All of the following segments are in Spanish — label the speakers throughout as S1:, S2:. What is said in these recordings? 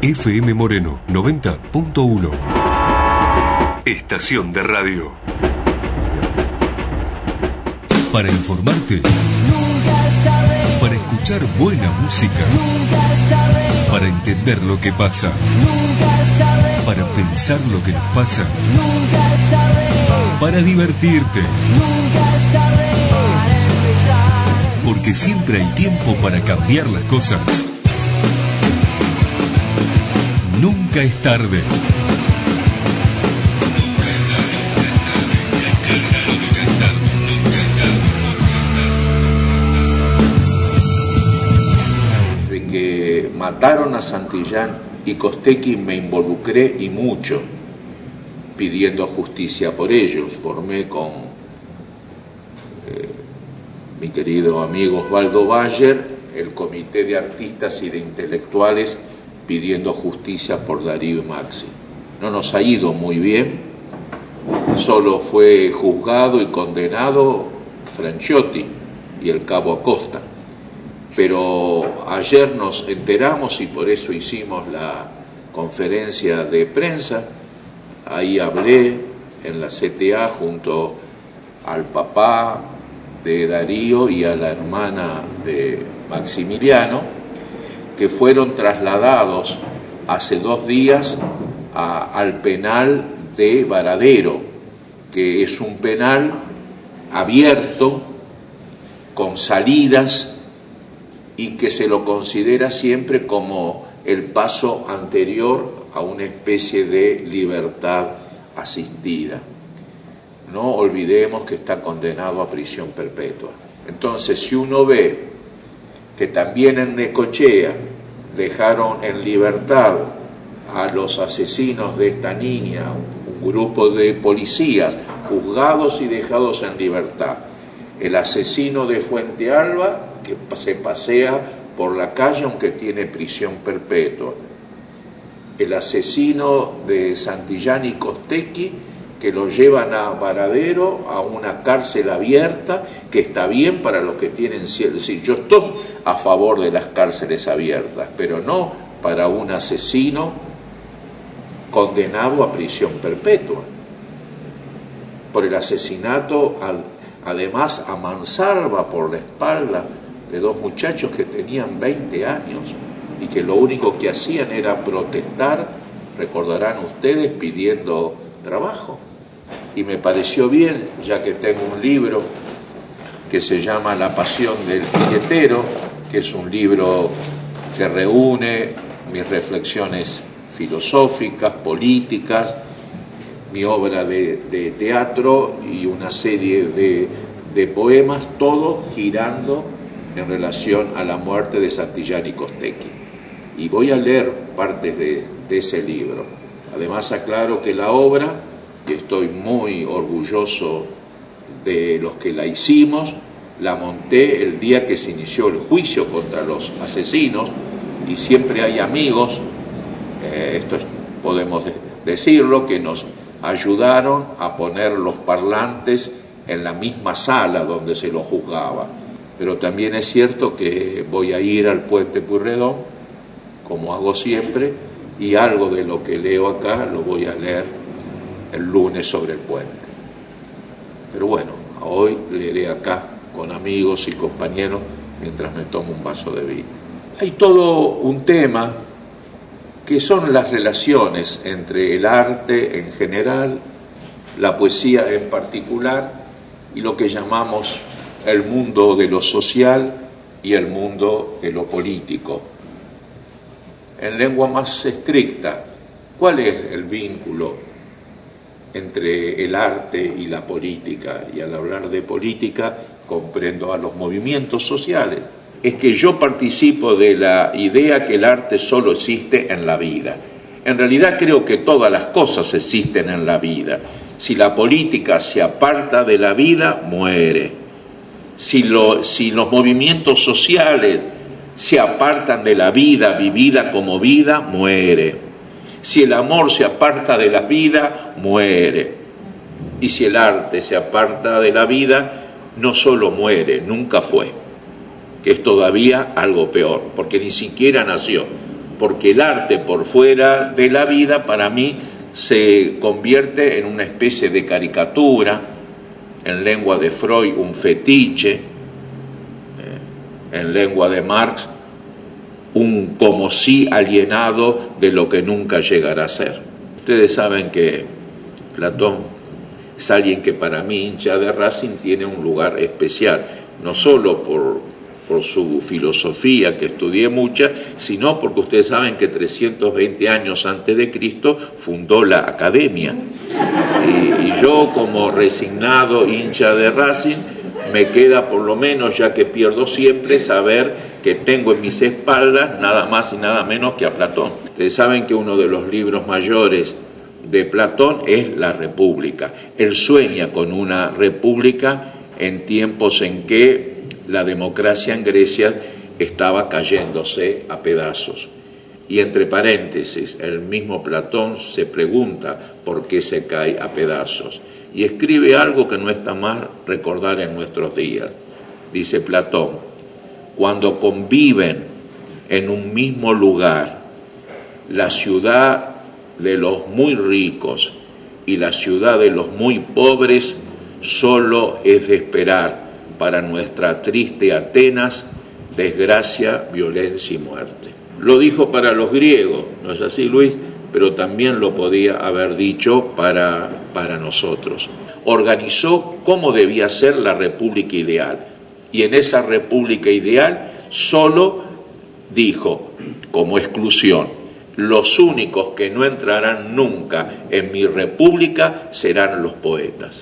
S1: FM Moreno 90.1. Estación de radio. Para informarte,
S2: Nunca es tarde.
S1: para escuchar buena música,
S2: Nunca es tarde.
S1: para entender lo que pasa,
S2: Nunca es tarde.
S1: para pensar lo que nos pasa,
S2: Nunca es tarde.
S1: para divertirte,
S2: Nunca es tarde. Para empezar.
S1: porque siempre hay tiempo para cambiar las cosas. Nunca es tarde.
S3: De que mataron a Santillán y Costecchi me involucré y mucho, pidiendo justicia por ellos. Formé con mi querido amigo Osvaldo Bayer el comité de artistas y de intelectuales pidiendo justicia por Darío y Maxi. No nos ha ido muy bien, solo fue juzgado y condenado Franciotti y el cabo Acosta. Pero ayer nos enteramos y por eso hicimos la conferencia de prensa. Ahí hablé en la CTA junto al papá de Darío y a la hermana de Maximiliano, que fueron trasladados hace 2 días al penal de Varadero, que es un penal abierto, con salidas, y que se lo considera siempre como el paso anterior a una especie de libertad asistida. No olvidemos que está condenado a prisión perpetua. Entonces, si uno ve que también en Necochea dejaron en libertad a los asesinos de esta niña, un grupo de policías juzgados y dejados en libertad, el asesino de Fuente Alba, que se pasea por la calle aunque tiene prisión perpetua, el asesino de Santillán y Costecchi, que lo llevan a Varadero, a una cárcel abierta, que está bien para los que tienen cielo. Es decir, yo estoy a favor de las cárceles abiertas, pero no para un asesino condenado a prisión perpetua por el asesinato, además a mansalva por la espalda, de 2 muchachos que tenían 20 años y que lo único que hacían era protestar, recordarán ustedes, pidiendo trabajo. Y me pareció bien, ya que tengo un libro que se llama La pasión del piquetero, que es un libro que reúne mis reflexiones filosóficas, políticas, mi obra de teatro y una serie de poemas, todo girando en relación a la muerte de Santillán y Costecchi. Y voy a leer partes de ese libro. Además aclaro que la obra, y estoy muy orgulloso de los que la hicimos, la monté el día que se inició el juicio contra los asesinos, y siempre hay amigos, podemos decirlo, que nos ayudaron a poner los parlantes en la misma sala donde se lo juzgaba. Pero también es cierto que voy a ir al Puente Pueyrredón, como hago siempre, y algo de lo que leo acá lo voy a leer el lunes sobre el puente. Pero bueno, hoy leeré acá con amigos y compañeros mientras me tomo un vaso de vino. Hay todo un tema que son las relaciones entre el arte en general, la poesía en particular, y lo que llamamos el mundo de lo social y el mundo de lo político. En lengua más estricta, ¿cuál es el vínculo entre el arte y la política? Y al hablar de política comprendo a los movimientos sociales. Es que yo participo de la idea que el arte solo existe en la vida. En realidad creo que todas las cosas existen en la vida. Si la política se aparta de la vida, muere. Si los movimientos sociales se apartan de la vida, vivida como vida, muere. Si el amor se aparta de la vida, muere. Y si el arte se aparta de la vida, no solo muere, nunca fue, que es todavía algo peor, porque ni siquiera nació. porque el arte por fuera de la vida para mí se convierte en una especie de caricatura, en lengua de Freud un fetiche, en lengua de Marx un como si alienado de lo que nunca llegará a ser. Ustedes saben que Platón es alguien que para mí, hincha de Racing, tiene un lugar especial, no solo por su filosofía, que estudié mucha, sino porque ustedes saben que 320 años antes de Cristo fundó la academia. Y yo, como resignado hincha de Racing, me queda por lo menos, ya que pierdo siempre, saber que tengo en mis espaldas nada más y nada menos que a Platón. Ustedes saben que uno de los libros mayores de Platón es La República. Él sueña con una república en tiempos en que la democracia en Grecia estaba cayéndose a pedazos. Y entre paréntesis, el mismo Platón se pregunta por qué se cae a pedazos. Y escribe algo que no está mal recordar en nuestros días. Dice Platón: cuando conviven en un mismo lugar la ciudad de los muy ricos y la ciudad de los muy pobres, solo es de esperar para nuestra triste Atenas desgracia, violencia y muerte. Lo dijo para los griegos, ¿no es así, Luis? Pero también lo podía haber dicho para nosotros. Organizó cómo debía ser la república ideal, y en esa república ideal solo dijo, como exclusión: los únicos que no entrarán nunca en mi república serán los poetas.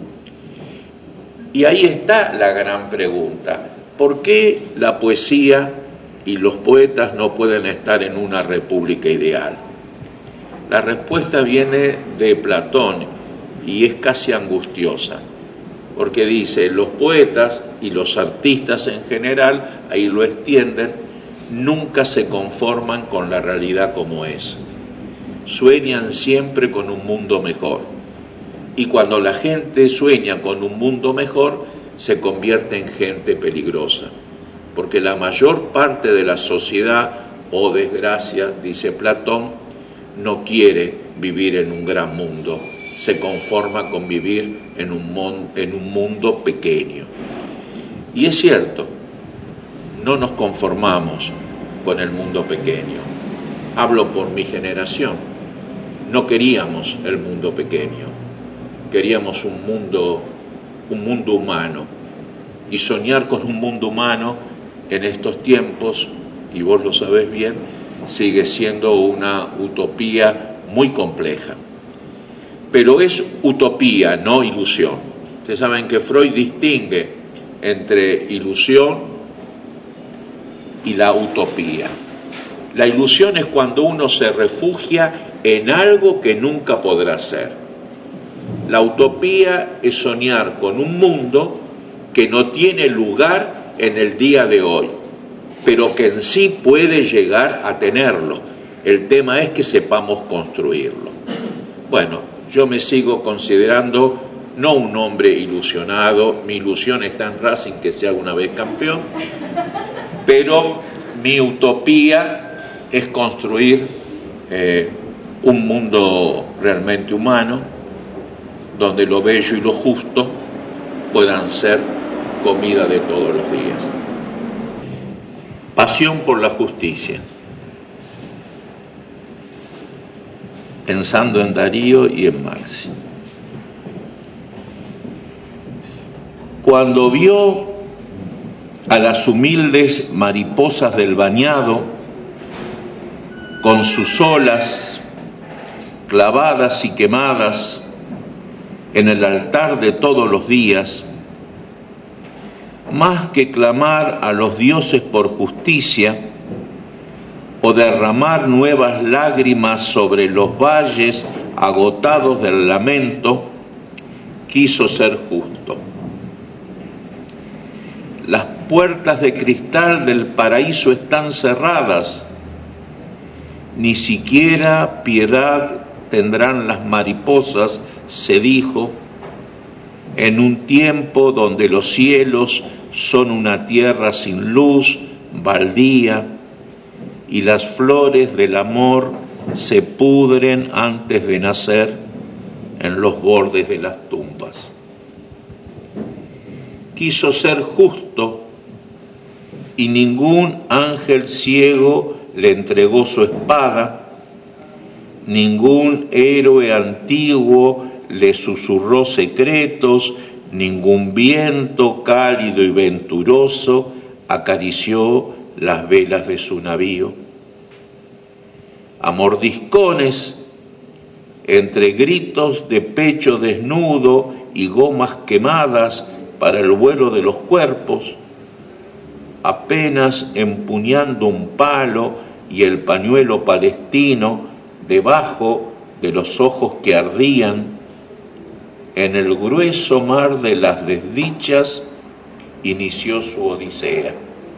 S3: Y ahí está la gran pregunta: ¿por qué la poesía y los poetas no pueden estar en una república ideal? La respuesta viene de Platón y es casi angustiosa, porque dice: los poetas y los artistas en general, ahí lo extienden, nunca se conforman con la realidad como es. Sueñan siempre con un mundo mejor. Y cuando la gente sueña con un mundo mejor, se convierte en gente peligrosa. Porque la mayor parte de la sociedad, oh desgracia, dice Platón, no quiere vivir en un gran mundo. Se conforma con vivir en un mundo pequeño. Y es cierto, no nos conformamos con el mundo pequeño. Hablo por mi generación. No queríamos el mundo pequeño. Queríamos un mundo humano, y soñar con un mundo humano en estos tiempos, y vos lo sabés bien, sigue siendo una utopía muy compleja. Pero es utopía, no ilusión. Ustedes saben que Freud distingue entre ilusión y la utopía. La ilusión es cuando uno se refugia en algo que nunca podrá ser. La utopía es soñar con un mundo que no tiene lugar en el día de hoy, pero que en sí puede llegar a tenerlo. El tema es que sepamos construirlo. Bueno, yo me sigo considerando no un hombre ilusionado. Mi ilusión está en Racing, que sea una vez campeón, pero mi utopía es construir un mundo realmente humano, donde lo bello y lo justo puedan ser comida de todos los días. Pasión por la justicia. Pensando en Darío y en Maxi. Cuando vio a las humildes mariposas del bañado, con sus olas clavadas y quemadas en el altar de todos los días, más que clamar a los dioses por justicia o derramar nuevas lágrimas sobre los valles agotados del lamento, quiso ser justo. Las puertas de cristal del paraíso están cerradas, ni siquiera piedad tendrán las mariposas, se dijo, en un tiempo donde los cielos son una tierra sin luz, baldía, y las flores del amor se pudren antes de nacer en los bordes de las tumbas. Quiso ser justo y ningún ángel ciego le entregó su espada, ningún héroe antiguo le susurró secretos, ningún viento cálido y venturoso acarició las velas de su navío. A mordiscones, entre gritos de pecho desnudo y gomas quemadas para el vuelo de los cuerpos, apenas empuñando un palo y el pañuelo palestino debajo de los ojos que ardían, en el grueso mar de las desdichas inició su odisea.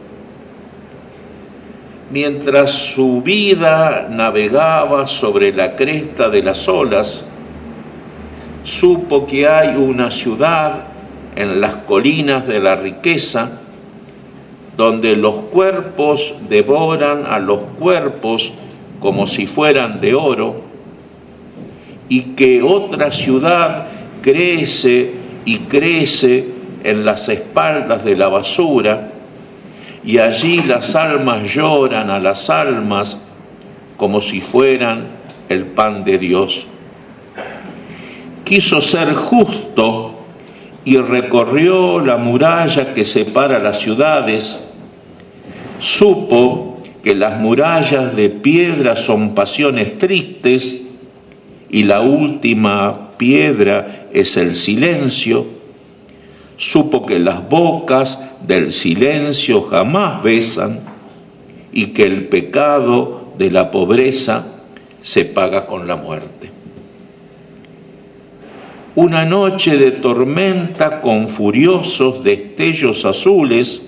S3: Mientras su vida navegaba sobre la cresta de las olas, supo que hay una ciudad en las colinas de la riqueza, donde los cuerpos devoran a los cuerpos como si fueran de oro, y que otra ciudad crece y crece en las espaldas de la basura, y allí las almas lloran a las almas como si fueran el pan de Dios. Quiso ser justo y recorrió la muralla que separa las ciudades. Supo que las murallas de piedra son pasiones tristes y la última piedra es el silencio. Supo que las bocas del silencio jamás besan y que el pecado de la pobreza se paga con la muerte. Una noche de tormenta con furiosos destellos azules,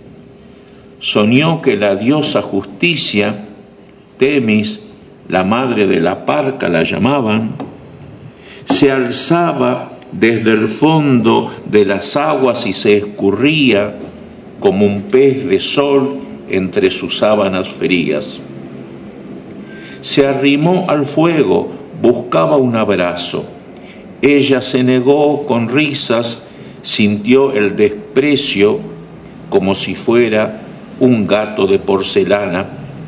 S3: soñó que la diosa Justicia, Temis, la madre de la parca la llamaban, se alzaba desde el fondo de las aguas y se escurría como un pez de sol entre sus sábanas frías. Se arrimó al fuego, buscaba un abrazo. Ella se negó con risas, sintió el desprecio como si fuera un gato de porcelana.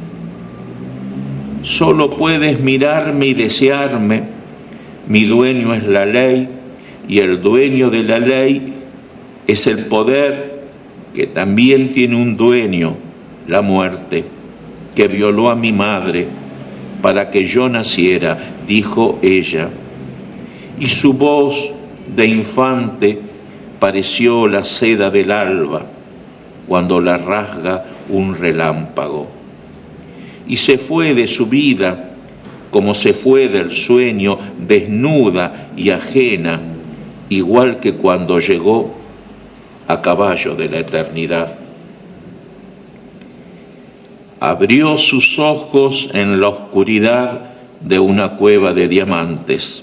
S3: Solo puedes mirarme y desearme, mi dueño es la ley, y el dueño de la ley es el poder que también tiene un dueño, la muerte, que violó a mi madre para que yo naciera, dijo ella, y su voz de infante pareció la seda del alba cuando la rasga un relámpago. Y se fue de su vida como se fue del sueño, desnuda y ajena, igual que cuando llegó a caballo de la eternidad. Abrió sus ojos en la oscuridad de una cueva de diamantes.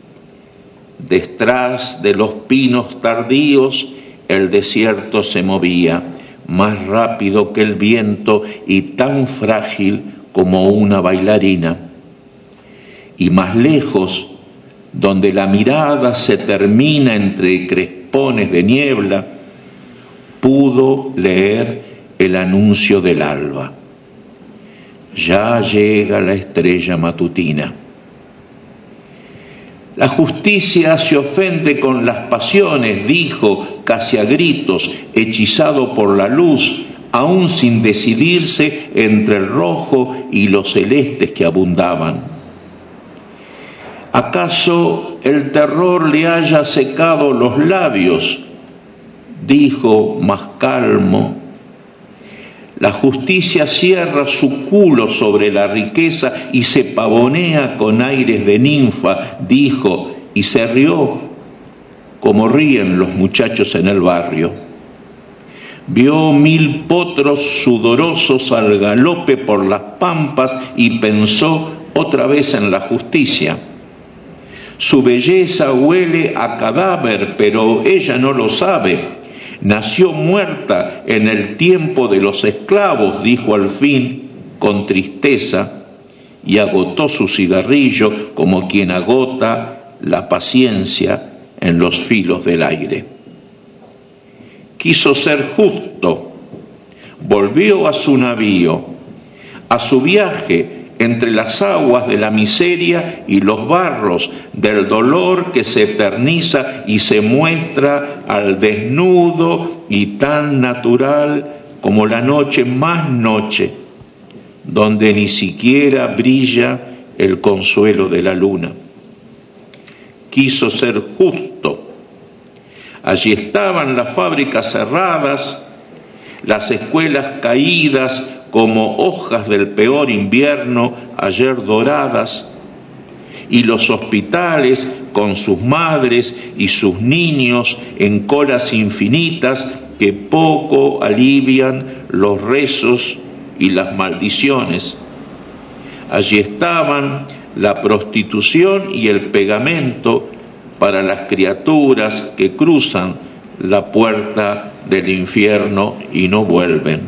S3: Detrás de los pinos tardíos el desierto se movía, más rápido que el viento y tan frágil como una bailarina. Y más lejos, donde la mirada se termina entre crespones de niebla, pudo leer el anuncio del alba. Ya llega la estrella matutina. La justicia se ofende con las pasiones, dijo casi a gritos, hechizado por la luz, aún sin decidirse entre el rojo y los celestes que abundaban. ¿Acaso el terror le haya secado los labios?, dijo más calmo. La justicia cierra su culo sobre la riqueza y se pavonea con aires de ninfa, dijo, y se rió como ríen los muchachos en el barrio. Vio 1000 potros sudorosos al galope por las pampas y pensó otra vez en la justicia. Su belleza huele a cadáver, pero ella no lo sabe. Nació muerta en el tiempo de los esclavos, dijo al fin, con tristeza y agotó su cigarrillo como quien agota la paciencia en los filos del aire. Quiso ser justo, volvió a su navío, a su viaje entre las aguas de la miseria y los barros del dolor que se eterniza y se muestra al desnudo y tan natural como la noche más noche, donde ni siquiera brilla el consuelo de la luna. Quiso ser justo. Allí estaban las fábricas cerradas, las escuelas caídas como hojas del peor invierno ayer doradas, y los hospitales con sus madres y sus niños en colas infinitas que poco alivian los rezos y las maldiciones. Allí estaban la prostitución y el pegamento para las criaturas que cruzan la puerta del infierno y no vuelven.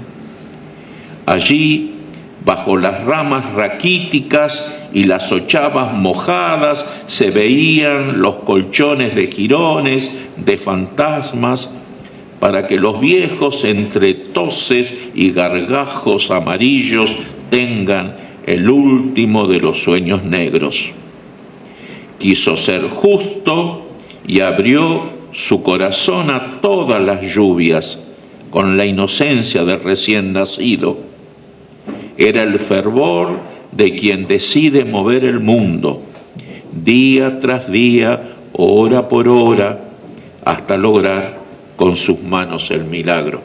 S3: Allí, bajo las ramas raquíticas y las ochavas mojadas, se veían los colchones de jirones, de fantasmas, para que los viejos entre toses y gargajos amarillos tengan el último de los sueños negros. Quiso ser justo y abrió su corazón a todas las lluvias, con la inocencia del recién nacido. Era el fervor de quien decide mover el mundo, día tras día, hora por hora, hasta lograr con sus manos el milagro.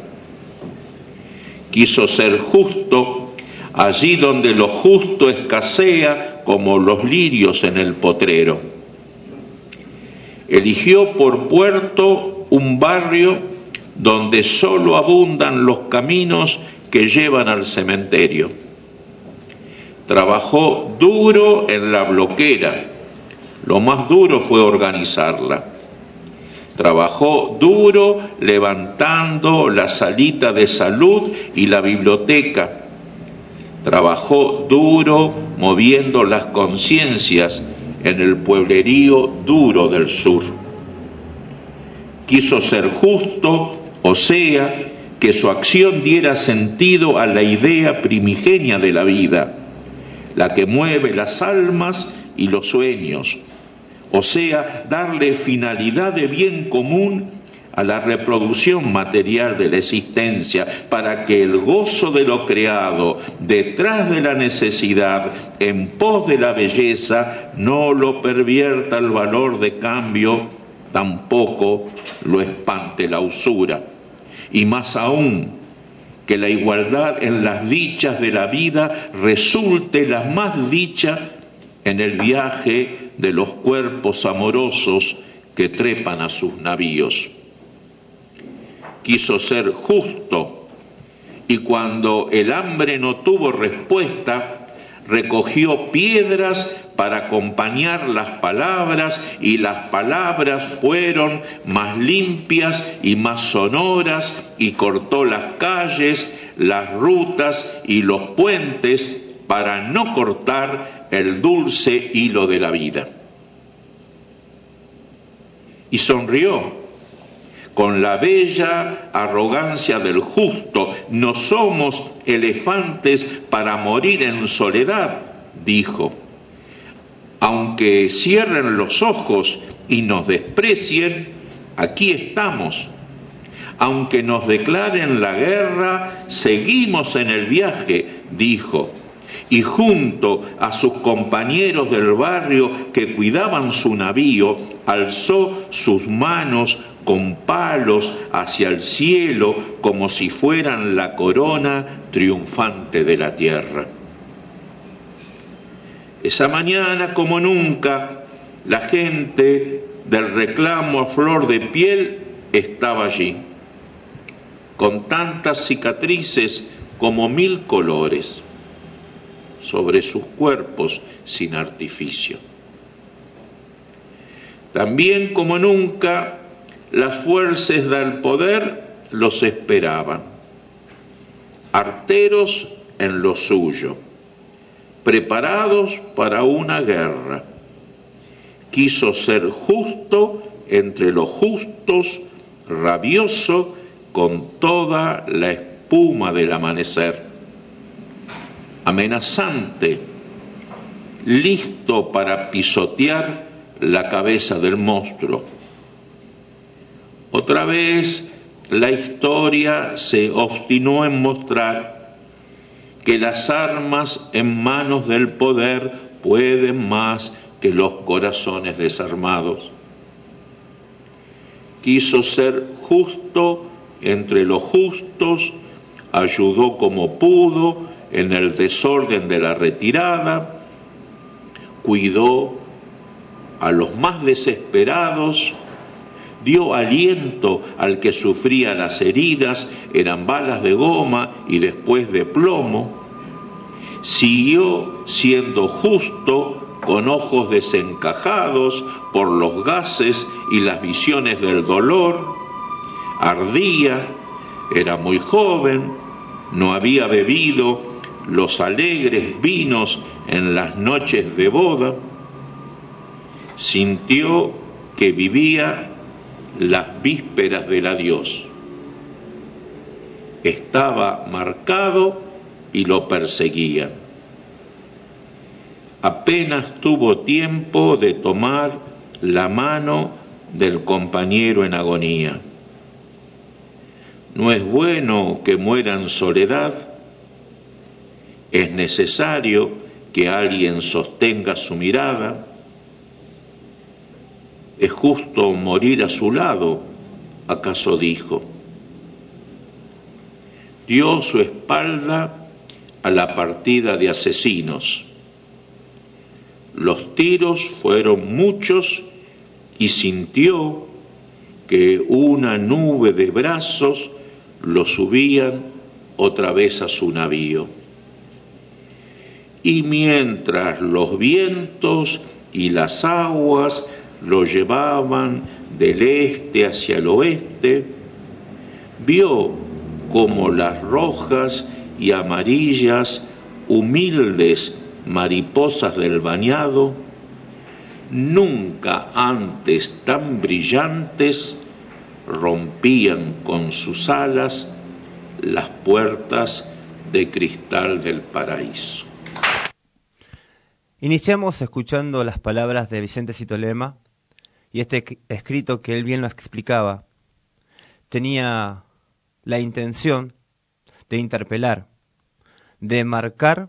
S3: Quiso ser justo allí donde lo justo escasea como los lirios en el potrero. Eligió por puerto un barrio donde solo abundan los caminos que llevan al cementerio. Trabajó duro en la bloquera. Lo más duro fue organizarla. Trabajó duro levantando la salita de salud y la biblioteca. Trabajó duro moviendo las conciencias en el pueblerío duro del sur. Quiso ser justo, o sea, que su acción diera sentido a la idea primigenia de la vida, la que mueve las almas y los sueños, o sea, darle finalidad de bien común a la reproducción material de la existencia, para que el gozo de lo creado, detrás de la necesidad, en pos de la belleza, no lo pervierta el valor de cambio, tampoco lo espante la usura. Y más aún, que la igualdad en las dichas de la vida resulte la más dicha en el viaje de los cuerpos amorosos que trepan a sus navíos. Quiso ser justo, y cuando el hambre no tuvo respuesta, recogió piedras para acompañar las palabras, y las palabras fueron más limpias y más sonoras, y cortó las calles, las rutas y los puentes para no cortar el dulce hilo de la vida. Y sonrió con la bella arrogancia del justo. No somos elefantes para morir en soledad, dijo. Aunque cierren los ojos y nos desprecien, aquí estamos. Aunque nos declaren la guerra, seguimos en el viaje, dijo. Y junto a sus compañeros del barrio que cuidaban su navío, alzó sus manos con palos hacia el cielo como si fueran la corona triunfante de la tierra. Esa mañana, como nunca, la gente del reclamo a flor de piel estaba allí, con tantas cicatrices como 1000 colores sobre sus cuerpos sin artificio. También, como nunca, las fuerzas del poder los esperaban, arteros en lo suyo, preparados para una guerra. Quiso ser justo entre los justos, rabioso con toda la espuma del amanecer, amenazante, listo para pisotear la cabeza del monstruo. Otra vez la historia se obstinó en mostrar que las armas en manos del poder pueden más que los corazones desarmados. Quiso ser justo entre los justos, ayudó como pudo en el desorden de la retirada, cuidó a los más desesperados, dio aliento al que sufría las heridas, eran balas de goma y después de plomo, siguió siendo justo con ojos desencajados por los gases y las visiones del dolor, ardía, era muy joven, no había bebido los alegres vinos en las noches de boda, sintió que vivía las vísperas del adiós. Estaba marcado y lo perseguían. Apenas tuvo tiempo de tomar la mano del compañero en agonía. No es bueno que muera en soledad, es necesario que alguien sostenga su mirada, es justo morir a su lado, acaso dijo. Dio su espalda a la partida de asesinos. Los tiros fueron muchos y sintió que una nube de brazos lo subían otra vez a su navío. Y mientras los vientos y las aguas lo llevaban del este hacia el oeste, vio como las rojas y amarillas, humildes mariposas del bañado, nunca antes tan brillantes, rompían con sus alas las puertas de cristal del paraíso.
S4: Iniciamos escuchando las palabras de Vicente Citolema, y este escrito que él bien lo explicaba tenía la intención de interpelar, de marcar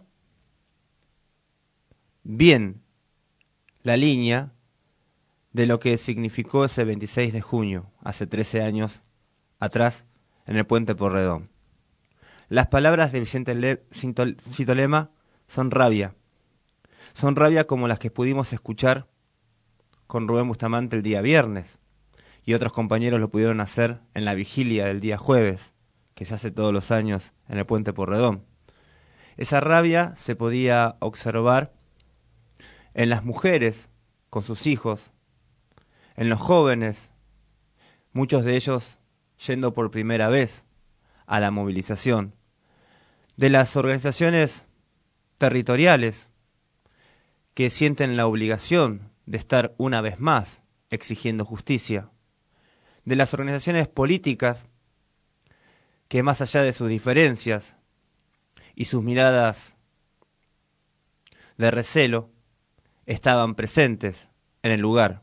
S4: bien la línea de lo que significó ese 26 de junio, hace 13 años atrás, en el Puente Porredón. Las palabras de Vicente Citolema son rabia como las que pudimos escuchar con Rubén Bustamante el día viernes, y otros compañeros lo pudieron hacer en la vigilia del día jueves, que se hace todos los años en el Puente Porredón. Esa rabia se podía observar en las mujeres con sus hijos, en los jóvenes, muchos de ellos yendo por primera vez a la movilización, de las organizaciones territoriales que sienten la obligación de estar una vez más exigiendo justicia, de las organizaciones políticas que más allá de sus diferencias y sus miradas de recelo estaban presentes en el lugar,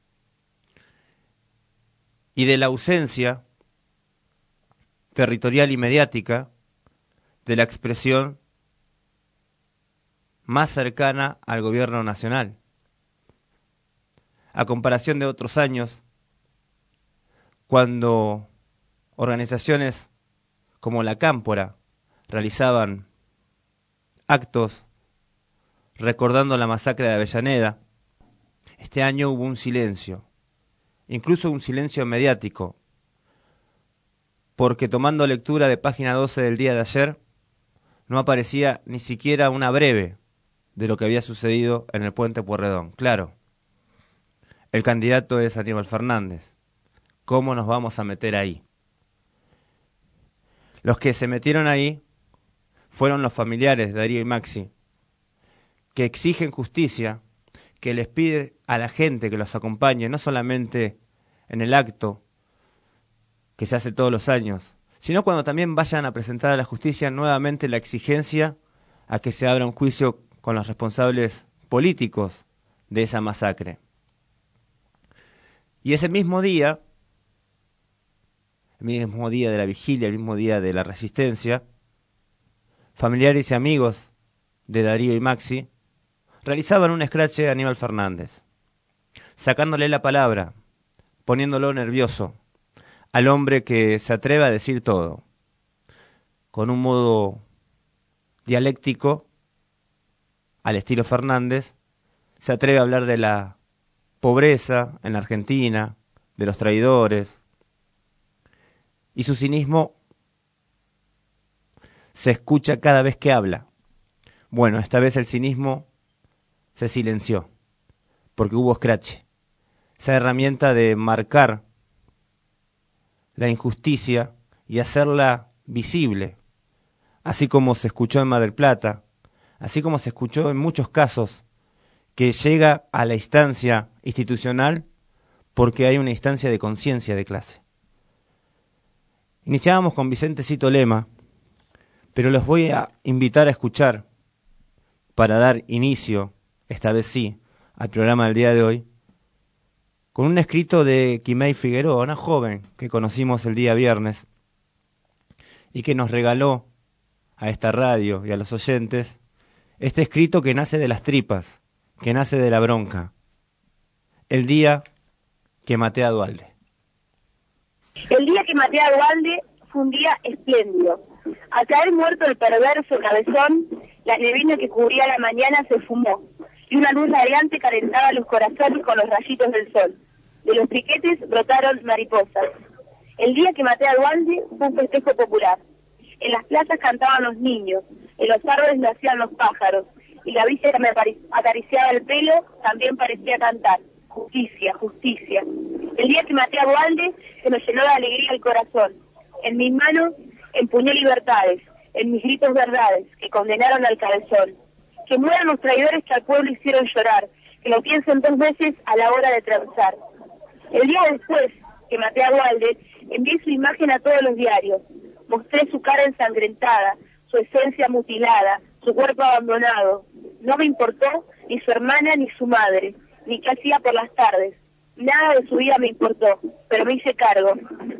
S4: y de la ausencia territorial y mediática de la expresión más cercana al gobierno nacional. A comparación de otros años, cuando organizaciones como la Cámpora realizaban actos recordando la masacre de Avellaneda, este año hubo un silencio, incluso un silencio mediático, porque tomando lectura de página 12 del día de ayer, no aparecía ni siquiera una breve de lo que había sucedido en el Puente Pueyrredón. Claro, el candidato es Aníbal Fernández. ¿Cómo nos vamos a meter ahí? Los que se metieron ahí fueron los familiares de Darío y Maxi, que exigen justicia, que les pide a la gente que los acompañe, no solamente en el acto que se hace todos los años, sino cuando también vayan a presentar a la justicia nuevamente la exigencia a que se abra un juicio con los responsables políticos de esa masacre. Y ese mismo día, el mismo día de la vigilia, el mismo día de la resistencia, familiares y amigos de Darío y Maxi realizaban un escrache a Aníbal Fernández, sacándole la palabra, poniéndolo nervioso, al hombre que se atreve a decir todo, con un modo dialéctico, al estilo Fernández, se atreve a hablar de la pobreza en la Argentina, de los traidores, y su cinismo se escucha cada vez que habla. Bueno, esta vez el cinismo se silenció, porque hubo escrache, esa herramienta de marcar la injusticia y hacerla visible, así como se escuchó en Mar del Plata, así como se escuchó en muchos casos, que llega a la instancia institucional porque hay una instancia de conciencia de clase. Iniciábamos con Vicente Cito Lema, pero los voy a invitar a escuchar, para dar inicio, esta vez sí, al programa del día de hoy, con un escrito de Quimei Figueroa, una joven que conocimos el día viernes y que nos regaló a esta radio y a los oyentes este escrito que nace de las tripas, que nace de la bronca. El día que maté a Duhalde.
S5: El día que maté a Duhalde fue un día espléndido. Al caer muerto el perverso cabezón, la neblina que cubría la mañana se fumó, y una luz radiante calentaba los corazones con los rayitos del sol. De los piquetes brotaron mariposas. El día que maté a Duhalde fue un festejo popular. En las plazas cantaban los niños, en los árboles nacían los pájaros, y la brisa que me acariciaba el pelo también parecía cantar. Justicia, justicia. El día que maté a Duhalde se me llenó de alegría el corazón. En mis manos empuñé libertades, en mis gritos verdades que condenaron al cabezón. Que mueran los traidores que al pueblo hicieron llorar, que lo piensen 2 veces a la hora de transar. El día después que maté a Duhalde, envié su imagen a todos los diarios. Mostré su cara ensangrentada, su esencia mutilada, su cuerpo abandonado. No me importó ni su hermana ni su madre, ni qué hacía por las tardes. Nada de su vida me importó, pero me hice cargo.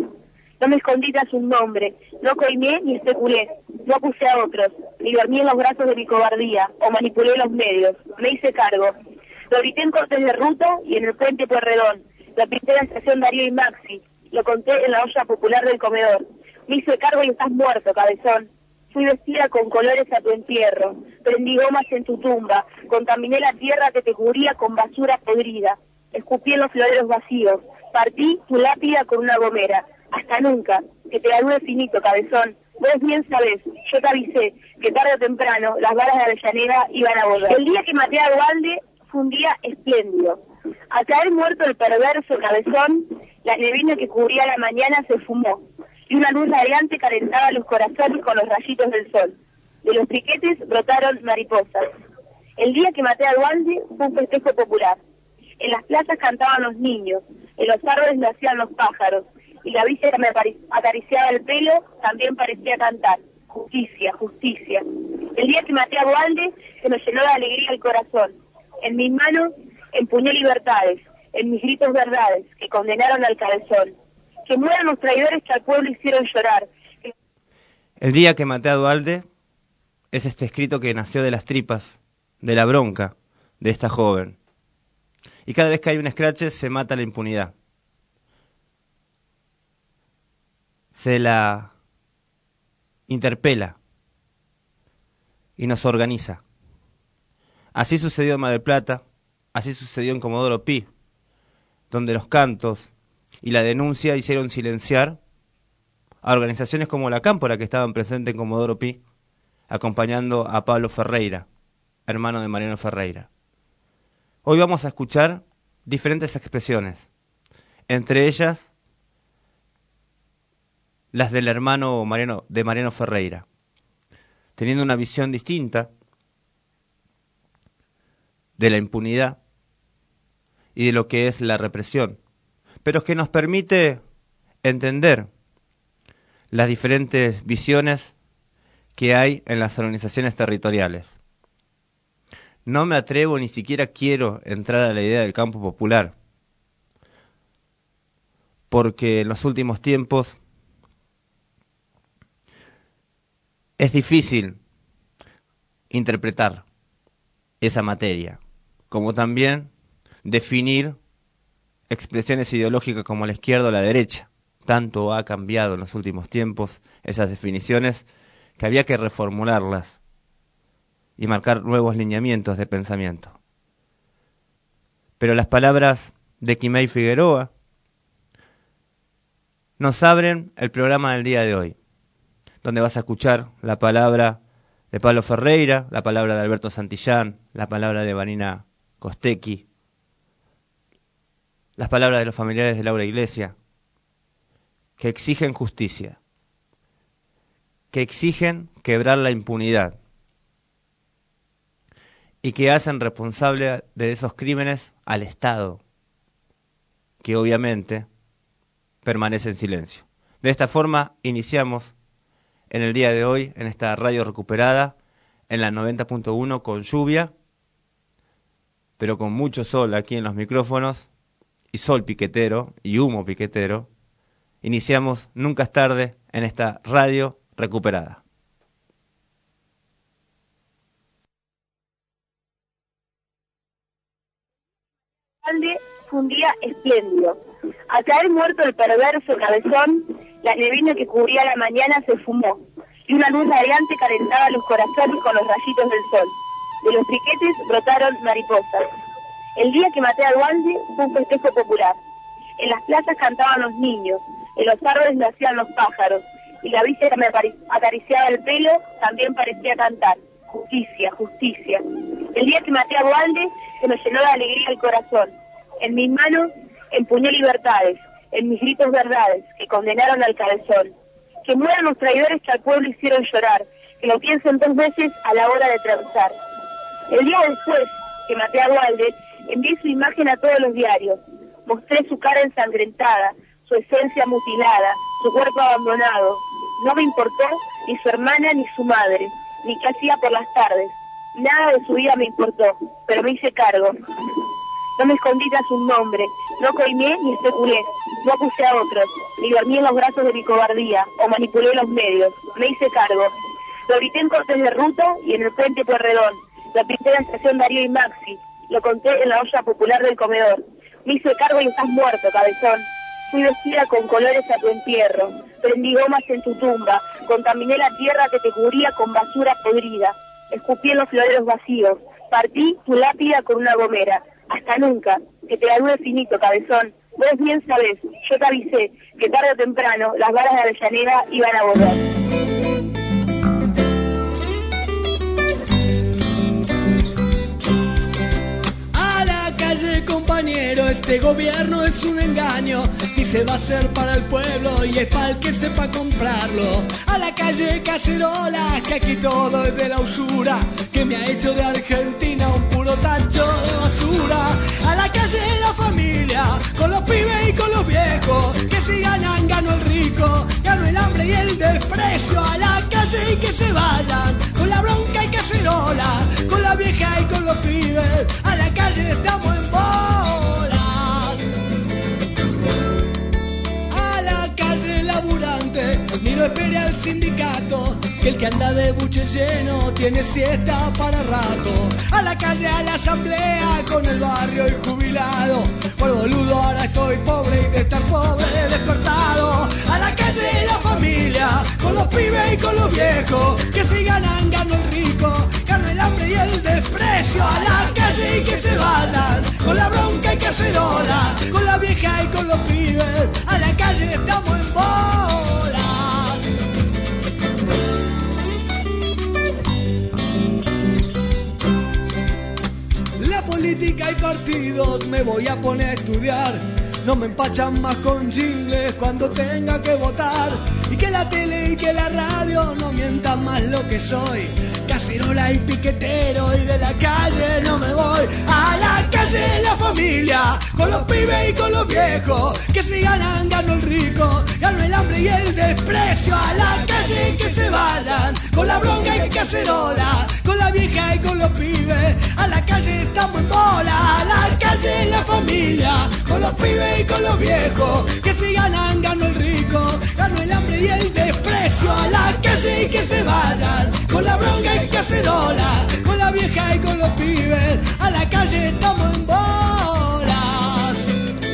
S5: No me escondí tras un nombre, no coimé ni especulé, no acusé a otros, ni dormí en los brazos de mi cobardía, o manipulé los medios. Me hice cargo. Lo grité en cortes de ruta y en el puente Pueyrredón. Lo pinté en la estación Darío y Maxi. Lo conté en la olla popular del comedor. Me hice cargo y estás muerto, cabezón. Fui vestida con colores a tu entierro. Prendí gomas en tu tumba. Contaminé la tierra que te cubría con basura podrida. Escupí en los floreros vacíos. Partí tu lápida con una gomera. Hasta nunca. Que te la dure finito, cabezón. Vos bien sabés, yo te avisé, que tarde o temprano las balas de Avellaneda iban a volver. El día que maté a Duhalde fue un día espléndido. Al caer muerto el perverso cabezón, la neblina que cubría la mañana se fumó, y una luz radiante calentaba los corazones con los rayitos del sol. De los piquetes brotaron mariposas. El día que maté a Duhalde fue un festejo popular. En las plazas cantaban los niños, en los árboles nacían los pájaros, y la brisa que me acariciaba el pelo también parecía cantar. Justicia, justicia. El día que maté a Duhalde se me llenó de alegría el corazón. En mis manos empuñé libertades, en mis gritos verdades que condenaron al cabezón. Que mueran los traidores que al pueblo hicieron llorar.
S4: El día que maté a Duhalde es este escrito que nació de las tripas, de la bronca de esta joven. Y cada vez que hay un escrache se mata la impunidad. Se la interpela y nos organiza. Así sucedió en Mar del Plata, así sucedió en Comodoro Pi, donde los cantos y la denuncia hicieron silenciar a organizaciones como la Cámpora, que estaban presentes en Comodoro Pi, acompañando a Pablo Ferreira, hermano de Mariano Ferreira. Hoy vamos a escuchar diferentes expresiones, entre ellas las del hermano de Mariano Ferreira, teniendo una visión distinta de la impunidad y de lo que es la represión, pero que nos permite entender las diferentes visiones que hay en las organizaciones territoriales. No me atrevo, ni siquiera quiero entrar a la idea del campo popular, porque en los últimos tiempos es difícil interpretar esa materia, como también definir expresiones ideológicas como la izquierda o la derecha. Tanto ha cambiado en los últimos tiempos esas definiciones que había que reformularlas y marcar nuevos lineamientos de pensamiento. Pero las palabras de Quimei Figueroa nos abren el programa del día de hoy, donde vas a escuchar la palabra de Pablo Ferreira, la palabra de Alberto Santillán, la palabra de Vanina Costecchi, las palabras de los familiares de Laura Iglesia, que exigen justicia, que exigen quebrar la impunidad y que hacen responsable de esos crímenes al Estado, que obviamente permanece en silencio. De esta forma iniciamos en el día de hoy, en esta radio recuperada, en la 90.1 con lluvia, pero con mucho sol aquí en los micrófonos, y sol piquetero, y humo piquetero. Iniciamos Nunca es tarde en esta radio recuperada.
S5: Fue un día espléndido. Al caer muerto el perverso cabezón, la neblina que cubría la mañana se fumó, y una luz radiante calentaba los corazones con los rayitos del sol. De los piquetes brotaron mariposas. El día que maté a Dualde fue un festejo popular. En las plazas cantaban los niños, en los árboles nacían los pájaros, y la brisa que me acariciaba el pelo también parecía cantar. Justicia, justicia. El día que maté a Dualde se me llenó de alegría el corazón. En mis manos empuñé libertades, en mis gritos verdades, que condenaron al cabezón. Que mueran los traidores que al pueblo hicieron llorar, que lo piensen 2 veces a la hora de transar. El día después que maté a Dualde, envié su imagen a todos los diarios. Mostré su cara ensangrentada, su esencia mutilada, su cuerpo abandonado. No me importó ni su hermana ni su madre, ni qué hacía por las tardes. Nada de su vida me importó, pero me hice cargo. No me escondí tras un nombre, no coimé ni especulé, no acusé a otros, ni dormí en los brazos de mi cobardía, o manipulé los medios. Me hice cargo. Lo grité en cortes de ruta y en el puente Pueyrredón. Lo pinté en la estación Darío y Maxi. Lo conté en la olla popular del comedor. Me hice cargo y estás muerto, cabezón. Fui vestida con colores a tu entierro. Prendí gomas en tu tumba. Contaminé la tierra que te cubría con basura podrida. Escupí en los floreros vacíos. Partí tu lápida con una gomera. Hasta nunca. Que te la dure finito, cabezón. Vos bien sabés, yo te avisé, que tarde o temprano las balas de Avellaneda iban a volver.
S6: Compañero, este gobierno es un engaño. Dice va a ser para el pueblo y es para el que sepa comprarlo. A la calle Cacerola, que aquí todo es de la usura, que me ha hecho de Argentina un puro tacho de basura. A la calle La Familia, con los pibes y con los viejos, que si ganan ganó el rico, ganó el hambre y el desprecio. A la calle y que se vayan, con la bronca y Cacerola, con la vieja y con los pibes. A la calle estamos en bolas. A la calle laburante, ni lo espere al sindicato, que el que anda de buche lleno tiene siesta para rato. A la calle, a la asamblea, con el barrio y jubilado. Por boludo ahora estoy pobre y de estar pobre despertado. A la calle La Familia, con los pibes y con los viejos, que si ganan gano el rico, gano el hambre y el desprecio. A la calle y que se vayan, con la bronca y Cacerola, con la vieja y con los pibes. A la calle estamos en bolas. Política y partidos me voy a poner a estudiar. No me empachan más con jingles cuando tenga que votar. y que la tele y que la radio no mientan más lo que soy. Cacerola y piquetero y de la calle no me voy. A la calle la familia, con los pibes y con los viejos, que si ganan gano el rico, gano el hambre y el desprecio. A la calle que se vayan, con la bronca y cacerola, con la vieja y con los pibes. A la calle estamos en bola. A la calle la familia, con los pibes y con los viejos, que si ganan gano el rico, gano el hambre y el desprecio. A la calle que se vayan, con la bronca y cacerola, con la vieja y con los pibes. A la calle estamos en bolas.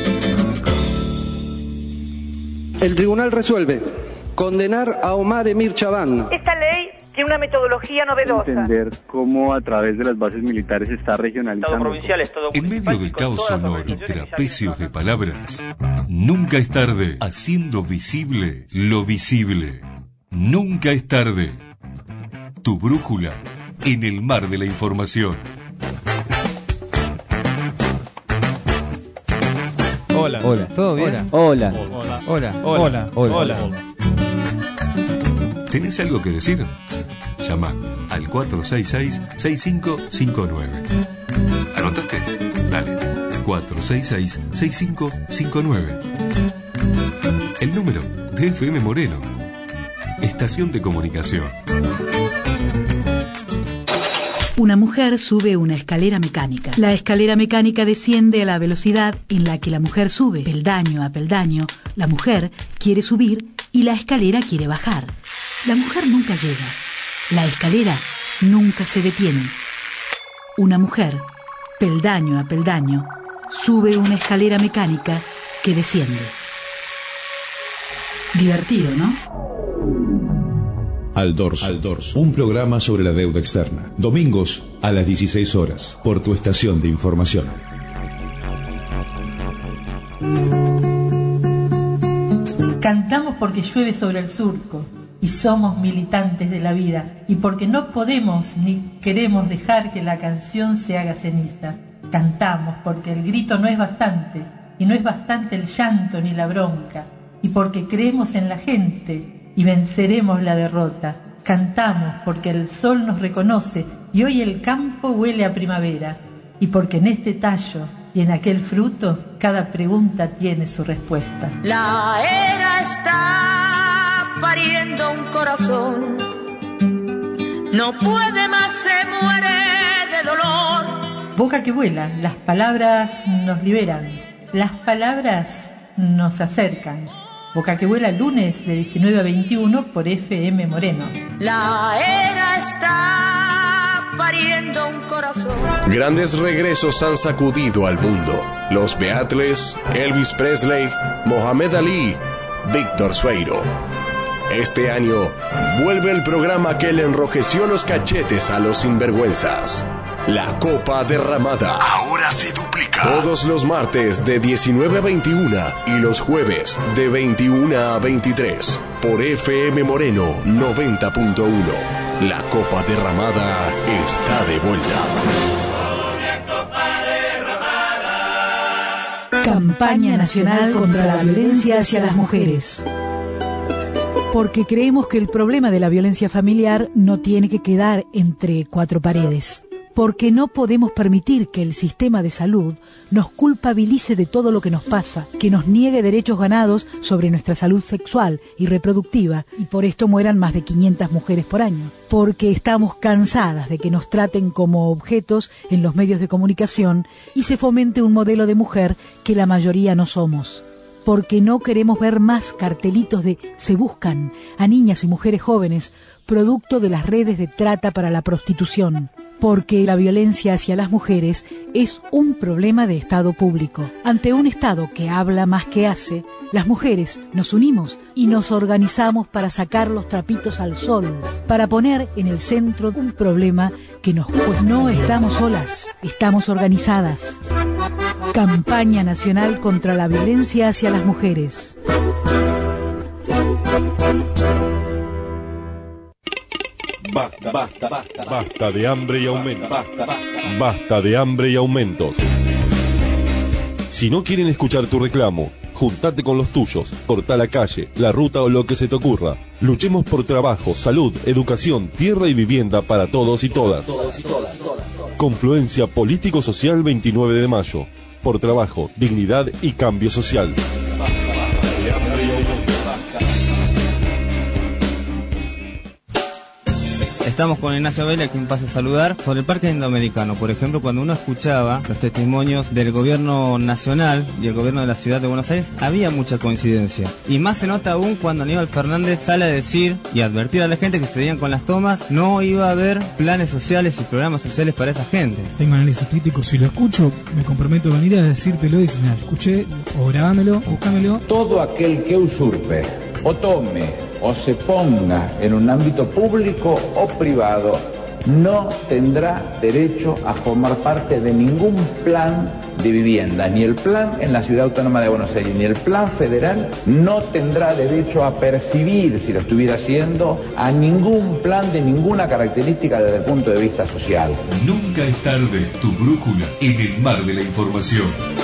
S7: El tribunal resuelve condenar a Omar Emir Chabán.
S8: Esta ley tiene una metodología novedosa.
S9: Entender cómo a través de las bases militares se está regionalizando.
S1: En medio del caos sonoro y trapecios de palabras, nunca es tarde, haciendo visible lo visible. Nunca es tarde. Tu brújula en el mar de la información.
S10: Hola.
S4: Hola. ¿Todo bien?
S10: Hola.
S4: Hola.
S10: Hola. Hola.
S1: ¿Tenés algo que decir? Llama al 466-6559. ¿Anotaste? Dale. 466-6559. El número de FM Moreno. Estación de comunicación.
S11: Una mujer sube una escalera mecánica. La escalera mecánica desciende a la velocidad en la que la mujer sube. Peldaño a peldaño, la mujer quiere subir y la escalera quiere bajar. La mujer nunca llega. La escalera nunca se detiene. Una mujer, peldaño a peldaño, sube una escalera mecánica que desciende. Divertido, ¿no?
S12: Al Dorso, un programa sobre la deuda externa. Domingos a las 16 horas, por tu estación de información.
S13: Cantamos porque llueve sobre el surco y somos militantes de la vida y porque no podemos ni queremos dejar que la canción se haga ceniza. Cantamos porque el grito no es bastante y no es bastante el llanto ni la bronca y porque creemos en la gente y venceremos la derrota. Cantamos porque el sol nos reconoce y hoy el campo huele a primavera y porque en este tallo y en aquel fruto cada pregunta tiene su respuesta.
S2: La era está pariendo un corazón, no puede más, se muere de dolor.
S13: Boca que vuela, las palabras nos liberan, las palabras nos acercan. Boca que vuela, lunes de 19 a 21 por FM Moreno.
S2: La era está pariendo un corazón.
S14: Grandes regresos han sacudido al mundo. Los Beatles, Elvis Presley, Mohamed Ali, Víctor Sueiro. Este año vuelve el programa que le enrojeció los cachetes a los sinvergüenzas. La Copa Derramada. Ahora se duplica. Todos los martes de 19 a 21 y los jueves de 21 a 23 por FM Moreno 90.1. La Copa Derramada está de vuelta.
S11: Campaña Nacional contra la Violencia hacia las Mujeres. Porque creemos que el problema de la violencia familiar no tiene que quedar entre cuatro paredes. Porque no podemos permitir que el sistema de salud nos culpabilice de todo lo que nos pasa, que nos niegue derechos ganados sobre nuestra salud sexual y reproductiva, y por esto mueran más de 500 mujeres por año. Porque estamos cansadas de que nos traten como objetos en los medios de comunicación y se fomente un modelo de mujer que la mayoría no somos. Porque no queremos ver más cartelitos de "se buscan" a niñas y mujeres jóvenes, producto de las redes de trata para la prostitución. Porque la violencia hacia las mujeres es un problema de Estado público. Ante un Estado que habla más que hace, las mujeres nos unimos y nos organizamos para sacar los trapitos al sol, para poner en el centro un problema que pues no estamos solas, estamos organizadas. Campaña Nacional contra la Violencia hacia las Mujeres.
S15: Basta de hambre y aumentos. Basta de hambre y aumentos. Si no quieren escuchar tu reclamo, Juntate con los tuyos, cortá la calle, la ruta o lo que se te ocurra. Luchemos por trabajo, salud, educación, tierra y vivienda para todos y todas. Confluencia Político-Social 29 de mayo. Por trabajo, dignidad y cambio social.
S4: Estamos con Ignacio Vela, quien pasa a saludar, sobre el Parque Indoamericano. Por ejemplo, cuando uno escuchaba los testimonios del gobierno nacional y el gobierno de la ciudad de Buenos Aires, había mucha coincidencia. Y más se nota aún cuando Aníbal Fernández sale a decir y advertir a la gente que se veían con las tomas, no iba a haber planes sociales y programas sociales para esa gente.
S16: Tengo análisis crítico, si lo escucho, me comprometo a venir a decírtelo y decir, nada, escuché, o grabámelo, o búscamelo.
S17: Todo aquel que usurpe, o tome, o se ponga en un ámbito público o privado, no tendrá derecho a formar parte de ningún plan de vivienda, ni el plan en la Ciudad Autónoma de Buenos Aires, ni el plan federal, no tendrá derecho a percibir, si lo estuviera haciendo, a ningún plan de ninguna característica desde el punto de vista social.
S1: Nunca es tarde, tu brújula en el mar de la información.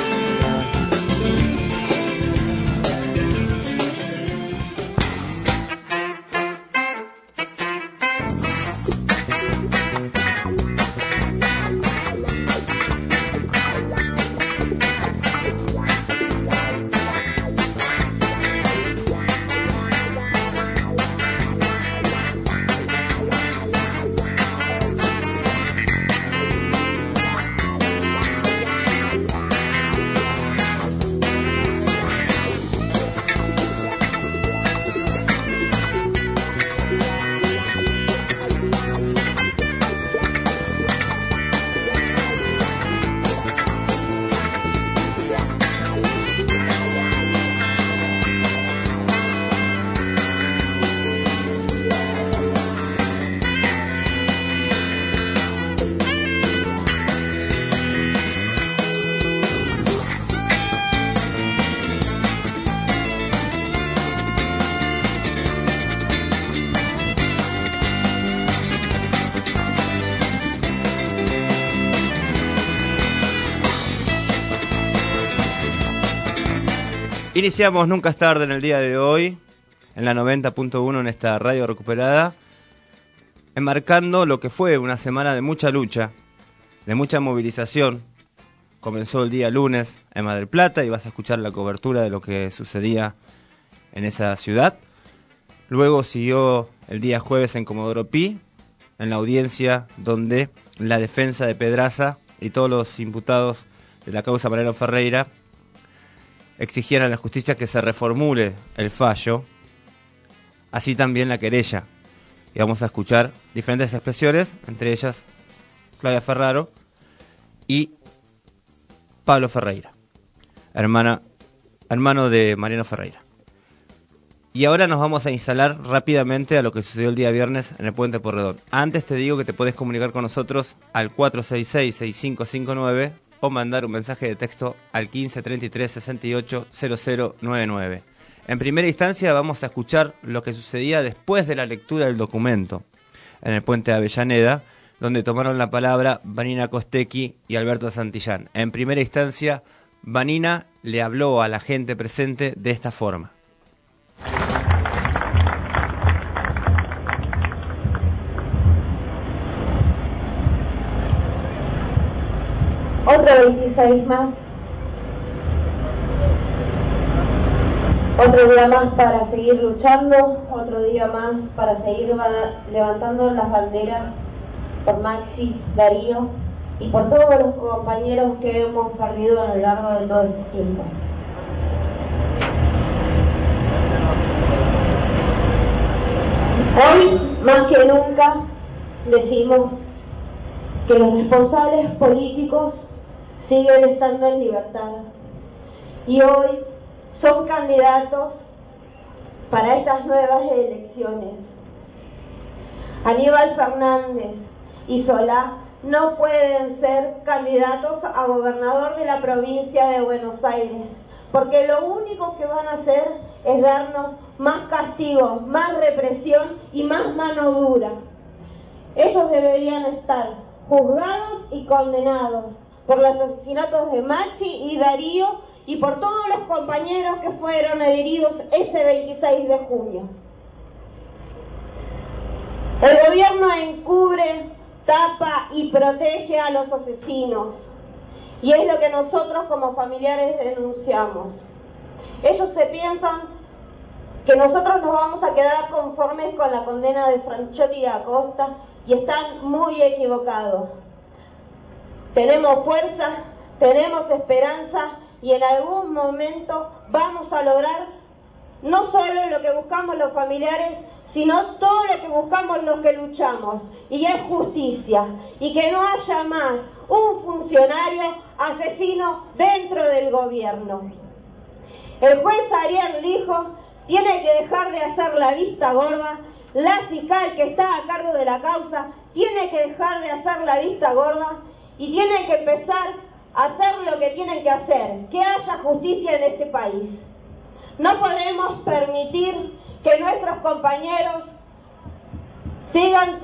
S4: Iniciamos Nunca es tarde en el día de hoy, en la 90.1 en esta radio recuperada, enmarcando lo que fue una semana de mucha lucha, de mucha movilización. Comenzó el día lunes en Mar del Plata y vas a escuchar la cobertura de lo que sucedía en esa ciudad. Luego siguió el día jueves en Comodoro Pi, en la audiencia donde la defensa de Pedraza y todos los imputados de la causa Mariano Ferreira exigían a la justicia que se reformule el fallo, así también la querella. Y vamos a escuchar diferentes expresiones, entre ellas Claudia Ferraro y Pablo Ferreira, hermano de Mariano Ferreira. Y ahora nos vamos a instalar rápidamente a lo que sucedió el día viernes en el Puente Porredón. Antes te digo que te puedes comunicar con nosotros al 466-6559 o mandar un mensaje de texto al 1533-680099. En primera instancia vamos a escuchar lo que sucedía después de la lectura del documento en el Puente de Avellaneda, donde tomaron la palabra Vanina Costecchi y Alberto Santillán. En primera instancia, Vanina le habló a la gente presente de esta forma.
S5: Otro 26 más. Otro día más para seguir luchando, otro día más para seguir levantando las banderas por Maxi, Darío y por todos los compañeros que hemos perdido a lo largo de todo este tiempo. Hoy, más que nunca, decimos que los responsables políticos siguen estando en libertad y hoy son candidatos para estas nuevas elecciones. Aníbal Fernández y Solá no pueden ser candidatos a gobernador de la provincia de Buenos Aires, porque lo único que van a hacer es darnos más castigos, más represión y más mano dura. Ellos deberían estar juzgados y condenados por los asesinatos de Maxi y Darío
S18: y por todos los compañeros que fueron heridos ese 26 de junio. El gobierno encubre, tapa y protege a los asesinos, y es lo que nosotros como familiares denunciamos. Ellos se piensan que nosotros nos vamos a quedar conformes con la condena de Franchotti y Acosta, y están muy equivocados. Tenemos fuerza, tenemos esperanza, y en algún momento vamos a lograr no solo lo que buscamos los familiares, sino todo lo que buscamos los que luchamos, y es justicia, y que no haya más un funcionario asesino dentro del gobierno. El juez Ariel dijo, tiene que dejar de hacer la vista gorda, la fiscal que está a cargo de la causa tiene que dejar de hacer la vista gorda y tiene que empezar a hacer lo que tienen que hacer, que haya justicia en este país. No podemos permitir que nuestros compañeros sigan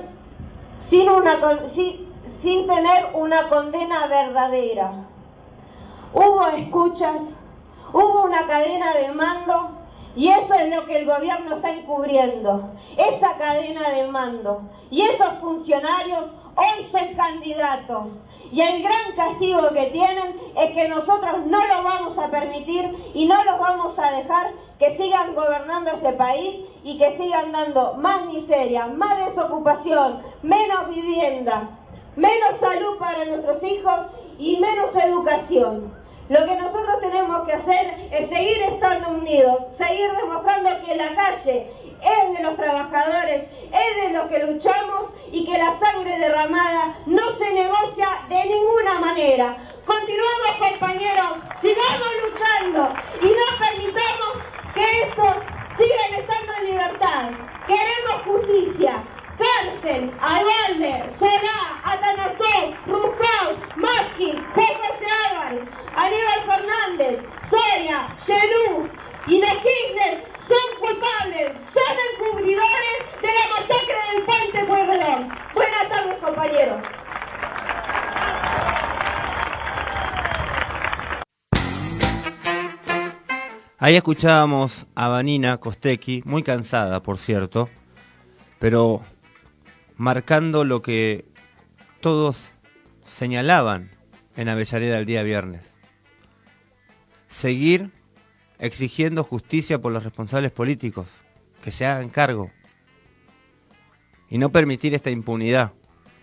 S18: sin tener una condena verdadera. Hubo escuchas, hubo una cadena de mando, y eso es lo que el gobierno está encubriendo, esa cadena de mando. Y esos funcionarios hoy son candidatos. Y el gran castigo que tienen es que nosotros no lo vamos a permitir y no los vamos a dejar que sigan gobernando este país y que sigan dando más miseria, más desocupación, menos vivienda, menos salud para nuestros hijos y menos educación. Lo que nosotros tenemos que hacer es seguir estando unidos, seguir demostrando que la calle es de los trabajadores, es de los que luchamos y que la sangre derramada no se negocia de ninguna manera. Continuamos, compañeros, sigamos luchando y no permitamos que estos sigan estando en libertad. Queremos justicia. Cárcel, Albalde, Solá, Atanasov, Ruscau, Maschi, José Álvarez, Aníbal Fernández, Soria, Genú y de Kirchner son culpables, son encubridores de la masacre del Puente Pueyrredón. Buenas tardes, compañeros.
S4: Ahí escuchábamos a Vanina Costecchi, muy cansada, por cierto, pero marcando lo que todos señalaban en Avellaneda el día viernes. Seguir exigiendo justicia por los responsables políticos, que se hagan cargo, y no permitir esta impunidad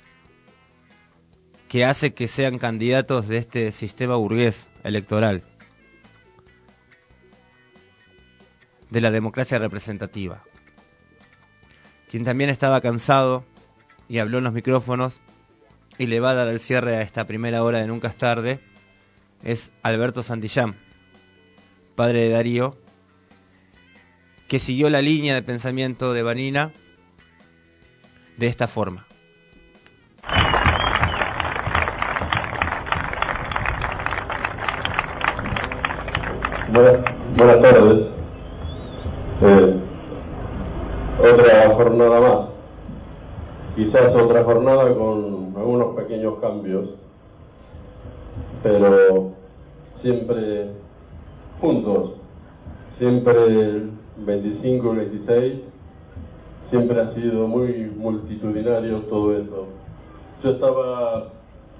S4: que hace que sean candidatos de este sistema burgués electoral, de la democracia representativa. Quien también estaba cansado y habló en los micrófonos y le va a dar el cierre a esta primera hora de Nunca es Tarde es Alberto Santillán, padre de Darío, que siguió la línea de pensamiento de Vanina de esta forma.
S19: Buenas tardes. Otra jornada más. Quizás otra jornada con algunos pequeños cambios, pero siempre juntos, siempre el 25 y 26, siempre ha sido muy multitudinario todo esto. Yo estaba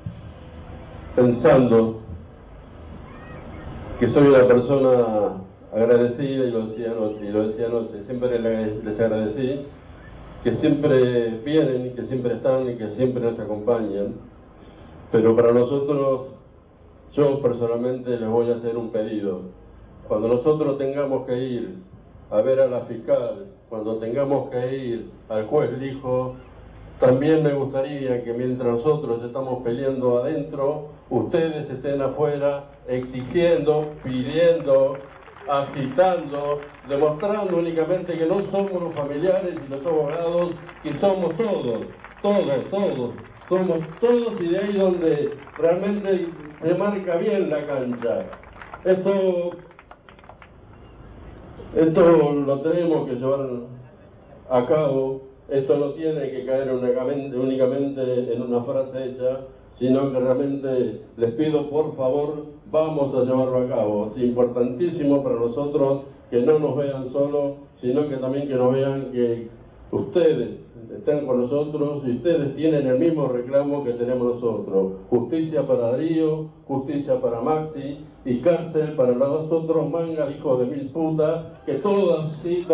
S19: pensando que soy una persona agradecida, y lo decía anoche, siempre les agradecí, que siempre vienen y que siempre están y que siempre nos acompañan, pero para nosotros, yo personalmente les voy a hacer un pedido. Cuando nosotros tengamos que ir a ver a la fiscal, cuando tengamos que ir al juez Lijo, también me gustaría que mientras nosotros estamos peleando adentro, ustedes estén afuera exigiendo, pidiendo, agitando, demostrando únicamente que no somos los familiares y los abogados, que somos todos, somos todos, y de ahí donde realmente se marca bien la cancha. Esto lo tenemos que llevar a cabo, esto no tiene que caer únicamente en una frase hecha, sino que realmente les pido por favor, vamos a llevarlo a cabo. Es importantísimo para nosotros que no nos vean solos, sino que también que nos vean que ustedes están con nosotros y ustedes tienen el mismo reclamo que tenemos nosotros. Justicia para Darío, justicia para Maxi y cárcel para los otros mangas hijos de mil putas que todavía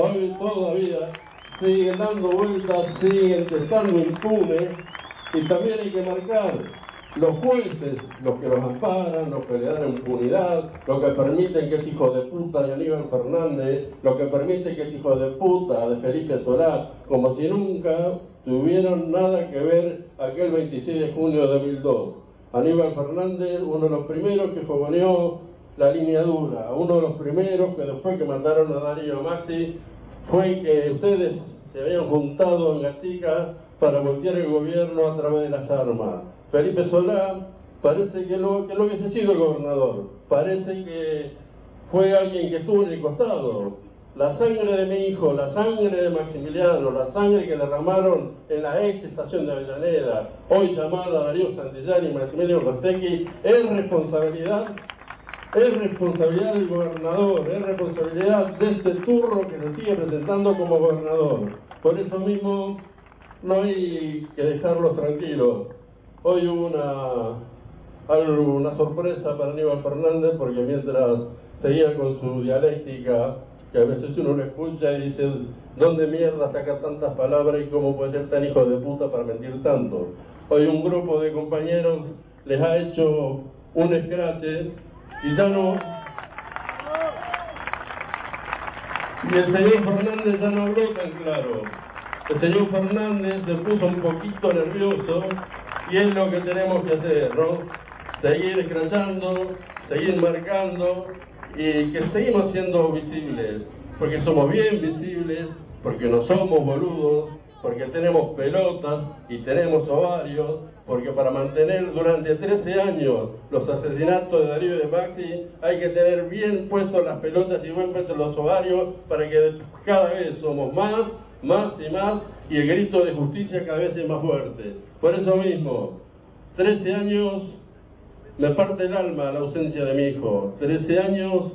S19: siguen dando vueltas, siguen estando impunes. Y también hay que marcar los jueces, los que los amparan, los que le dan impunidad, los que permiten que es hijo de puta de Aníbal Fernández, los que permiten que es hijo de puta de Felipe Solá, como si nunca tuvieron nada que ver aquel 26 de junio de 2002. Aníbal Fernández, uno de los primeros que fogoneó la línea dura, uno de los primeros que después que mataron a Darío Maxi, fue que ustedes se habían juntado en Gatica para voltear el gobierno a través de las armas. Felipe Solá parece que no hubiese sido el gobernador, parece que fue alguien que estuvo en el costado. La sangre de mi hijo, la sangre de Maximiliano, la sangre que derramaron en la ex estación de Avellaneda, hoy llamada Darío Santillán y Maximiliano Rostecchi, es responsabilidad del gobernador, es responsabilidad de este turro que se sigue presentando como gobernador. Por eso mismo no hay que dejarlos tranquilos. Hoy hubo una sorpresa para Aníbal Fernández, porque mientras seguía con su dialéctica, que a veces uno lo escucha y dice, ¿dónde mierda saca tantas palabras y cómo puede ser tan hijo de puta para mentir tanto? Hoy un grupo de compañeros les ha hecho un escrache y ya no... Y el señor Fernández ya no habló tan claro. El señor Fernández se puso un poquito nervioso y es lo que tenemos que hacer, ¿no? Seguir escrachando, seguir marcando y que seguimos siendo visibles, porque somos bien visibles, porque no somos boludos, porque tenemos pelotas y tenemos ovarios, porque para mantener durante 13 años los asesinatos de Darío y de Maxi hay que tener bien puestos las pelotas y bien puestos los ovarios para que cada vez somos más y más, y el grito de justicia cada vez es más fuerte. Por eso mismo, 13 años me parte el alma la ausencia de mi hijo. 13 años,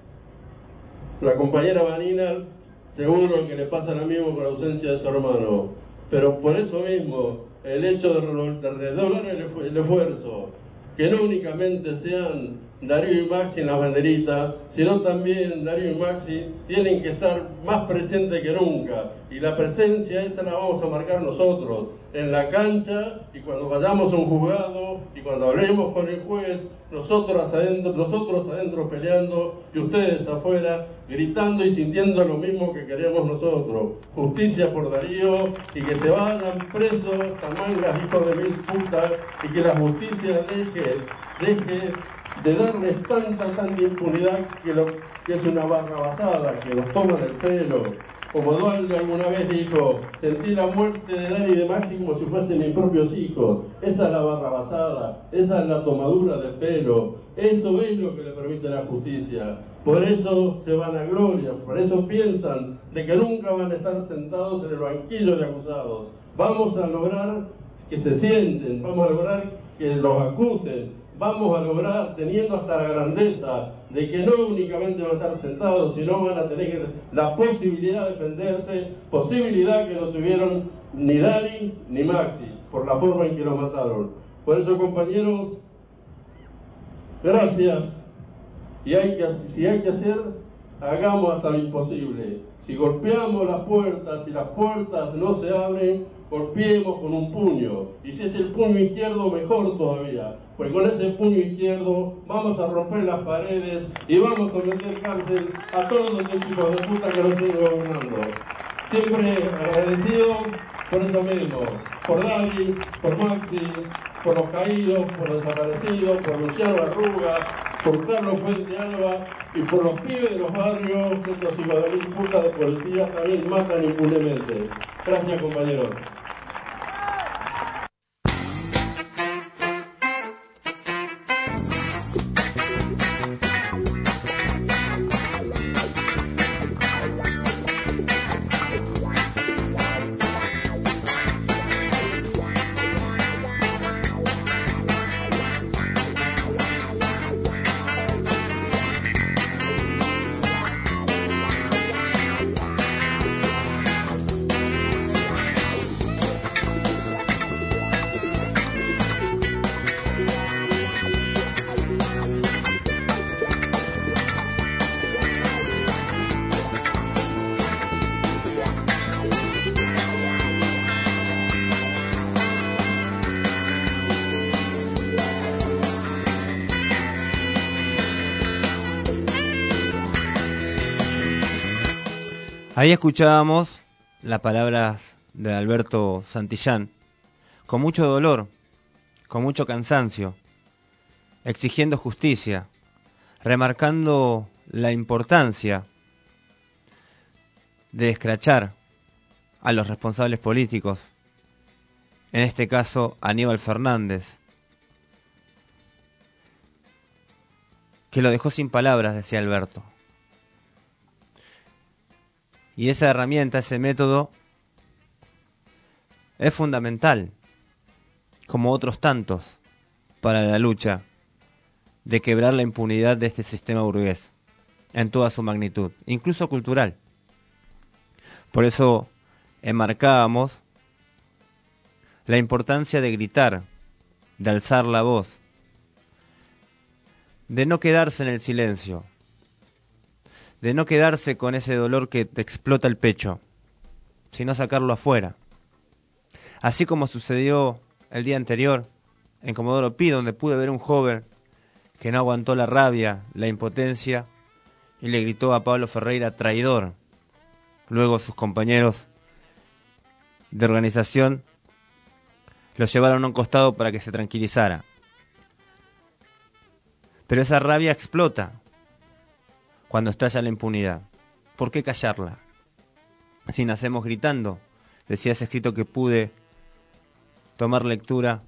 S19: la compañera Vanina, seguro que le pasa lo mismo con la ausencia de su hermano. Pero por eso mismo, el hecho de redoblar el esfuerzo, que no únicamente sean Darío y Maxi en las banderitas, sino también Darío y Maxi tienen que estar más presentes que nunca. Y la presencia esta la vamos a marcar nosotros, en la cancha, y cuando vayamos a un juzgado, y cuando hablemos con el juez, nosotros adentro peleando, y ustedes afuera, gritando y sintiendo lo mismo que queremos nosotros. Justicia por Darío, y que se vayan presos, tamangas, hijos de mil putas, y que la justicia deje de darles tanta impunidad que es una barrabasada, que los toman el pelo. Como Dualde alguna vez dijo, sentí la muerte de Dani y de Maxi como si fuesen mis propios hijos. Esa es la barrabasada, esa es la tomadura de pelo, eso es lo que le permite la justicia. Por eso se van a gloria, por eso piensan de que nunca van a estar sentados en el banquillo de acusados. Vamos a lograr que se sienten, vamos a lograr que los acusen, vamos a lograr, teniendo hasta la grandeza de que no únicamente van a estar sentados, sino van a tener la posibilidad de defenderse, posibilidad que no tuvieron ni Dani ni Maxi, por la forma en que lo mataron. Por eso, compañeros, gracias. Y si hay que hacer, hagamos hasta lo imposible. Si golpeamos las puertas y las puertas no se abren, golpeemos con un puño. Y si es el puño izquierdo, mejor todavía. Porque con ese puño izquierdo vamos a romper las paredes y vamos a meter cárcel a todos los hijos de puta que nos siguen gobernando. Siempre agradecido por eso mismo. Por Dani, por Maxi, por los caídos, por los desaparecidos, por Luciano Arruga, por Carlos Fuente Alba y por los pibes de los barrios que estos hijos de mil putas de policía también matan impunemente. Gracias, compañeros.
S4: Ahí escuchábamos las palabras de Alberto Santillán, con mucho dolor, con mucho cansancio, exigiendo justicia, remarcando la importancia de escrachar a los responsables políticos, en este caso Aníbal Fernández, que lo dejó sin palabras, decía Alberto. Y esa herramienta, ese método, es fundamental, como otros tantos, para la lucha de quebrar la impunidad de este sistema burgués, en toda su magnitud, incluso cultural. Por eso enmarcábamos la importancia de gritar, de alzar la voz, de no quedarse en el silencio, de no quedarse con ese dolor que te explota el pecho, sino sacarlo afuera. Así como sucedió el día anterior en Comodoro Pi, donde pude ver un joven que no aguantó la rabia, la impotencia, y le gritó a Pablo Ferreira traidor. Luego sus compañeros de organización lo llevaron a un costado para que se tranquilizara. Pero esa rabia explota cuando estalla la impunidad. ¿Por qué callarla? Si nacemos gritando, decía ese escrito que pude tomar lectura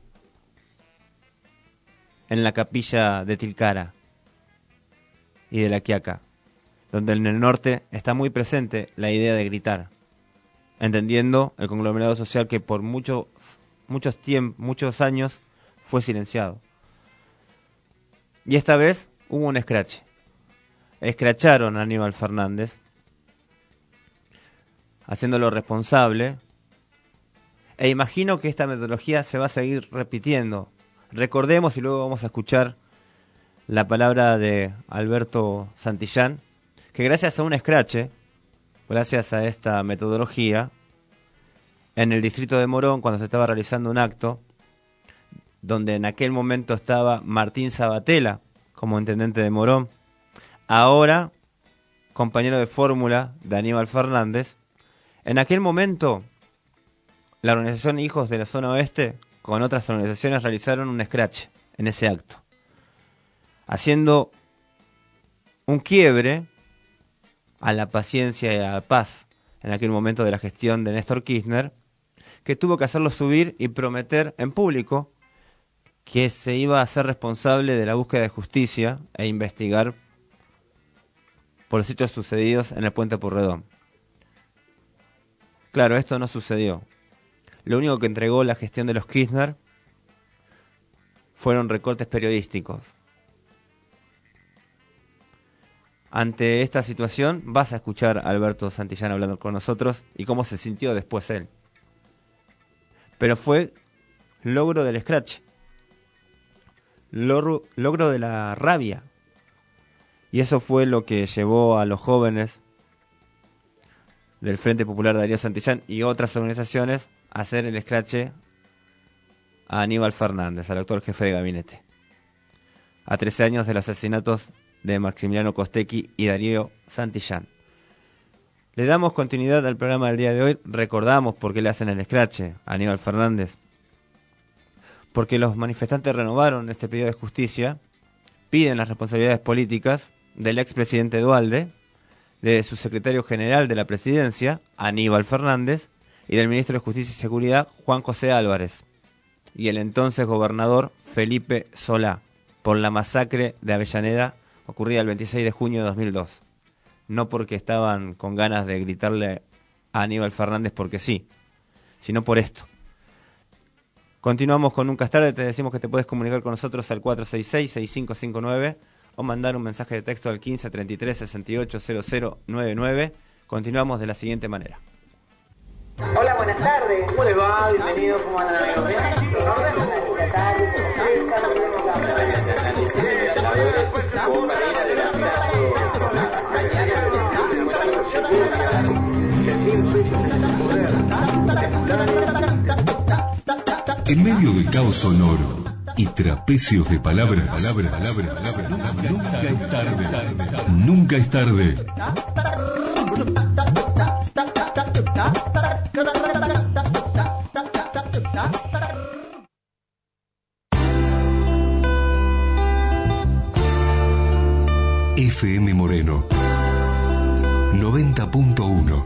S4: en la capilla de Tilcara y de La Quiaca, donde en el norte está muy presente la idea de gritar, entendiendo el conglomerado social que por muchos años fue silenciado. Y esta vez hubo un escrache. Escracharon a Aníbal Fernández, haciéndolo responsable, e imagino que esta metodología se va a seguir repitiendo. Recordemos, y luego vamos a escuchar la palabra de Alberto Santillán, que gracias a un escrache, gracias a esta metodología, en el distrito de Morón, cuando se estaba realizando un acto, donde en aquel momento estaba Martín Sabatella como intendente de Morón, ahora compañero de fórmula de Aníbal Fernández, en aquel momento la organización Hijos de la Zona Oeste con otras organizaciones realizaron un escrache en ese acto, haciendo un quiebre a la paciencia y a la paz en aquel momento de la gestión de Néstor Kirchner, que tuvo que hacerlo subir y prometer en público que se iba a ser responsable de la búsqueda de justicia e investigar por los hechos sucedidos en el Puente Pueyrredón. Claro, esto no sucedió. Lo único que entregó la gestión de los Kirchner fueron recortes periodísticos. Ante esta situación vas a escuchar a Alberto Santillán hablando con nosotros y cómo se sintió después él. Pero fue logro del escrache, logro de la rabia. Y eso fue lo que llevó a los jóvenes del Frente Popular de Darío Santillán y otras organizaciones a hacer el escrache a Aníbal Fernández, al actual jefe de gabinete, a 13 años de los asesinatos de Maximiliano Costecchi y Darío Santillán. Le damos continuidad al programa del día de hoy. Recordamos por qué le hacen el escrache a Aníbal Fernández. Porque los manifestantes renovaron este pedido de justicia, piden las responsabilidades políticas del expresidente Duhalde, de su secretario general de la presidencia, Aníbal Fernández, y del ministro de Justicia y Seguridad, Juan José Álvarez, y el entonces gobernador Felipe Solá, por la masacre de Avellaneda ocurrida el 26 de junio de 2002. No porque estaban con ganas de gritarle a Aníbal Fernández porque sí, sino por esto. Continuamos con Nunca es tarde. Te decimos que te puedes comunicar con nosotros al 466-6559 o mandar un mensaje de texto al 1533-680099. Continuamos de la siguiente manera.
S20: Hola, buenas tardes. ¿Cómo les va? Bienvenidos. ¿Cómo andan, amigos? Bien.
S1: En medio del caos sonoro y trapecios de palabras, nunca es tarde. Nunca es tarde. FM Moreno 90.1.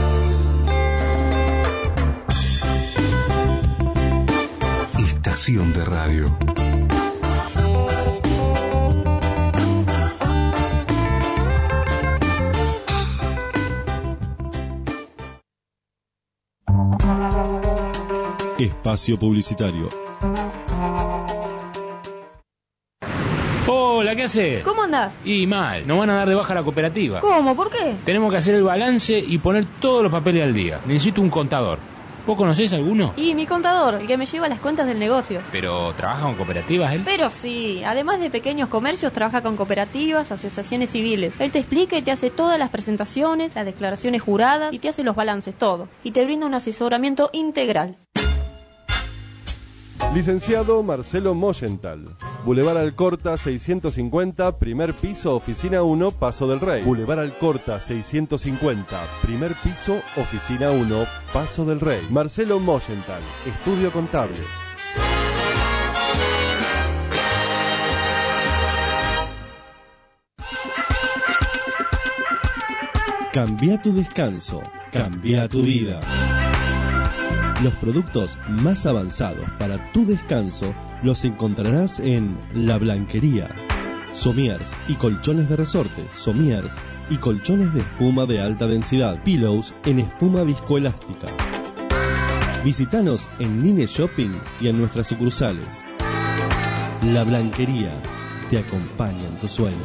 S1: Estación de radio.
S15: Espacio publicitario.
S10: Hola, ¿qué haces?
S21: ¿Cómo andás?
S10: Y mal, nos van a dar de baja la cooperativa.
S21: ¿Cómo? ¿Por qué?
S10: Tenemos que hacer el balance y poner todos los papeles al día. Necesito un contador. ¿Vos conocés alguno?
S21: Y mi contador, el que me lleva las cuentas del negocio.
S10: ¿Pero trabaja con cooperativas él?
S21: Pero sí, además de pequeños comercios, trabaja con cooperativas, asociaciones civiles. Él te explica y te hace todas las presentaciones, las declaraciones juradas y te hace los balances, todo. Y te brinda un asesoramiento integral.
S15: Licenciado Marcelo Moyental. Boulevard Alcorta 650, primer piso, oficina 1, Paso del Rey. Boulevard Alcorta 650, primer piso, oficina 1, Paso del Rey. Marcelo Moyental, estudio contable. Cambia tu descanso, cambia tu vida. Los productos más avanzados para tu descanso los encontrarás en La Blanquería. Somiers y colchones de resorte, somiers y colchones de espuma de alta densidad, pillows en espuma viscoelástica. Visítanos en Line Shopping y en nuestras sucursales. La Blanquería te acompaña en tus sueños.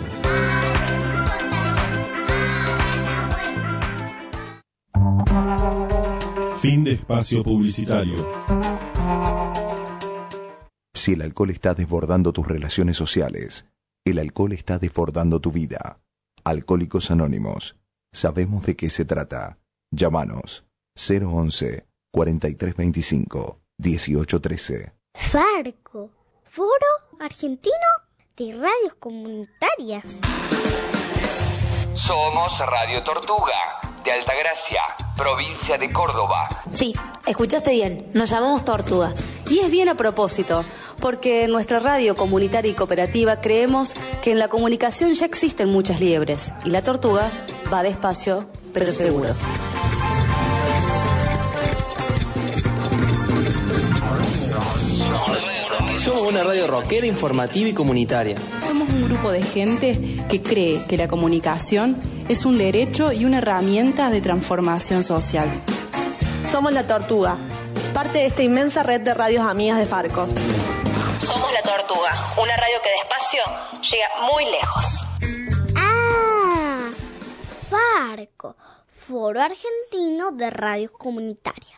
S15: Fin de espacio publicitario.
S12: Si el alcohol está desbordando tus relaciones sociales, el alcohol está desbordando tu vida. Alcohólicos Anónimos. Sabemos de qué se trata. Llámanos 011 4325 1813.
S22: Farco, Foro Argentino de Radios Comunitarias.
S23: Somos Radio Tortuga, de Altagracia, provincia de Córdoba.
S24: Sí, escuchaste bien, nos llamamos Tortuga. Y es bien a propósito, porque en nuestra radio comunitaria y cooperativa creemos que en la comunicación ya existen muchas liebres, y la tortuga va despacio, pero seguro.
S25: Somos una radio rockera, informativa y comunitaria.
S26: Somos un grupo de gente que cree que la comunicación es un derecho y una herramienta de transformación social.
S27: Somos La Tortuga, parte de esta inmensa red de radios amigas de Farco.
S28: Somos La Tortuga, una radio que despacio llega muy lejos.
S22: ¡Ah! Farco, Foro Argentino de Radios Comunitarias.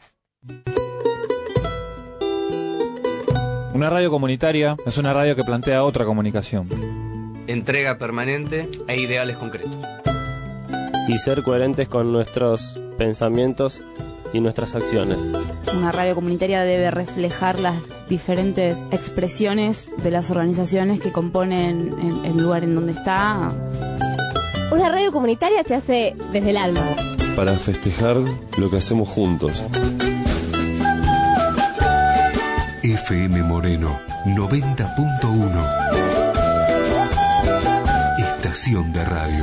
S29: Una radio comunitaria es una radio que plantea otra comunicación.
S30: Entrega permanente e ideales concretos.
S31: Y ser coherentes con nuestros pensamientos y nuestras acciones.
S26: Una radio comunitaria debe reflejar las diferentes expresiones de las organizaciones que componen el lugar en donde está.
S27: Una radio comunitaria se hace desde el alma.
S15: Para festejar lo que hacemos juntos.
S1: FM Moreno 90.1. Estación de radio.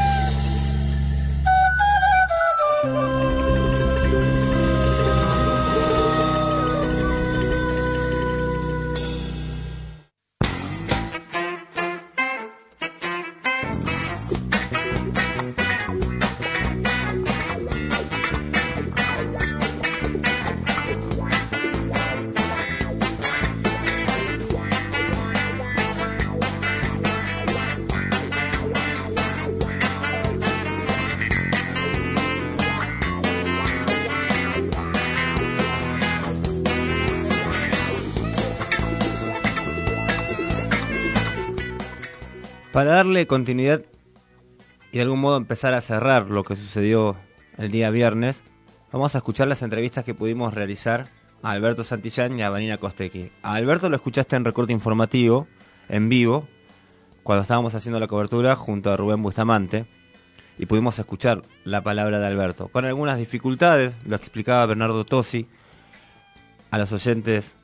S4: Para darle continuidad y de algún modo empezar a cerrar lo que sucedió el día viernes, vamos a escuchar las entrevistas que pudimos realizar a Alberto Santillán y a Vanina Costecchi. A Alberto lo escuchaste en Recorte Informativo, en vivo, cuando estábamos haciendo la cobertura junto a Rubén Bustamante, y pudimos escuchar la palabra de Alberto. Con algunas dificultades, lo explicaba Bernardo Tosi a los oyentes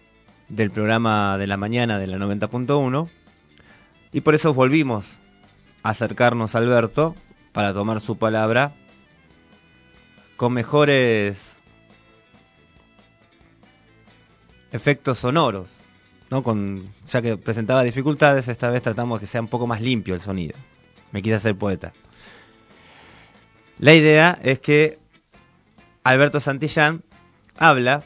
S4: del programa de la mañana de la 90.1, y por eso volvimos acercarnos a Alberto para tomar su palabra con mejores efectos sonoros, ¿no? Ya que presentaba dificultades, esta vez tratamos de que sea un poco más limpio el sonido. Me quise hacer poeta. La idea es que Alberto Santillán habla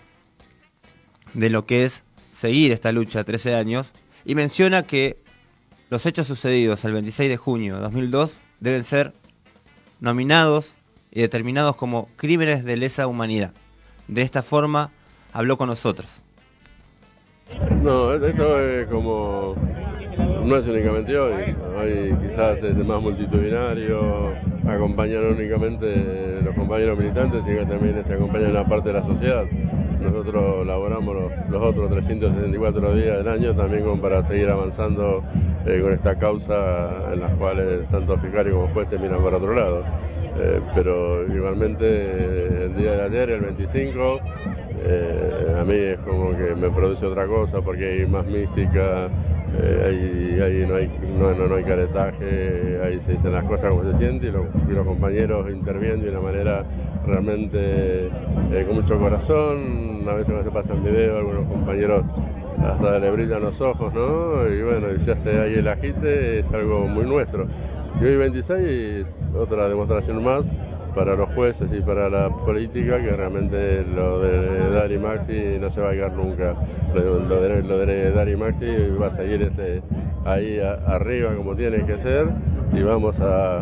S4: de lo que es seguir esta lucha 13 años y menciona que los hechos sucedidos el 26 de junio de 2002 deben ser nominados y determinados como crímenes de lesa humanidad. De esta forma habló con nosotros.
S19: No, esto es como... No es únicamente hoy. Hoy quizás es más multitudinario, acompañan únicamente los compañeros militantes, sino que también se acompaña una parte de la sociedad. Nosotros laboramos los otros 364 días del año también como para seguir avanzando con esta causa en las cuales tanto fiscales como jueces miran para otro lado. Pero igualmente el día de ayer, el 25, a mí es como que me produce otra cosa porque hay más mística, ahí no hay caretaje, ahí se dicen las cosas como se siente y los compañeros intervienen de una manera realmente con mucho corazón. A veces cuando se pasan videos, algunos compañeros hasta le brillan los ojos, ¿no? Y bueno, se hace ahí el agite, es algo muy nuestro. Y hoy 26 es otra demostración más para los jueces y para la política que realmente lo de Dari Maxi no se va a llegar nunca. Lo de Dari Maxi va a seguir ahí arriba como tiene que ser y vamos a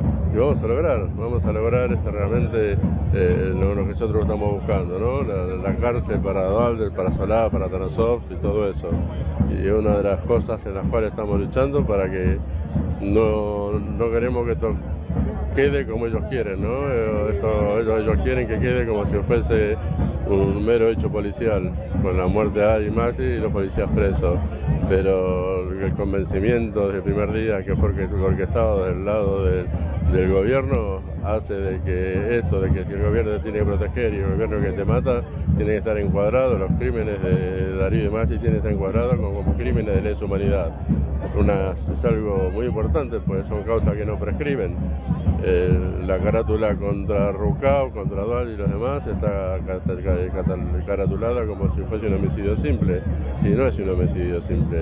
S19: lograr realmente lo que nosotros estamos buscando, ¿no? La cárcel para Duhalde, para Solá, para Tarasov y todo eso. Y es una de las cosas en las cuales estamos luchando para que no queremos que esto quede como ellos quieren, ¿no? Ellos quieren que quede como si fuese un mero hecho policial, con la muerte de Dari Maxi y los policías presos. Pero el convencimiento desde el primer día que fue orquestado del lado del gobierno hace de que si el gobierno te tiene que proteger y el gobierno que te mata tiene que estar encuadrado, los crímenes de Darío y Maxi tienen que estar encuadrados como crímenes de lesa humanidad. Es algo muy importante, pues son causas que no prescriben. La carátula contra Rucao, contra Duhalde y los demás está caratulada como si fuese un homicidio simple, y no es un homicidio simple.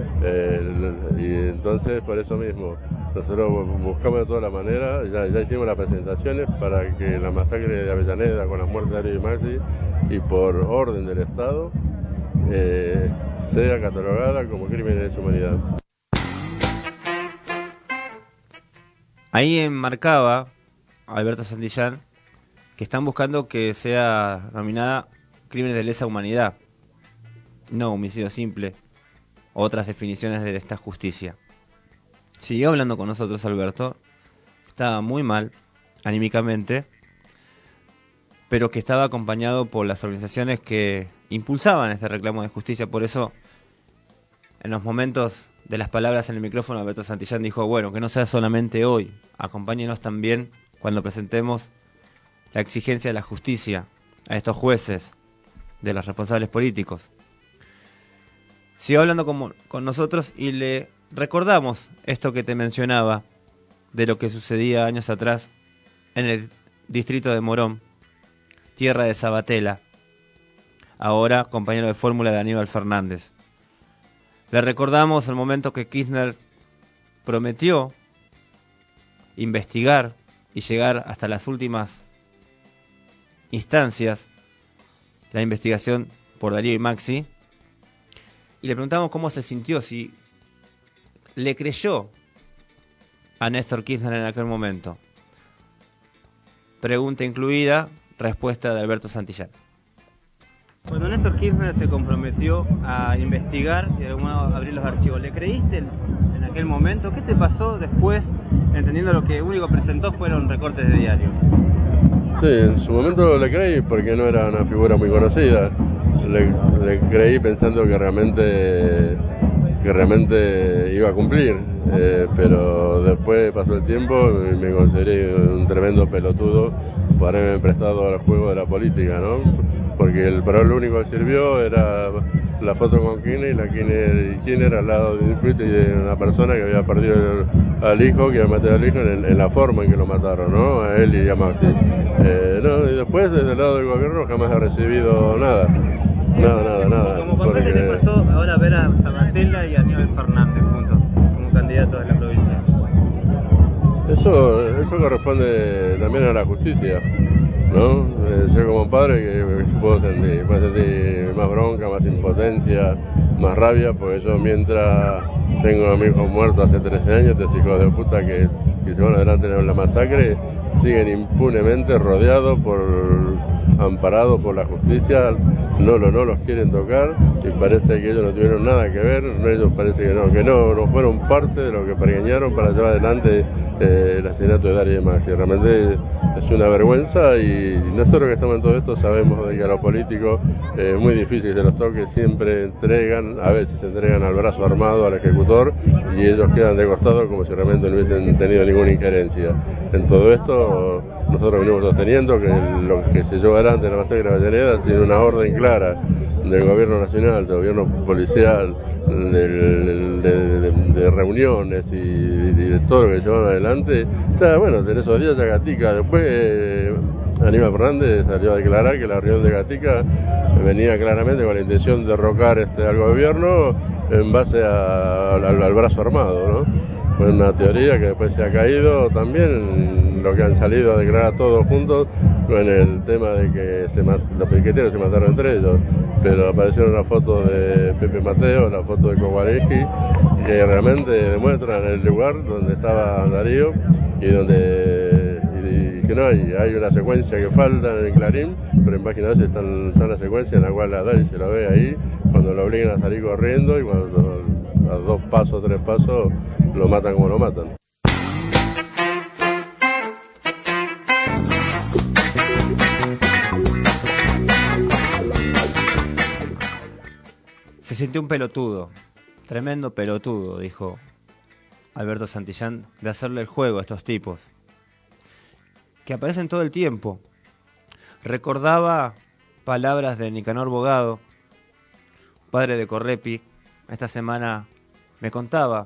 S19: Y entonces, por eso mismo, nosotros buscamos de todas las maneras, ya hicimos las presentaciones para que la masacre de Avellaneda con las muertes de Darío y Maxi, y por orden del Estado, sea catalogada como crimen de lesa humanidad.
S4: Ahí enmarcaba Alberto Santillán que están buscando que sea nominada crímenes de lesa humanidad, no homicidio simple, otras definiciones de esta justicia. Siguió hablando con nosotros Alberto, estaba muy mal anímicamente, pero que estaba acompañado por las organizaciones que impulsaban este reclamo de justicia. Por eso, en los momentos de las palabras en el micrófono, Alberto Santillán dijo, bueno, que no sea solamente hoy, acompáñenos también cuando presentemos la exigencia de la justicia a estos jueces, de los responsables políticos. Siguió hablando con nosotros y le recordamos esto que te mencionaba, de lo que sucedía años atrás en el distrito de Morón, tierra de Sabatella, ahora compañero de fórmula de Aníbal Fernández. Le recordamos el momento que Kirchner prometió investigar y llegar hasta las últimas instancias la investigación por Darío y Maxi, y le preguntamos cómo se sintió, si le creyó a Néstor Kirchner en aquel momento. Pregunta incluida, respuesta de Alberto Santillán.
S2: Cuando Néstor Kirchner se comprometió a investigar y de algún modo abrir los archivos, ¿le creíste en aquel momento? ¿Qué te pasó después, entendiendo lo que único presentó fueron recortes de diario?
S19: Sí, en su momento le creí porque no era una figura muy conocida. Le creí pensando que realmente iba a cumplir, pero después pasó el tiempo y me consideré un tremendo pelotudo por haberme prestado al juego de la política, ¿no? Porque para lo único que sirvió era la foto con Kirchner y Kirchner al lado de un tuit y de una persona que había perdido al hijo, que había matado al hijo en la forma en que lo mataron, ¿no? A él y a Maxi. No, y después desde el lado del gobierno jamás ha recibido nada. Nada.
S2: Como papá, ¿qué te pasó ahora ver a Sabatella y a Aníbal Fernández juntos como candidatos de la provincia?
S19: Eso corresponde también a la justicia, ¿no? Yo como padre que puedo sentir más bronca, más impotencia, más rabia, porque yo mientras tengo a mi hijo muerto hace 13 años, estos hijos de puta que se van adelante en la masacre, siguen impunemente rodeados amparados por la justicia, no los quieren tocar y parece que ellos no tuvieron nada que ver, ellos parece que no fueron parte de lo que pergeñaron para llevar adelante el asesinato de Darío y Maxi. Realmente es una vergüenza y nosotros que estamos en todo esto sabemos de que a los políticos es muy difícil que se los toque, siempre a veces se entregan al brazo armado al ejecutor y ellos quedan de costado como si realmente no hubiesen tenido ninguna injerencia. En todo esto nosotros venimos sosteniendo que lo que se lleva adelante en la masacre de Avellaneda tiene una orden clara del gobierno nacional, del gobierno policial, de reuniones y de todo lo que llevan adelante. O sea, bueno, en esos días ya Gatica, después Aníbal Fernández salió a declarar que la reunión de Gatica venía claramente con la intención de derrocar al gobierno en base al brazo armado, ¿no? Fue una teoría que después se ha caído también, lo que han salido a declarar todos juntos en el tema de que los piqueteros se mataron entre ellos, pero aparecieron las fotos de Pepe Mateo, la foto de Kowalewski, que realmente demuestran el lugar donde estaba Darío y donde que no hay una secuencia que falta en el Clarín, pero en página 12 está la secuencia en la cual a Darío se lo ve ahí cuando lo obligan a salir corriendo y cuando a 2 pasos, 3 pasos lo matan como lo matan.
S4: Se sintió un pelotudo, tremendo pelotudo, dijo Alberto Santillán, de hacerle el juego a estos tipos, que aparecen todo el tiempo. Recordaba palabras de Nicanor Bogado, padre de Correpi. Esta semana me contaba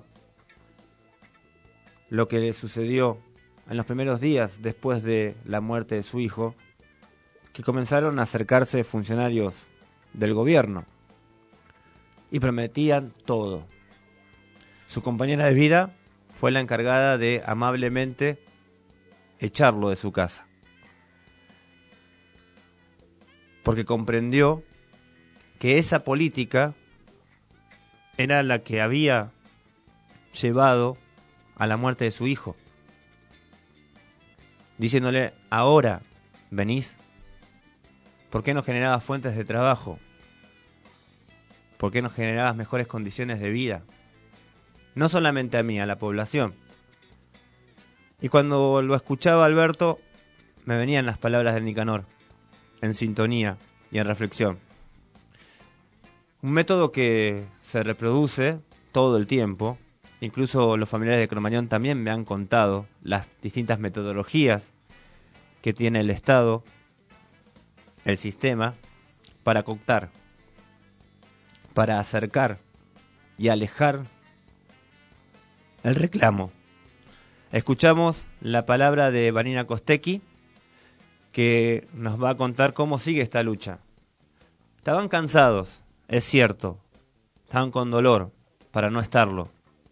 S4: lo que le sucedió en los primeros días después de la muerte de su hijo, que comenzaron a acercarse funcionarios del gobierno y prometían todo. Su compañera de vida fue la encargada de amablemente echarlo de su casa, porque comprendió que esa política era la que había llevado a la muerte de su hijo, diciéndole: ahora venís, ¿por qué no generabas fuentes de trabajo? ¿Por qué no generabas mejores condiciones de vida? No solamente a mí, a la población. Y cuando lo escuchaba Alberto, me venían las palabras de Nicanor, en sintonía y en reflexión. Un método que se reproduce todo el tiempo. Incluso los familiares de Cromañón también me han contado las distintas metodologías que tiene el Estado, el sistema, para cooptar, para acercar y alejar el reclamo. Escuchamos la palabra de Vanina Costecchi, que nos va a contar cómo sigue esta lucha. Estaban cansados, es cierto, estaban con dolor para no estarlo,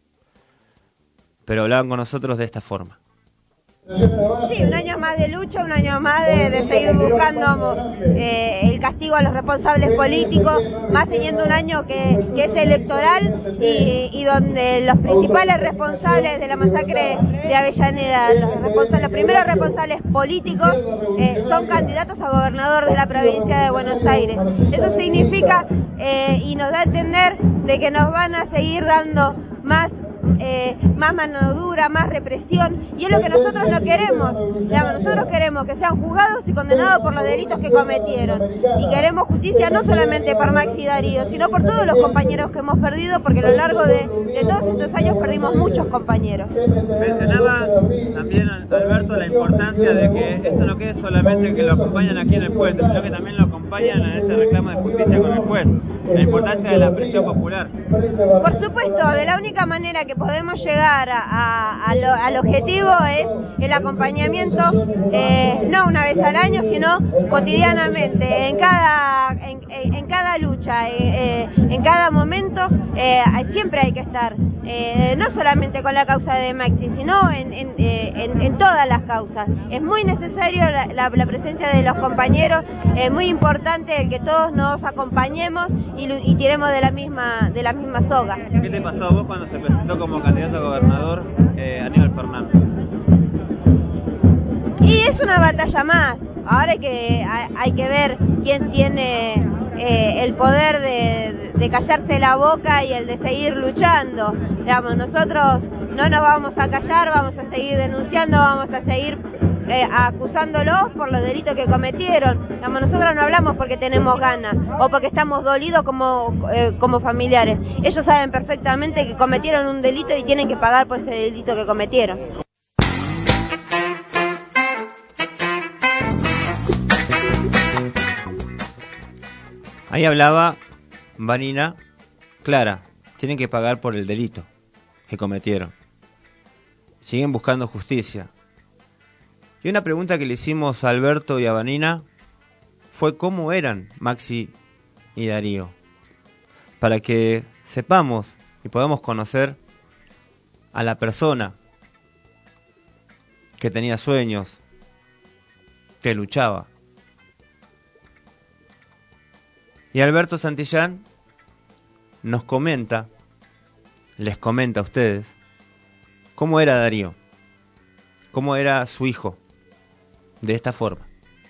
S4: pero hablaban con nosotros de esta forma.
S18: Sí, un año más de lucha, un año más de seguir buscando el castigo a los responsables políticos, más teniendo un año que es electoral y donde los principales responsables de la masacre de Avellaneda, los primeros responsables políticos, son candidatos a gobernador de la provincia de Buenos Aires. Eso significa y nos da a entender de que nos van a seguir dando más mano dura, más represión, y es lo que nosotros no queremos. Digamos, nosotros queremos que sean juzgados y condenados por los delitos que cometieron, y queremos justicia no solamente por Maxi y Darío, sino por todos los compañeros que hemos perdido, porque a lo largo de todos estos años perdimos muchos compañeros.
S2: Mencionaba también, Alberto, la importancia de que esto no quede solamente que lo acompañan aquí en el puente, sino que también lo acompañan en este reclamo de justicia con el juez. la importancia de la presión popular.
S18: Por supuesto, de la única manera que podemos llegar al objetivo es el acompañamiento, no una vez al año, sino cotidianamente, en cada lucha, en cada momento, siempre hay que estar, no solamente con la causa de Maxi, sino en todas las causas. Es muy necesario la presencia de los compañeros, es muy importante el que todos nos acompañemos y tiremos de la misma soga.
S2: ¿Qué te pasó a vos cuando se presentó como candidato a gobernador Aníbal Fernández?
S18: Y es una batalla más. Ahora hay que ver quién tiene el poder de callarse la boca y el de seguir luchando. Digamos, nosotros no nos vamos a callar, vamos a seguir denunciando, vamos a seguir acusándolos por los delitos que cometieron. Digamos, nosotros no hablamos porque tenemos ganas o porque estamos dolidos como familiares. Ellos saben perfectamente que cometieron un delito y tienen que pagar por ese delito que cometieron.
S4: Ahí hablaba Vanina Clara, tienen que pagar por el delito que cometieron. Siguen buscando justicia. Y una pregunta que le hicimos a Alberto y a Vanina fue cómo eran Maxi y Darío, para que sepamos y podamos conocer a la persona que tenía sueños, que luchaba. Y Alberto Santillán les comenta a ustedes cómo era Darío, cómo era su hijo, de esta forma.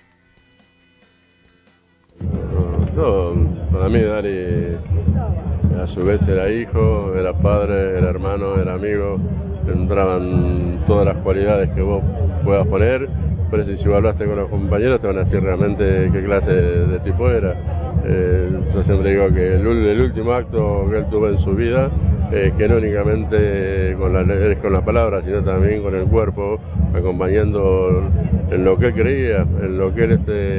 S19: Para mí Dari a su vez era hijo, era padre, era hermano, era amigo, entraban todas las cualidades que vos puedas poner. Por eso si vos hablaste con los compañeros te van a decir realmente qué clase de tipo era. Yo siempre digo que el último acto que él tuvo en su vida, que no únicamente con las palabras, sino también con el cuerpo, acompañando en lo que él creía, en lo que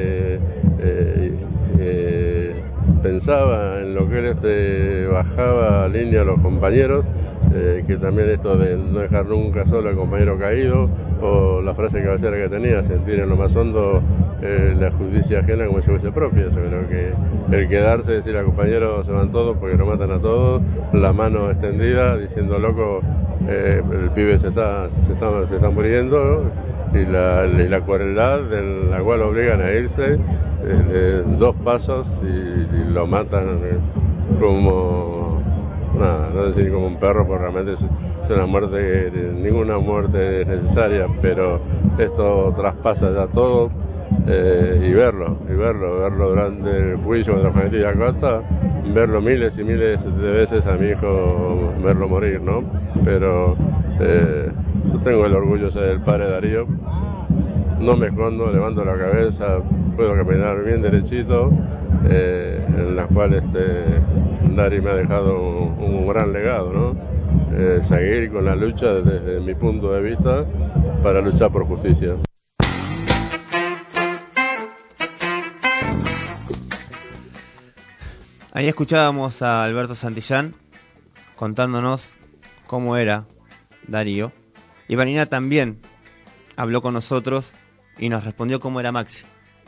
S19: él pensaba, en lo que él bajaba línea a los compañeros, que también esto de no dejar nunca solo al compañero caído, o la frase cabecera que tenía, sentir en lo más hondo la justicia ajena como si fuese propia. Yo creo que el quedarse, decir al compañero se van todos porque lo matan a todos, la mano extendida diciendo loco, el pibe se está muriendo, y la crueldad en la cual obligan a irse, dos pasos y lo matan como no decir como un perro, porque realmente es una muerte, ninguna muerte es necesaria, pero esto traspasa ya todo, y verlo durante el juicio contra Valentín Acosta, verlo miles y miles de veces a mi hijo, verlo morir, ¿no? Pero yo tengo el orgullo de ser el padre de Darío, no me escondo, levanto la cabeza, puedo caminar bien derechito, en la cual Dari me ha dejado un gran legado, ¿no? Seguir con la lucha desde mi punto de vista para luchar por justicia.
S4: Ahí escuchábamos a Alberto Santillán contándonos cómo era Darío, y Vanina también habló con nosotros y nos respondió cómo era Maxi.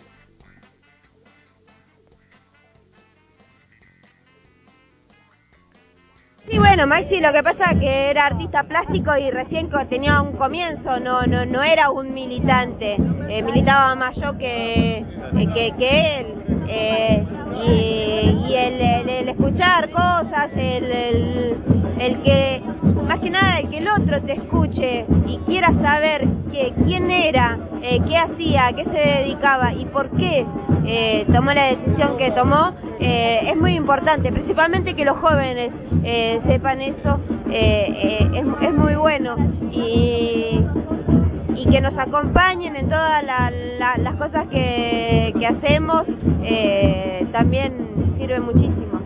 S18: Sí, bueno, Maxi lo que pasa es que era artista plástico y recién tenía un comienzo, no era un militante, militaba más yo que él, y el escuchar cosas, el que, más que nada, el que el otro te escuche y quiera saber quién era, qué hacía, qué se dedicaba y por qué tomó la decisión que tomó, es muy importante, principalmente que los jóvenes sepan eso, es muy bueno, y que nos acompañen en todas las cosas que hacemos, también sirve muchísimo.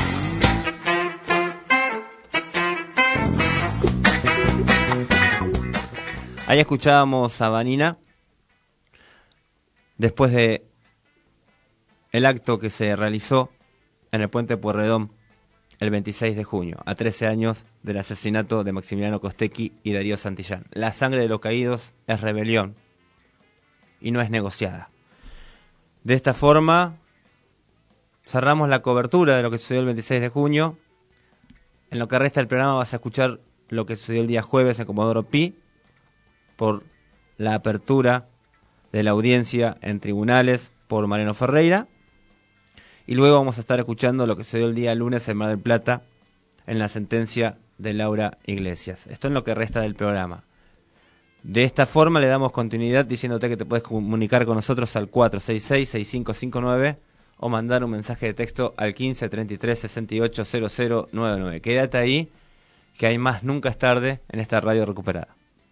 S4: Ahí escuchábamos a Vanina después de el acto que se realizó en el puente Pueyrredón el 26 de junio, a 13 años del asesinato de Maximiliano Costecchi y Darío Santillán. La sangre de los caídos es rebelión y no es negociada. De esta forma, cerramos la cobertura de lo que sucedió el 26 de junio. En lo que resta del programa vas a escuchar lo que sucedió el día jueves en Comodoro Pi, por la apertura de la audiencia en tribunales por Mariano Ferreira. Y luego vamos a estar escuchando lo que sucedió el día lunes en Mar del Plata, en la sentencia de Laura Iglesias. Esto es lo que resta del programa. De esta forma le damos continuidad diciéndote que te puedes comunicar con nosotros al 466-6559 o mandar un mensaje de texto al 15 33 68 0099. Quédate ahí, que hay más Nunca es tarde en esta radio recuperada.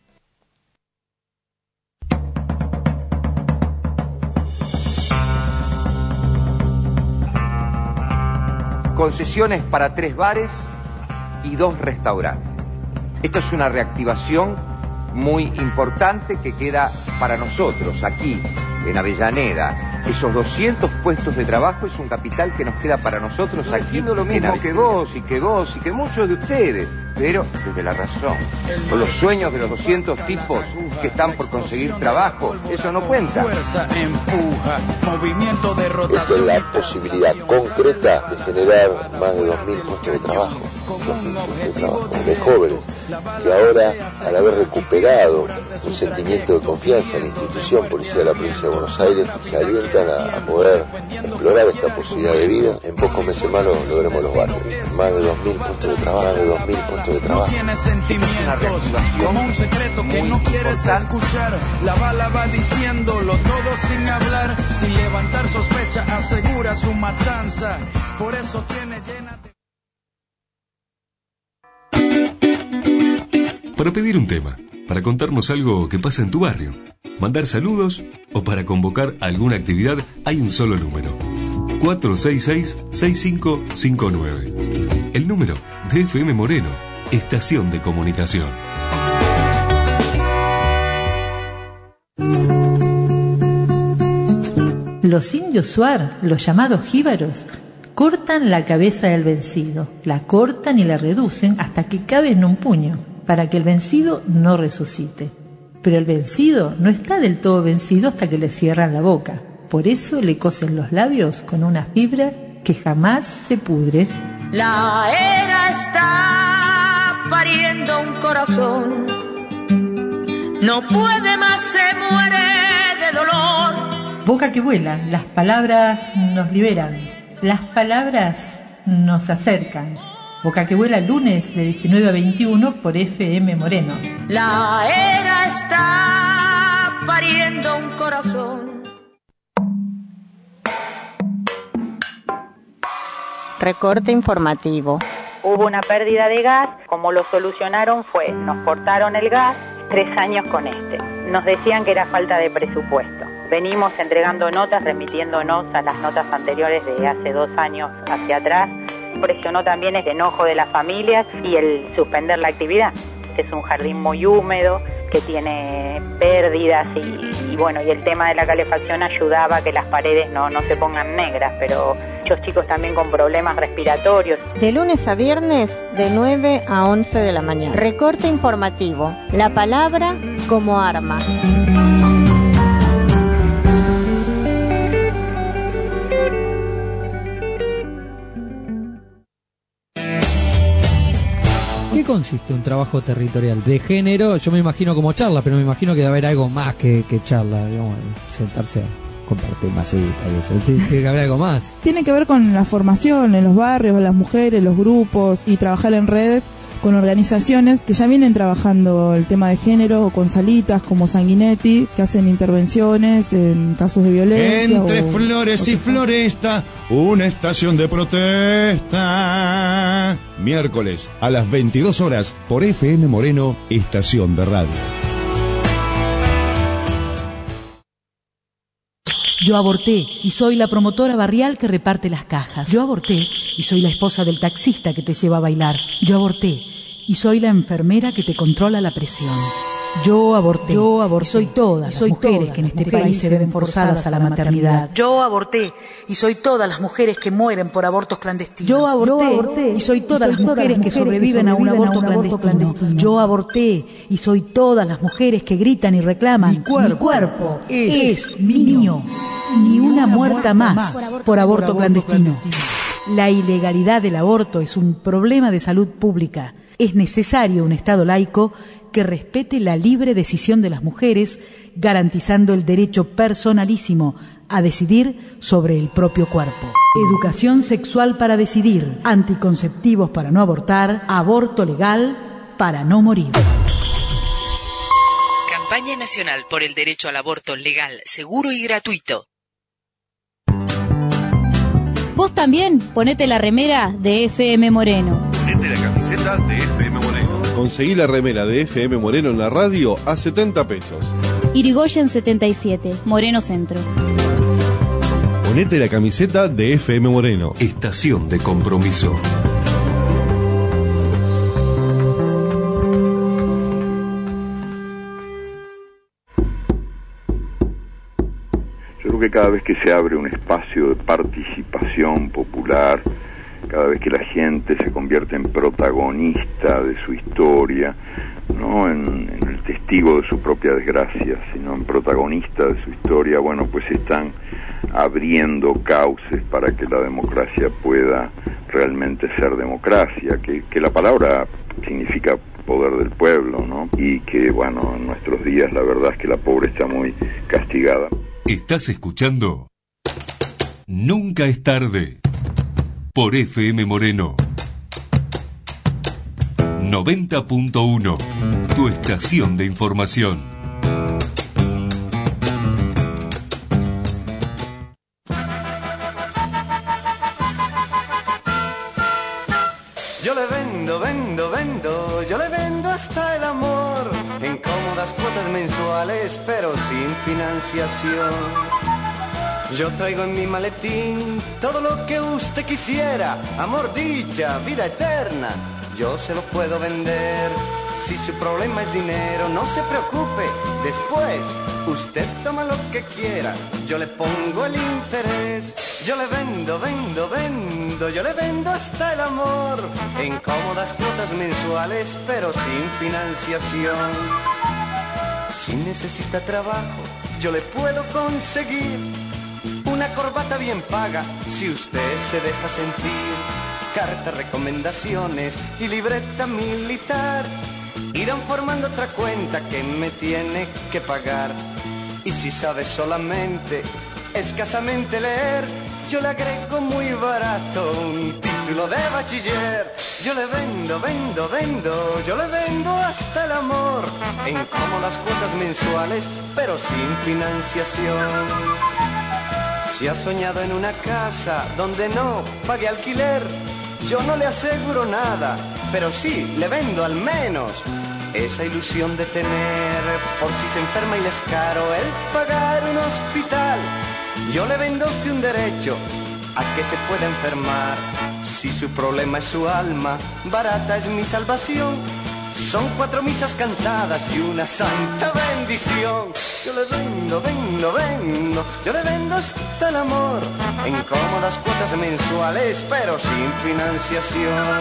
S3: Concesiones para 3 bares y 2 restaurantes. Esto es una reactivación muy importante que queda para nosotros aquí en Avellaneda. Esos 200 puestos de trabajo es un capital que nos queda para nosotros aquí. Lo mismo que vos y que muchos de ustedes, pero desde la razón. Con los sueños de los 200 tipos que están por conseguir trabajo, eso no cuenta.
S5: Esta es la posibilidad concreta de generar más de 2.000 puestos de trabajo, de jóvenes, que ahora, al haber recuperado un sentimiento de confianza en la institución policial de la provincia de Buenos Aires, se alientan a poder explorar esta posibilidad de vida. En pocos meses más logremos los barrios. Más de 2.000 puestos de trabajo, más de 2.000 puestos de trabajo. Tienes sentimientos como un secreto que no quieres escuchar. La bala va diciéndolo todo sin hablar, sin levantar sospecha, asegura su matanza. Por eso tiene llena de...
S1: Para pedir un tema, para contarnos algo que pasa en tu barrio, mandar saludos o para convocar alguna actividad, hay un solo número: 466-6559. El número de FM Moreno, estación de comunicación.
S6: Los indios Shuar, los llamados jíbaros, cortan la cabeza del vencido, la cortan y la reducen hasta que cabe en un puño, para que el vencido no resucite. Pero el vencido no está del todo vencido hasta que le cierran la boca. Por eso le cosen los labios con una fibra que jamás se pudre.
S7: La era está pariendo un corazón, no puede más, se muere de dolor.
S6: Boca que vuela, las palabras nos liberan, las palabras nos acercan. Boca que vuela, lunes de 19 a 21 por FM Moreno.
S7: La era está pariendo un corazón.
S8: Recorte informativo.
S9: Hubo una pérdida de gas, como lo solucionaron fue, nos cortaron el gas, 3 años con este. Nos decían que era falta de presupuesto. Venimos entregando notas, remitiéndonos a las notas anteriores de hace 2 años hacia atrás. Presionó también el enojo de las familias y el suspender la actividad. Es un jardín muy húmedo, que tiene pérdidas y bueno, y el tema de la calefacción ayudaba a que las paredes no se pongan negras, pero muchos chicos también con problemas respiratorios.
S8: De lunes a viernes, de 9 a 11 de la mañana. Recorte informativo. La palabra como arma.
S11: ¿Qué consiste un trabajo territorial? De género, yo me imagino como charla, pero me imagino que debe haber algo más que charla, digamos, sentarse a compartir masitas y eso. Tiene que haber algo más.
S13: Tiene que ver con la formación en los barrios, las mujeres, los grupos y trabajar en red con organizaciones que ya vienen trabajando el tema de género, o con salitas como Sanguinetti, que hacen intervenciones en casos de violencia.
S14: Entre flores y floresta, una estación de protesta. Miércoles a las 22 horas por FM Moreno, estación de radio.
S16: Yo aborté y soy la promotora barrial que reparte las cajas. Yo aborté y soy la esposa del taxista que te lleva a bailar. Yo aborté y soy la enfermera que te controla la presión. Yo aborté. Soy todas las mujeres que en este país se ven forzadas a la maternidad.
S10: Yo aborté y soy todas las mujeres que mueren por abortos clandestinos.
S16: Yo aborté y soy todas las mujeres que sobreviven a un aborto clandestino. Yo aborté y soy todas las mujeres que gritan y reclaman: mi cuerpo es mío. Ni una muerta más por aborto clandestino. La ilegalidad del aborto es un problema de salud pública. Es necesario un Estado laico que respete la libre decisión de las mujeres, garantizando el derecho personalísimo a decidir sobre el propio cuerpo. Educación sexual para decidir, anticonceptivos para no abortar, aborto legal para no morir.
S12: Campaña Nacional por el Derecho al Aborto Legal, Seguro y Gratuito.
S17: Vos también ponete la remera de FM Moreno.
S15: Ponete la camiseta de FM Moreno. Conseguí la remera de FM Moreno en la radio a 70 pesos.
S17: Irigoyen 77, Moreno Centro.
S15: Ponete la camiseta de FM Moreno.
S1: Estación de compromiso.
S10: Yo creo que cada vez que se abre un espacio de participación popular, cada vez que la gente se convierte en protagonista de su historia, no en el testigo de su propia desgracia, sino en protagonista de su historia, bueno, pues están abriendo cauces para que la democracia pueda realmente ser democracia, que la palabra significa poder del pueblo, ¿no? Y que, bueno, en nuestros días la verdad es que la pobre está muy castigada.
S1: Estás escuchando Nunca es tarde por FM Moreno 90.1, tu estación de información.
S20: Yo le vendo, yo le vendo hasta el amor en cómodas cuotas mensuales, pero sin financiación. Yo traigo en mi maletín todo lo que usted quisiera, amor, dicha, vida eterna. Yo se lo puedo vender. Si su problema es dinero, no se preocupe. Después, usted toma lo que quiera. Yo le pongo el interés. Yo le vendo, yo le vendo hasta el amor en cómodas cuotas mensuales, pero sin financiación. Si necesita trabajo, yo le puedo conseguir una corbata bien paga si usted se deja sentir. Cartas, recomendaciones y libreta militar irán formando otra cuenta que me tiene que pagar. Y si sabe solamente, escasamente leer, yo le agrego muy barato un título de bachiller. Yo le vendo, yo le vendo hasta el amor en cómodas cuotas mensuales, pero sin financiación. Si ha soñado en una casa donde no pague alquiler, yo no le aseguro nada, pero sí le vendo al menos esa ilusión de tener, por si se enferma y le es caro el pagar un hospital. Yo le vendo a usted un derecho a que se pueda enfermar. Si su problema es su alma, barata es mi salvación. Son 4 misas cantadas y una santa bendición. Yo le vendo, yo le vendo hasta el amor en cómodas cuotas mensuales, pero sin financiación.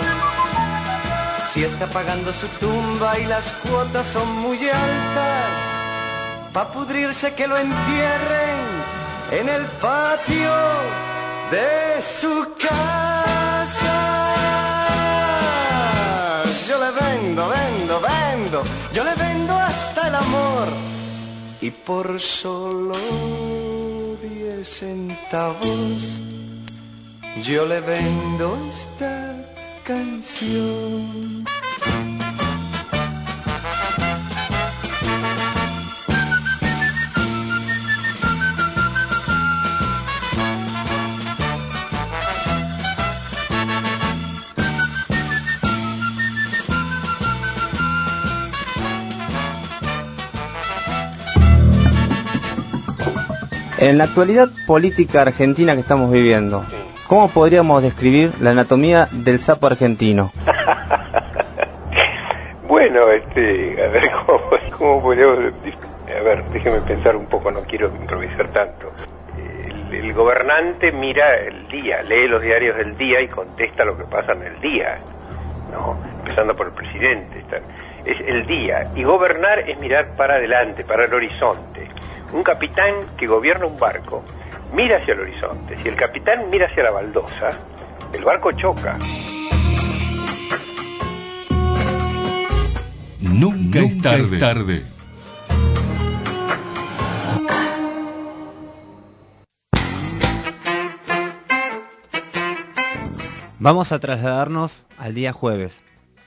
S20: Si está pagando su tumba y las cuotas son muy altas, pa' pudrirse que lo entierren en el patio de su casa. Yo le vendo, yo le vendo hasta el amor, y por solo 10 centavos yo le vendo esta canción.
S4: En la actualidad política argentina que estamos viviendo, ¿cómo podríamos describir la anatomía del sapo argentino?
S21: Bueno, a ver cómo podríamos... A ver, déjeme pensar un poco, no quiero improvisar tanto. El gobernante mira el día, lee los diarios del día y contesta lo que pasa en el día, ¿no? Empezando por el presidente. Es el día. Y gobernar es mirar para adelante, para el horizonte. Un capitán que gobierna un barco mira hacia el horizonte. Si el capitán mira hacia la baldosa, el barco choca.
S1: Nunca es tarde.
S4: Vamos a trasladarnos al día jueves,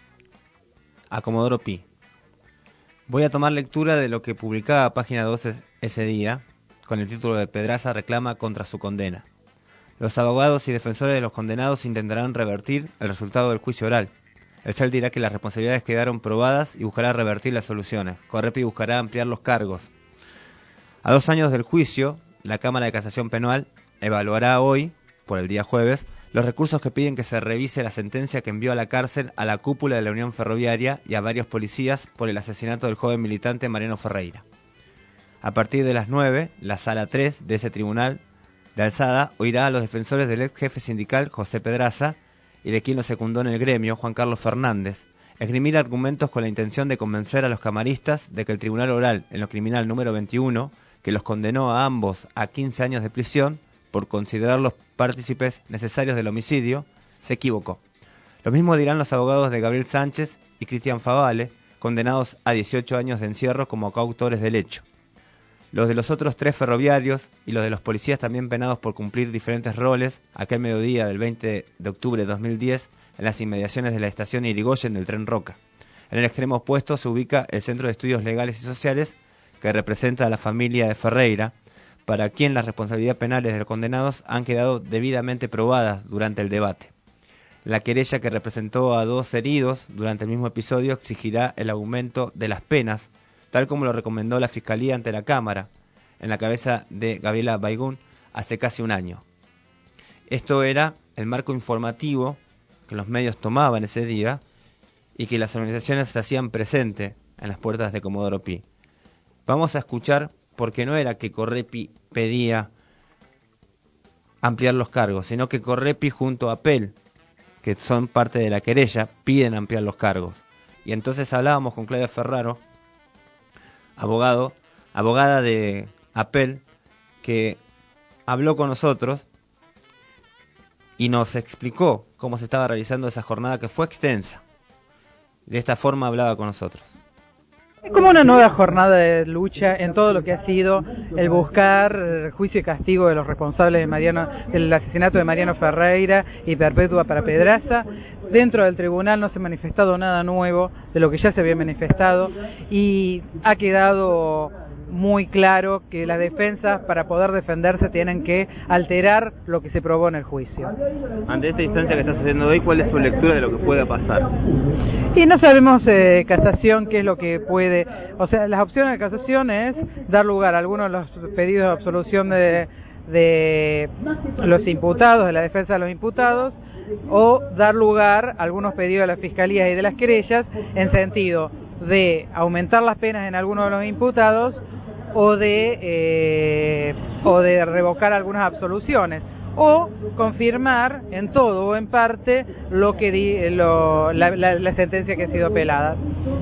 S4: a Comodoro Pi. Voy a tomar lectura de lo que publicaba Página 12 ese día, con el título de Pedraza reclama contra su condena. Los abogados y defensores de los condenados intentarán revertir el resultado del juicio oral. El CEL dirá que las responsabilidades quedaron probadas y buscará revertir las soluciones. Correpi buscará ampliar los cargos. A 2 años del juicio, la Cámara de Casación Penal evaluará hoy, por el día jueves, los recursos que piden que se revise la sentencia que envió a la cárcel a la cúpula de la Unión Ferroviaria y a varios policías por el asesinato del joven militante Mariano Ferreira. A partir de las 9, la Sala 3 de ese tribunal de alzada oirá a los defensores del ex jefe sindical José Pedraza y de quien lo secundó en el gremio, Juan Carlos Fernández, esgrimir argumentos con la intención de convencer a los camaristas de que el Tribunal Oral en lo Criminal número 21, que los condenó a ambos a 15 años de prisión por considerarlos partícipes necesarios del homicidio, se equivocó. Lo mismo dirán los abogados de Gabriel Sánchez y Cristian Favale, condenados a 18 años de encierro como coautores del hecho. Los de los otros 3 ferroviarios y los de los policías también penados por cumplir diferentes roles aquel mediodía del 20 de octubre de 2010 en las inmediaciones de la estación Irigoyen del tren Roca. En el extremo opuesto se ubica el Centro de Estudios Legales y Sociales, que representa a la familia de Ferreira, para quien las responsabilidades penales de los condenados han quedado debidamente probadas durante el debate. La querella que representó a 2 heridos durante el mismo episodio exigirá el aumento de las penas, tal como lo recomendó la Fiscalía ante la Cámara, en la cabeza de Gabriela Baigún, hace casi un año. Esto era el marco informativo que los medios tomaban ese día y que las organizaciones se hacían presente en las puertas de Comodoro Pi. Vamos a escuchar, porque no era que Correpi pedía ampliar los cargos, sino que Correpi junto a Apel, que son parte de la querella, piden ampliar los cargos. Y entonces hablábamos con Claudia Ferraro, abogada de Apel, que habló con nosotros y nos explicó cómo se estaba realizando esa jornada, que fue extensa. De esta forma hablaba con nosotros.
S22: Es como una nueva jornada de lucha en todo lo que ha sido el buscar juicio y castigo de los responsables del asesinato de Mariano Ferreira y perpetua para Pedraza. Dentro del tribunal no se ha manifestado nada nuevo de lo que ya se había manifestado y ha quedado muy claro que las defensas, para poder defenderse, tienen que alterar lo que se probó en el juicio.
S2: Ante esta instancia que está sucediendo hoy, ¿cuál es su lectura de lo que pueda pasar?
S22: Y no sabemos casación qué es lo que puede... O sea, las opciones de casación es dar lugar a algunos de los pedidos de absolución de los imputados, de la defensa de los imputados, o dar lugar a algunos pedidos de las fiscalías y de las querellas en sentido de aumentar las penas en algunos de los imputados o de revocar algunas absoluciones o confirmar en todo o en parte lo que la sentencia que ha sido apelada.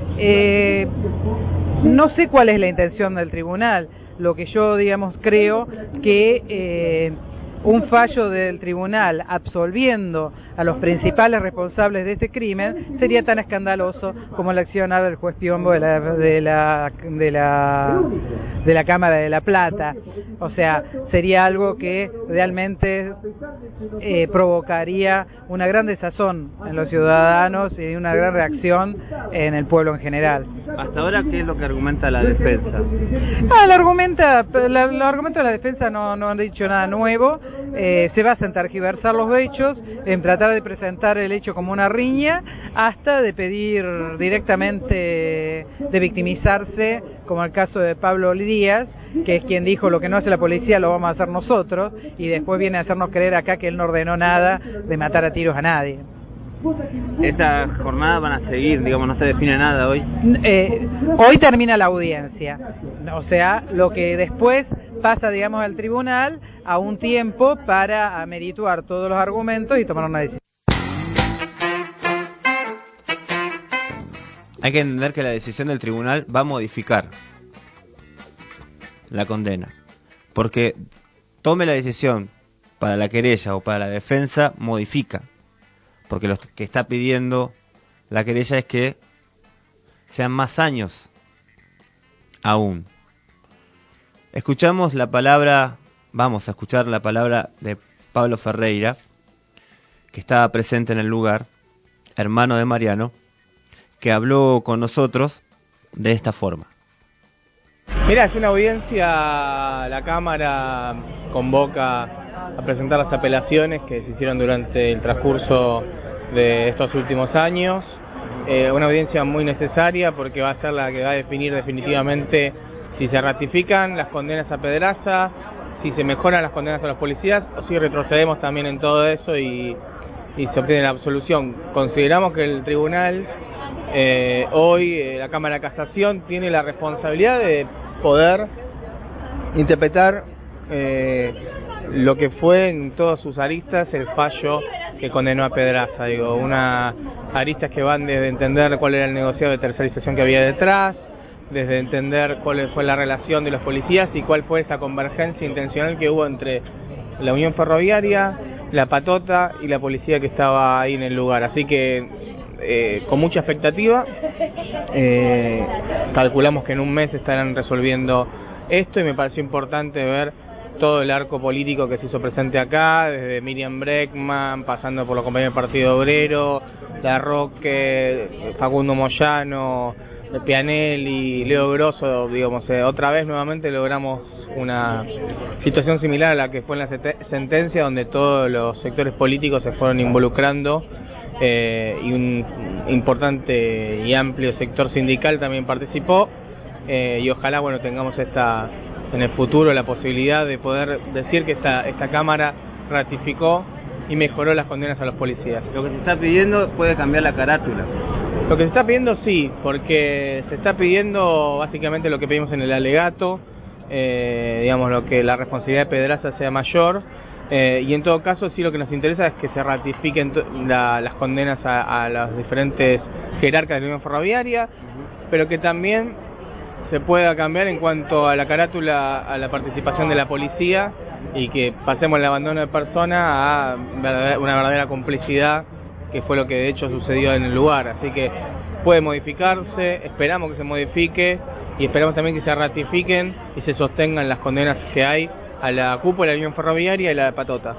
S22: No sé cuál es la intención del tribunal. Lo que yo, creo que un fallo del tribunal absolviendo a los principales responsables de este crimen sería tan escandaloso como el accionar del juez Piombo de la Cámara de La Plata. O sea, sería algo que realmente provocaría una gran desazón en los ciudadanos y una gran reacción en el pueblo en general.
S2: Hasta ahora, ¿qué es lo que argumenta la defensa?
S22: Los argumentos de la defensa no han dicho nada nuevo. Se basa en tergiversar los hechos, en tratar de presentar el hecho como una riña, hasta de pedir directamente de victimizarse, como el caso de Pablo Díaz, que es quien dijo: lo que no hace la policía lo vamos a hacer nosotros, y después viene a hacernos creer acá que él no ordenó nada de matar a tiros a nadie.
S2: Esta jornada van a seguir, digamos, no se define nada hoy.
S22: Hoy termina la audiencia, o sea, lo que después pasa, digamos, al tribunal a un tiempo para amerituar todos los argumentos y tomar una decisión.
S4: Hay que entender que la decisión del tribunal va a modificar la condena, porque tome la decisión para la querella o para la defensa, modifica, porque lo que está pidiendo la querella es que sean más años aún. Vamos a escuchar la palabra de Pablo Ferreira, que estaba presente en el lugar, hermano de Mariano, que habló con nosotros de esta forma.
S18: Mira, es una audiencia, la Cámara convoca a presentar las apelaciones que se hicieron durante el transcurso de estos últimos años. Una audiencia muy necesaria porque va a ser la que va a definir definitivamente si se ratifican las condenas a Pedraza, si se mejoran las condenas a los policías o si retrocedemos también en todo eso y se obtiene la absolución. Consideramos que el tribunal, hoy la Cámara de Casación tiene la responsabilidad de poder interpretar lo que fue en todas sus aristas el fallo que condenó a Pedraza. Digo, unas aristas que van desde entender cuál era el negociado de tercerización que había detrás, desde entender cuál fue la relación de los policías y cuál fue esa convergencia intencional que hubo entre la Unión Ferroviaria, la Patota y la policía que estaba ahí en el lugar. Así que con mucha expectativa, calculamos que en un mes estarán resolviendo esto y me pareció importante ver todo el arco político que se hizo presente acá, desde Miriam Breckman, pasando por los compañeros del Partido Obrero, Larroque, Facundo Moyano, Pianelli, Leo Grosso, digamos, otra vez nuevamente logramos una situación similar a la que fue en la sentencia, donde todos los sectores políticos se fueron involucrando y un importante y amplio sector sindical también participó y ojalá, bueno, tengamos en el futuro la posibilidad de poder decir que esta Cámara ratificó y mejoró las condenas a los policías.
S2: Lo que se está pidiendo puede cambiar la carátula.
S18: Lo que se está pidiendo sí, porque se está pidiendo básicamente lo que pedimos en el alegato, digamos, lo que la responsabilidad de Pedraza sea mayor, y en todo caso sí lo que nos interesa es que se ratifiquen las condenas a los diferentes jerarcas de la Unión Ferroviaria, pero que también se pueda cambiar en cuanto a la carátula, a la participación de la policía y que pasemos del abandono de persona a una verdadera complicidad, que fue lo que de hecho sucedió en el lugar. Así que puede modificarse, esperamos que se modifique y esperamos también que se ratifiquen y se sostengan las condenas que hay a la cúpula de la Unión Ferroviaria y la de Patota.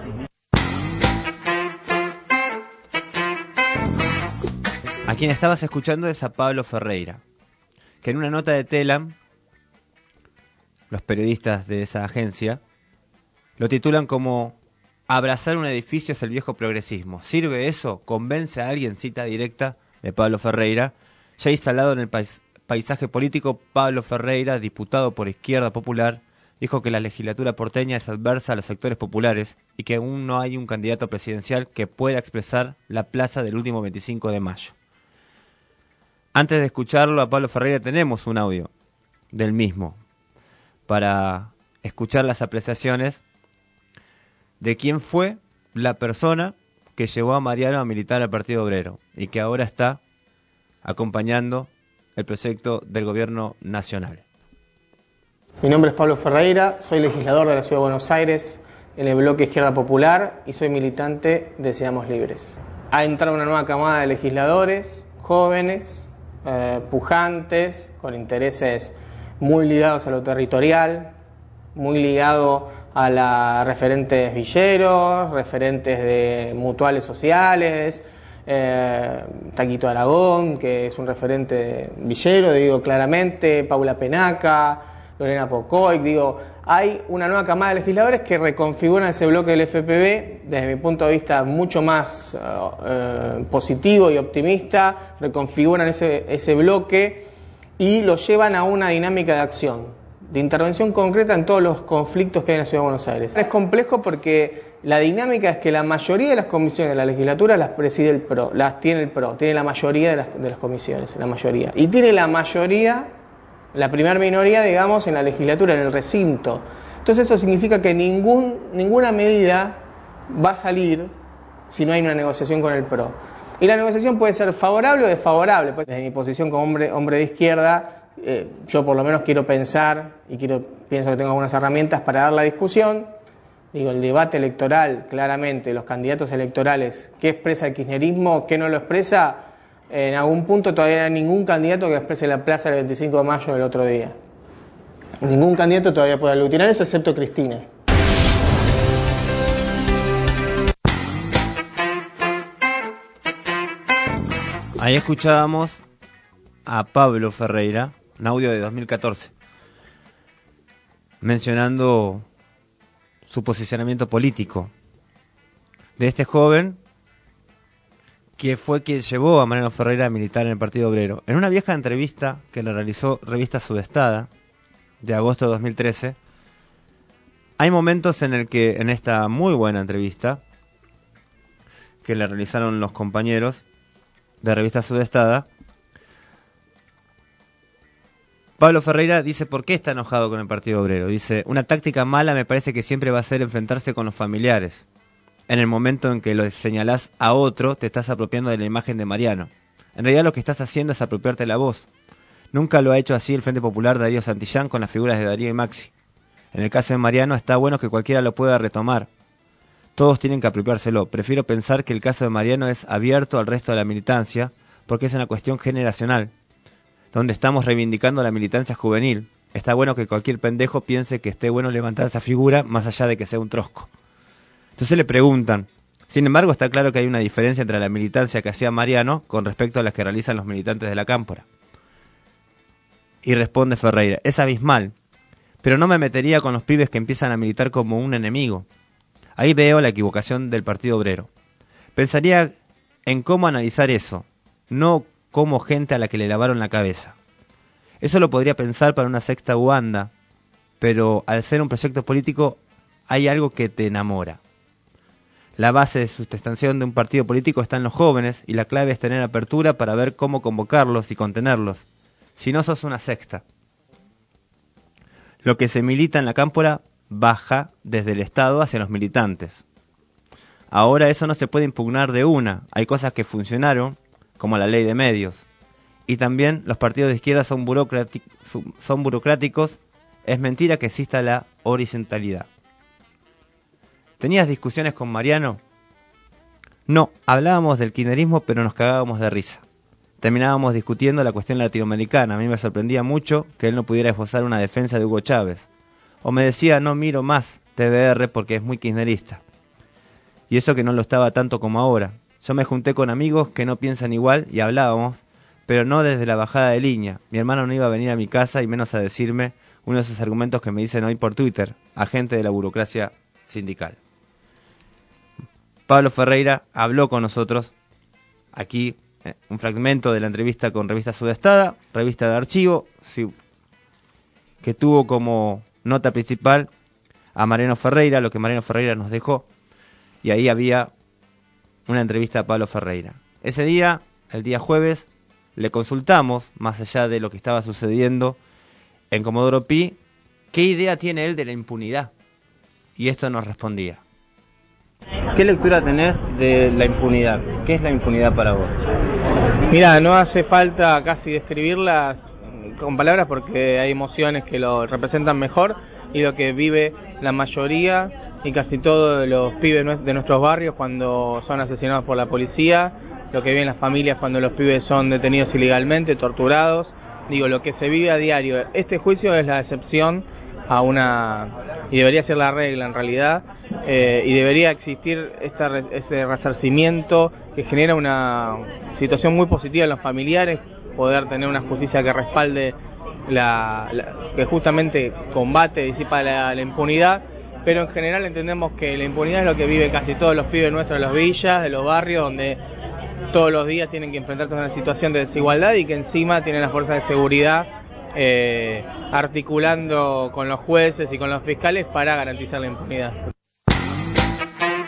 S4: A quien estabas escuchando es a Pablo Ferreira, que en una nota de Telam, los periodistas de esa agencia, lo titulan como "Abrazar un edificio es el viejo progresismo. ¿Sirve eso? ¿Convence a alguien?", cita directa de Pablo Ferreira. Ya instalado en el paisaje político, Pablo Ferreira, diputado por Izquierda Popular, dijo que la legislatura porteña es adversa a los sectores populares y que aún no hay un candidato presidencial que pueda expresar la plaza del último 25 de mayo. Antes de escucharlo a Pablo Ferreira tenemos un audio del mismo para escuchar las apreciaciones de quién fue la persona que llevó a Mariano a militar al Partido Obrero y que ahora está acompañando el proyecto del gobierno nacional.
S19: Mi nombre es Pablo Ferreira, soy legislador de la Ciudad de Buenos Aires en el bloque Izquierda Popular y soy militante de Seamos Libres. Ha entrado una nueva camada de legisladores, jóvenes, pujantes, con intereses muy ligados a lo territorial, muy ligados a las referentes villeros, referentes de mutuales sociales, Taquito Aragón, que es un referente villero, digo claramente, Paula Penaca, Lorena Pocoy, digo, hay una nueva camada de legisladores que reconfiguran ese bloque del FPV, desde mi punto de vista mucho más positivo y optimista, reconfiguran ese bloque y lo llevan a una dinámica de acción, de intervención concreta en todos los conflictos que hay en la Ciudad de Buenos Aires. Es complejo porque la dinámica es que la mayoría de las comisiones de la legislatura las preside el PRO, tiene la mayoría de las comisiones, la mayoría. Y tiene la mayoría, la primera minoría, digamos, en la legislatura, en el recinto. Entonces eso significa que ninguna medida va a salir si no hay una negociación con el PRO. Y la negociación puede ser favorable o desfavorable. Pues, desde mi posición como hombre de izquierda, yo por lo menos quiero pensar y pienso que tengo algunas herramientas para dar la discusión. Digo, el debate electoral, claramente, los candidatos electorales, qué expresa el kirchnerismo, qué no lo expresa, en algún punto todavía no hay ningún candidato que exprese la plaza del 25 de mayo del otro día. Ningún candidato todavía puede aglutinar eso, excepto Cristina.
S4: Ahí escuchábamos a Pablo Ferreira, un audio de 2014, mencionando su posicionamiento político de este joven que fue quien llevó a Mariano Ferreira a militar en el Partido Obrero. En una vieja entrevista que le realizó Revista Sudestada de agosto de 2013, hay momentos en el que, en esta muy buena entrevista que le realizaron los compañeros de Revista Sudestada, Pablo Ferreira dice por qué está enojado con el Partido Obrero. Dice, una táctica mala me parece que siempre va a ser enfrentarse con los familiares. En el momento en que lo señalás a otro, te estás apropiando de la imagen de Mariano. En realidad lo que estás haciendo es apropiarte la voz. Nunca lo ha hecho así el Frente Popular de Darío Santillán con las figuras de Darío y Maxi. En el caso de Mariano está bueno que cualquiera lo pueda retomar. Todos tienen que apropiárselo. Prefiero pensar que el caso de Mariano es abierto al resto de la militancia, porque es una cuestión generacional, donde estamos reivindicando la militancia juvenil. Está bueno que cualquier pendejo piense que esté bueno levantar esa figura, más allá de que sea un trosco. Entonces le preguntan. Sin embargo, está claro que hay una diferencia entre la militancia que hacía Mariano con respecto a las que realizan los militantes de la Cámpora. Y responde Ferreira, es abismal, pero no me metería con los pibes que empiezan a militar como un enemigo. Ahí veo la equivocación del Partido Obrero. Pensaría en cómo analizar eso, no como gente a la que le lavaron la cabeza. Eso lo podría pensar para una sexta Uganda, pero al ser un proyecto político hay algo que te enamora. La base de sustentación de un partido político está en los jóvenes y la clave es tener apertura para ver cómo convocarlos y contenerlos. Si no, sos una secta. Lo que se milita en la Cámpora baja desde el Estado hacia los militantes. Ahora eso no se puede impugnar de una. Hay cosas que funcionaron, como la ley de medios. Y también los partidos de izquierda son burocráticos. Es mentira que exista la horizontalidad. ¿Tenías discusiones con Mariano? No, hablábamos del kirchnerismo, pero nos cagábamos de risa. Terminábamos discutiendo la cuestión latinoamericana. A mí me sorprendía mucho que él no pudiera esbozar una defensa de Hugo Chávez. O me decía, no miro más TVR porque es muy kirchnerista. Y eso que no lo estaba tanto como ahora. Yo me junté con amigos que no piensan igual y hablábamos, pero no desde la bajada de línea. Mi hermano no iba a venir a mi casa y menos a decirme uno de esos argumentos que me dicen hoy por Twitter, agente de la burocracia sindical. Pablo Ferreira habló con nosotros, aquí un fragmento de la entrevista con Revista Sudestada, revista de archivo, sí, que tuvo como nota principal a Mariano Ferreira, lo que Mariano Ferreira nos dejó, y ahí había una entrevista a Pablo Ferreira. Ese día, el día jueves, le consultamos, más allá de lo que estaba sucediendo en Comodoro Pi, qué idea tiene él de la impunidad, y esto nos respondía.
S2: ¿Qué lectura tenés de la impunidad? ¿Qué es la impunidad para vos?
S18: Mira, no hace falta casi describirlas con palabras porque hay emociones que lo representan mejor y lo que vive la mayoría y casi todos los pibes de nuestros barrios cuando son asesinados por la policía, lo que viven las familias cuando los pibes son detenidos ilegalmente, torturados, digo, lo que se vive a diario. Este juicio es la excepción a y debería ser la regla en realidad, y debería existir ese resarcimiento que genera una situación muy positiva en los familiares, poder tener una justicia que respalde, que justamente combate y disipa la impunidad, pero en general entendemos que la impunidad es lo que vive casi todos los pibes nuestros de las villas, de los barrios, donde todos los días tienen que enfrentarse a una situación de desigualdad y que encima tienen las fuerzas de seguridad articulando con los jueces y con los fiscales para garantizar la impunidad.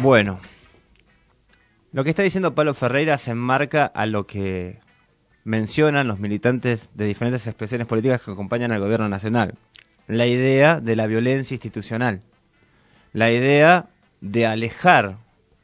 S4: Bueno, lo que está diciendo Pablo Ferreira se enmarca a lo que mencionan los militantes de diferentes expresiones políticas que acompañan al gobierno nacional. La idea de la violencia institucional, la idea de alejar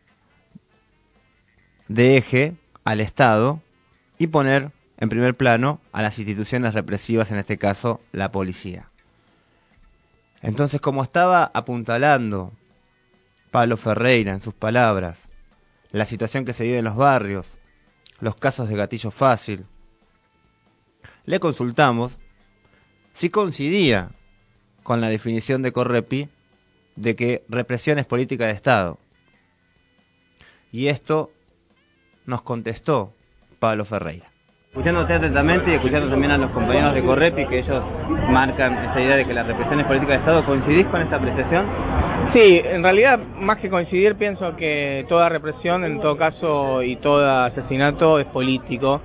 S4: de eje al Estado y poner en primer plano a las instituciones represivas, en este caso la policía. Entonces, como estaba apuntalando Pablo Ferreira en sus palabras la situación que se vive en los barrios, los casos de gatillo fácil, le consultamos si coincidía con la definición de Correpi de que represión es política de Estado. Y esto nos contestó Pablo Ferreira.
S2: Escuchándote atentamente y escuchando también a los compañeros de Correpi, que ellos marcan esa idea de que la represión es política de Estado, ¿coincidís con esta apreciación?
S18: Sí, en realidad, más que coincidir, pienso que toda represión, en todo caso, y todo asesinato es político.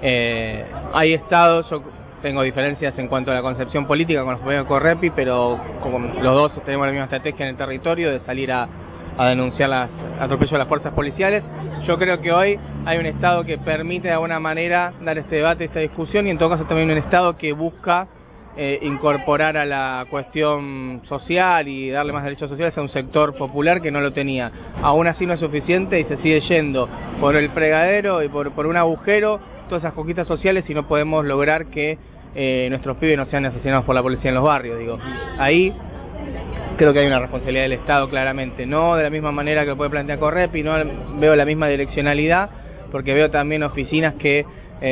S18: Hay estados, yo tengo diferencias en cuanto a la concepción política con los compañeros de Correpi, pero como los dos tenemos la misma estrategia en el territorio de salir a denunciar los atropellos de las fuerzas policiales. Yo creo que hoy hay un Estado que permite de alguna manera dar este debate, esta discusión, y en todo caso también un Estado que busca incorporar a la cuestión social y darle más derechos sociales a un sector popular que no lo tenía. Aún así no es suficiente y se sigue yendo por el fregadero y por un agujero todas esas conquistas sociales y no podemos lograr que nuestros pibes no sean asesinados por la policía en los barrios. Digo, ahí creo que hay una responsabilidad del Estado claramente, no de la misma manera que puede plantear Correpi, no veo la misma direccionalidad, porque veo también oficinas que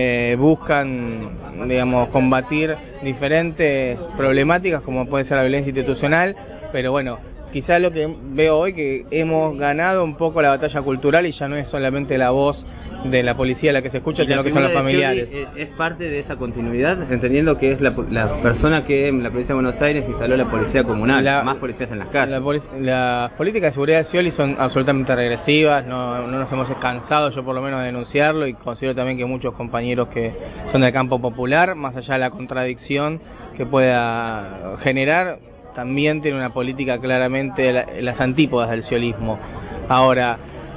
S18: buscan, digamos, combatir diferentes problemáticas como puede ser la violencia institucional, pero bueno, quizás lo que veo hoy que hemos ganado un poco la batalla cultural y ya no es solamente la voz de la policía la que se escucha, sino que son los familiares.
S2: ¿Es parte de esa continuidad, entendiendo que es la persona que en la provincia de Buenos Aires instaló la policía comunal, más policías en las calles?
S18: Las políticas de seguridad de Scioli son absolutamente regresivas, no nos hemos cansado, yo por lo menos, de denunciarlo, y considero también que muchos compañeros que son del campo popular, más allá de la contradicción que pueda generar, también tiene una política claramente las antípodas del sciolismo. Ahora,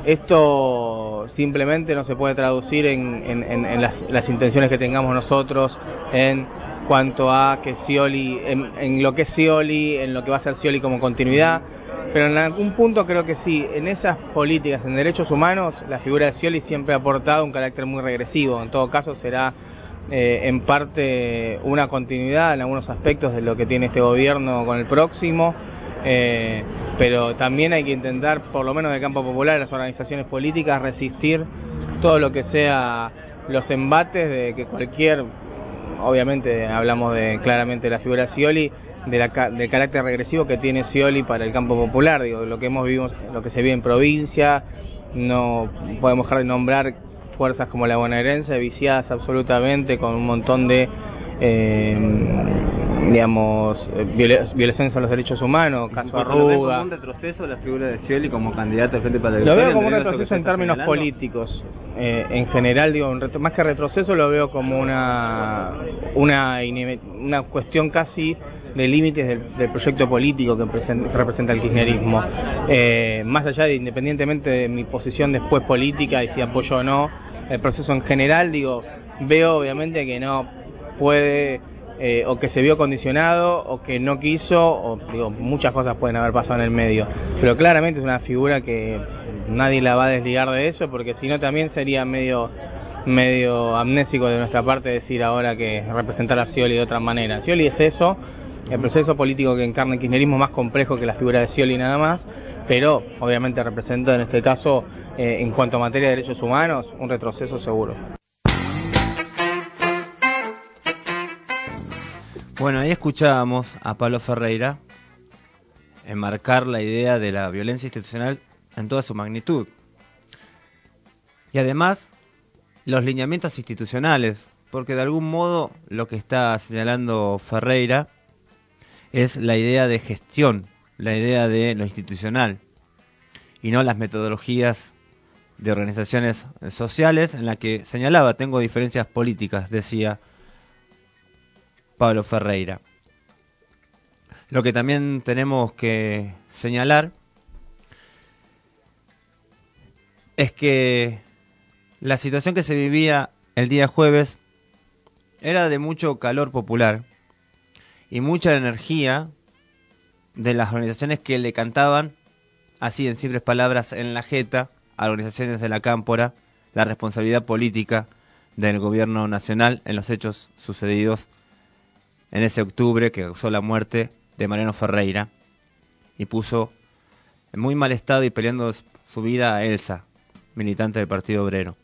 S18: esto simplemente no se puede traducir en las intenciones que tengamos nosotros en cuanto a que Scioli, en lo que es Scioli, en lo que va a ser Scioli como continuidad, pero en algún punto creo que sí, en esas políticas, en derechos humanos, la figura de Scioli siempre ha aportado un carácter muy regresivo. En todo caso será en parte una continuidad en algunos aspectos de lo que tiene este gobierno con el próximo, pero también hay que intentar, por lo menos del campo popular, las organizaciones políticas, resistir todo lo que sea los embates de que cualquier, obviamente hablamos claramente de la figura de Scioli, del carácter regresivo que tiene Scioli para el campo popular. Digo, lo que hemos vivido, lo que se vive en provincia, no podemos dejar de nombrar fuerzas como la bonaerense, viciadas absolutamente con un montón de violaciones a los derechos humanos, caso Arruga.
S2: ¿Lo ves como un retroceso la figura de Scioli como candidato al frente para la
S18: Lo veo como un retroceso en términos políticos. En general, digo, más que retroceso, lo veo como una cuestión casi de límites del proyecto político que representa el kirchnerismo. Más allá de, independientemente de mi posición después política y si apoyo o no el proceso en general, digo, veo obviamente que no puede, o que se vio condicionado, o que no quiso, o digo, muchas cosas pueden haber pasado en el medio, pero claramente es una figura que nadie la va a desligar de eso, porque si no también sería medio amnésico de nuestra parte decir ahora que representar a Scioli de otra manera. Scioli es eso, el proceso político que encarna el kirchnerismo más complejo que la figura de Scioli nada más, pero obviamente representa en este caso, en cuanto a materia de derechos humanos, un retroceso seguro.
S4: Bueno, ahí escuchábamos a Pablo Ferreira enmarcar la idea de la violencia institucional en toda su magnitud. Y además, los lineamientos institucionales, porque de algún modo lo que está señalando Ferreira es la idea de gestión, la idea de lo institucional, y no las metodologías de organizaciones sociales en la que señalaba, tengo diferencias políticas, decía Pablo Ferreira. Lo que también tenemos que señalar es que la situación que se vivía el día jueves era de mucho calor popular y mucha energía de las organizaciones que le cantaban, así en simples palabras, en la jeta a organizaciones de la Cámpora la responsabilidad política del gobierno nacional en los hechos sucedidos en ese octubre que causó la muerte de Mariano Ferreira y puso en muy mal estado y peleando su vida a Elsa, militante del Partido Obrero.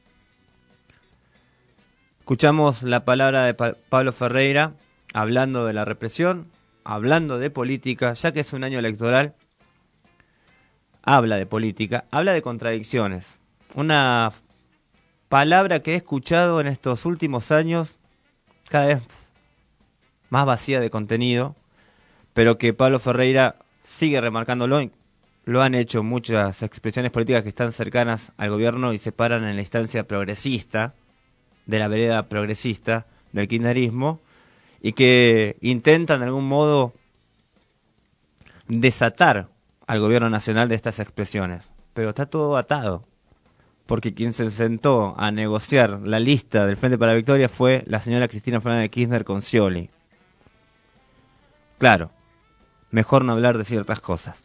S4: Escuchamos la palabra de Pablo Ferreira hablando de la represión, hablando de política, ya que es un año electoral. Habla de política, habla de contradicciones. Una palabra que he escuchado en estos últimos años cada vez más vacía de contenido, pero que Pablo Ferreira sigue remarcándolo. Lo han hecho muchas expresiones políticas que están cercanas al gobierno y se paran en la instancia progresista, de la vereda progresista del kirchnerismo, y que intentan de algún modo desatar al gobierno nacional de estas expresiones. Pero está todo atado, porque quien se sentó a negociar la lista del Frente para la Victoria fue la señora Cristina Fernández de Kirchner con Scioli. Claro, mejor no hablar de ciertas cosas.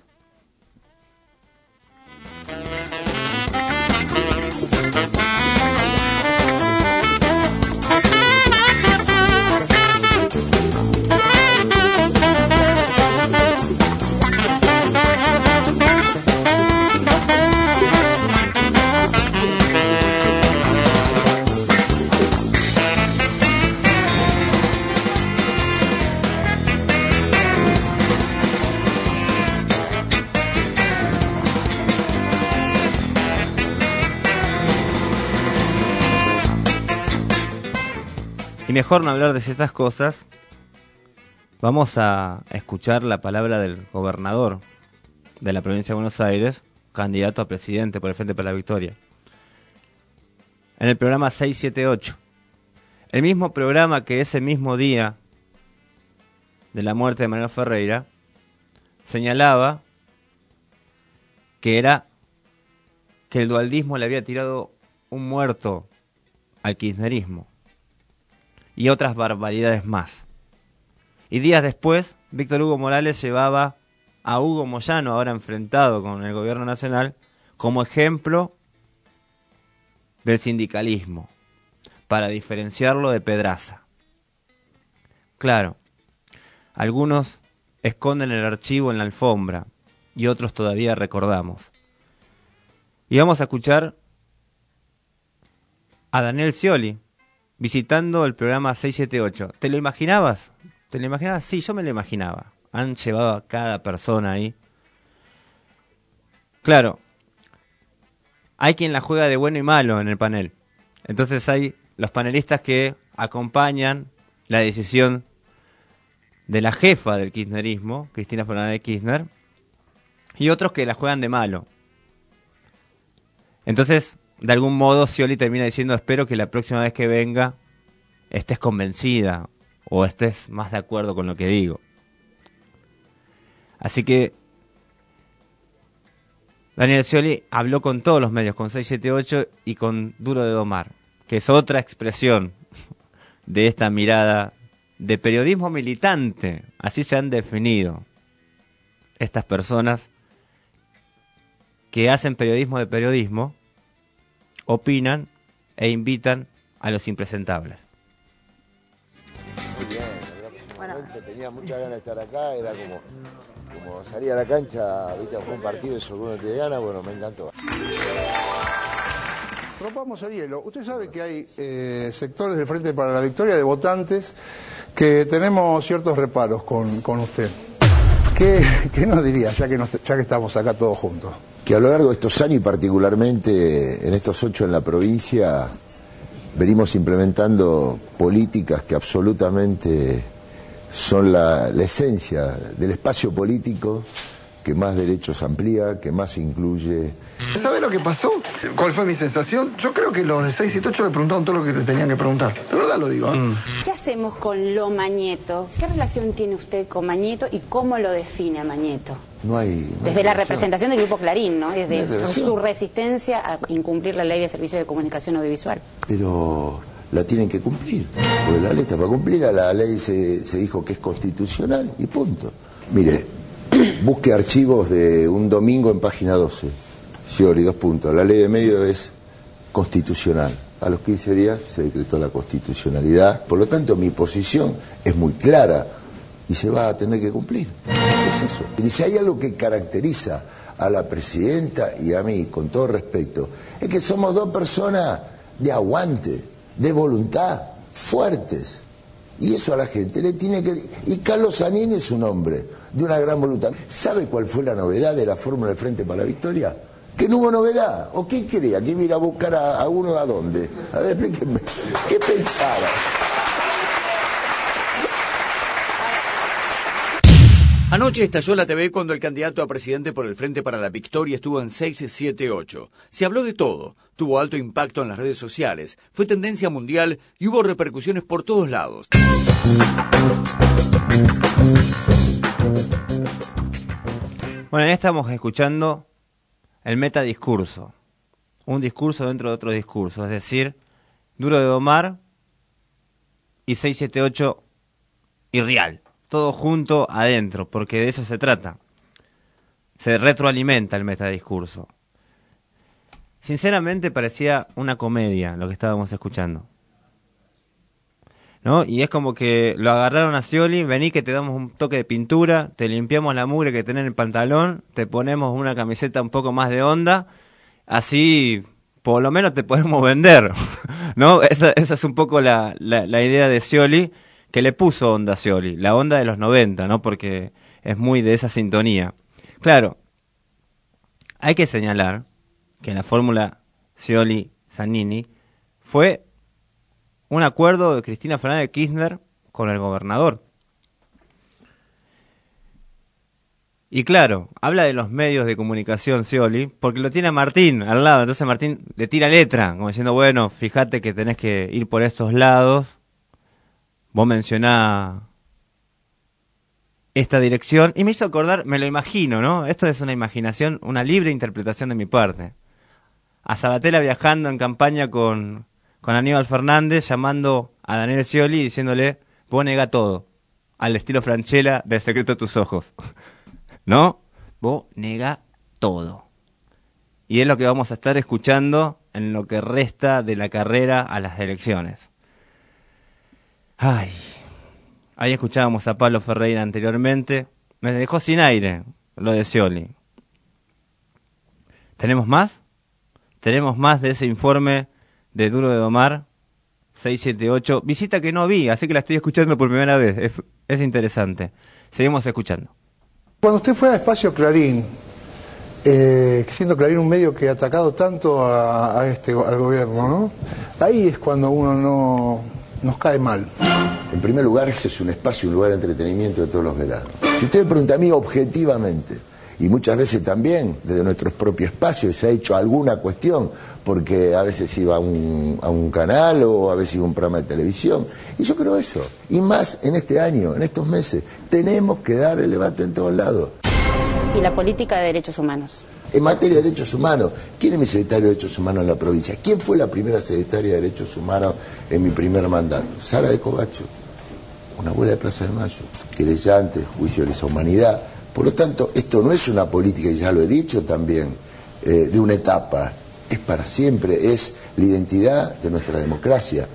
S4: Y mejor no hablar de ciertas cosas, vamos a escuchar la palabra del gobernador de la provincia de Buenos Aires, candidato a presidente por el Frente para la Victoria, en el programa 678. El mismo programa que ese mismo día de la muerte de Mariano Ferreira señalaba que el dualdismo le había tirado un muerto al kirchnerismo y otras barbaridades más. Y días después, Víctor Hugo Morales llevaba a Hugo Moyano, ahora enfrentado con el gobierno nacional, como ejemplo del sindicalismo, para diferenciarlo de Pedraza. Claro, algunos esconden el archivo en la alfombra y otros todavía recordamos. Y vamos a escuchar a Daniel Scioli visitando el programa 678. ¿Te lo imaginabas? ¿Te lo imaginabas? Sí, yo me lo imaginaba. Han llevado a cada persona ahí. Claro, hay quien la juega de bueno y malo en el panel. Entonces hay los panelistas que acompañan la decisión de la jefa del kirchnerismo, Cristina Fernández de Kirchner, y otros que la juegan de malo. Entonces, de algún modo, Scioli termina diciendo: espero que la próxima vez que venga estés convencida o estés más de acuerdo con lo que digo. Así que Daniel Scioli habló con todos los medios, con 678 y con Duro de Domar, que es otra expresión de esta mirada de periodismo militante. Así se han definido estas personas que hacen periodismo de periodismo, opinan e invitan a los impresentables.
S3: Muy bien, tenía muchas ganas de estar acá, era como salir a la cancha, viste, fue un partido de Socorro de Gana, bueno, me encantó.
S5: Rompamos el hielo. Usted sabe que hay sectores del Frente para la Victoria de votantes que tenemos ciertos reparos con usted. ¿Qué nos diría, ya que estamos acá todos juntos?
S3: Que a lo largo de estos años y particularmente en estos 8 en la provincia venimos implementando políticas que absolutamente son la esencia del espacio político que más derechos amplía, que más incluye.
S5: ¿Sabe lo que pasó? ¿Cuál fue mi sensación? Yo creo que los de 6 y 8 le preguntaron todo lo que le tenían que preguntar. De verdad lo digo.
S6: ¿Qué hacemos con lo Mañeto? ¿Qué relación tiene usted con Mañeto y cómo lo define a Mañeto?
S3: No hay
S6: Desde la representación del Grupo Clarín, ¿no? Desde su resistencia a incumplir la ley de servicios de comunicación audiovisual.
S3: Pero la tienen que cumplir, porque la ley está para cumplirla. La ley se dijo que es constitucional y punto. Mire, busque archivos de un domingo en página 12. Scioli, 2 puntos. La ley de medios es constitucional. A los 15 días se decretó la constitucionalidad. Por lo tanto, mi posición es muy clara y se va a tener que cumplir. Es eso. Y si hay algo que caracteriza a la presidenta y a mí, con todo respeto, es que somos 2 personas de aguante, de voluntad, fuertes. Y eso a la gente le tiene que... Y Carlos Zanini es un hombre de una gran voluntad. ¿Sabe cuál fue la novedad de la fórmula del Frente para la Victoria? Que no hubo novedad. ¿O qué quería? ¿Que iba a ir a buscar a uno a dónde? A ver, explíquenme. ¿Qué pensaba?
S7: Anoche estalló la TV cuando el candidato a presidente por el Frente para la Victoria estuvo en 678. Se habló de todo, tuvo alto impacto en las redes sociales, fue tendencia mundial y hubo repercusiones por todos lados.
S4: Bueno, estamos escuchando el metadiscurso, un discurso dentro de otro discurso, es decir, Duro de Domar y 678 y Real. Todo junto adentro, porque de eso se trata. Se retroalimenta el metadiscurso. Sinceramente parecía una comedia lo que estábamos escuchando, ¿no? Y es como que lo agarraron a Scioli, vení que te damos un toque de pintura, te limpiamos la mugre que tenés en el pantalón, te ponemos una camiseta un poco más de onda, así por lo menos te podemos vender, ¿no? Esa es un poco la idea de Scioli, que le puso onda a Scioli, la onda de los 90, ¿no? Porque es muy de esa sintonía. Claro, hay que señalar que en la fórmula Scioli-Zanini fue un acuerdo de Cristina Fernández de Kirchner con el gobernador. Y claro, habla de los medios de comunicación Scioli, porque lo tiene a Martín al lado, entonces Martín le tira letra, como diciendo, bueno, fíjate que tenés que ir por estos lados. Vos mencionás esta dirección y me hizo acordar, me lo imagino, ¿no? Esto es una imaginación, una libre interpretación de mi parte. A Sabatella viajando en campaña con Aníbal Fernández, llamando a Daniel Scioli y diciéndole, vos negá todo, al estilo Franchella de Secreto de tus ojos. ¿No? Vos negá todo. Y es lo que vamos a estar escuchando en lo que resta de la carrera a las elecciones. Ay, ahí escuchábamos a Pablo Ferreira anteriormente. Me dejó sin aire lo de Scioli. ¿Tenemos más? Tenemos más de ese informe de Duro de Domar 678. Visita que no vi, así que la estoy escuchando por primera vez. Es interesante. Seguimos escuchando.
S5: Cuando usted fue a Espacio Clarín, siendo Clarín un medio que ha atacado tanto al gobierno, ¿no? Ahí es cuando uno nos cae mal.
S3: En primer lugar, ese es un espacio, un lugar de entretenimiento de todos los veranos. Si usted me pregunta a mí objetivamente, y muchas veces también desde nuestros propios espacios se ha hecho alguna cuestión, porque a veces iba a un canal o a veces iba a un programa de televisión, y yo creo eso, y más en este año, en estos meses, tenemos que dar el debate en todos lados.
S6: Y la política de derechos humanos.
S3: En materia de derechos humanos, ¿quién es mi secretario de Derechos Humanos en la provincia? ¿Quién fue la primera secretaria de Derechos Humanos en mi primer mandato? Sara de Covacho, una abuela de Plaza de Mayo, querellante, juicio de lesa humanidad. Por lo tanto, esto no es una política, y ya lo he dicho también, de una etapa, es para siempre, es la identidad de nuestra democracia.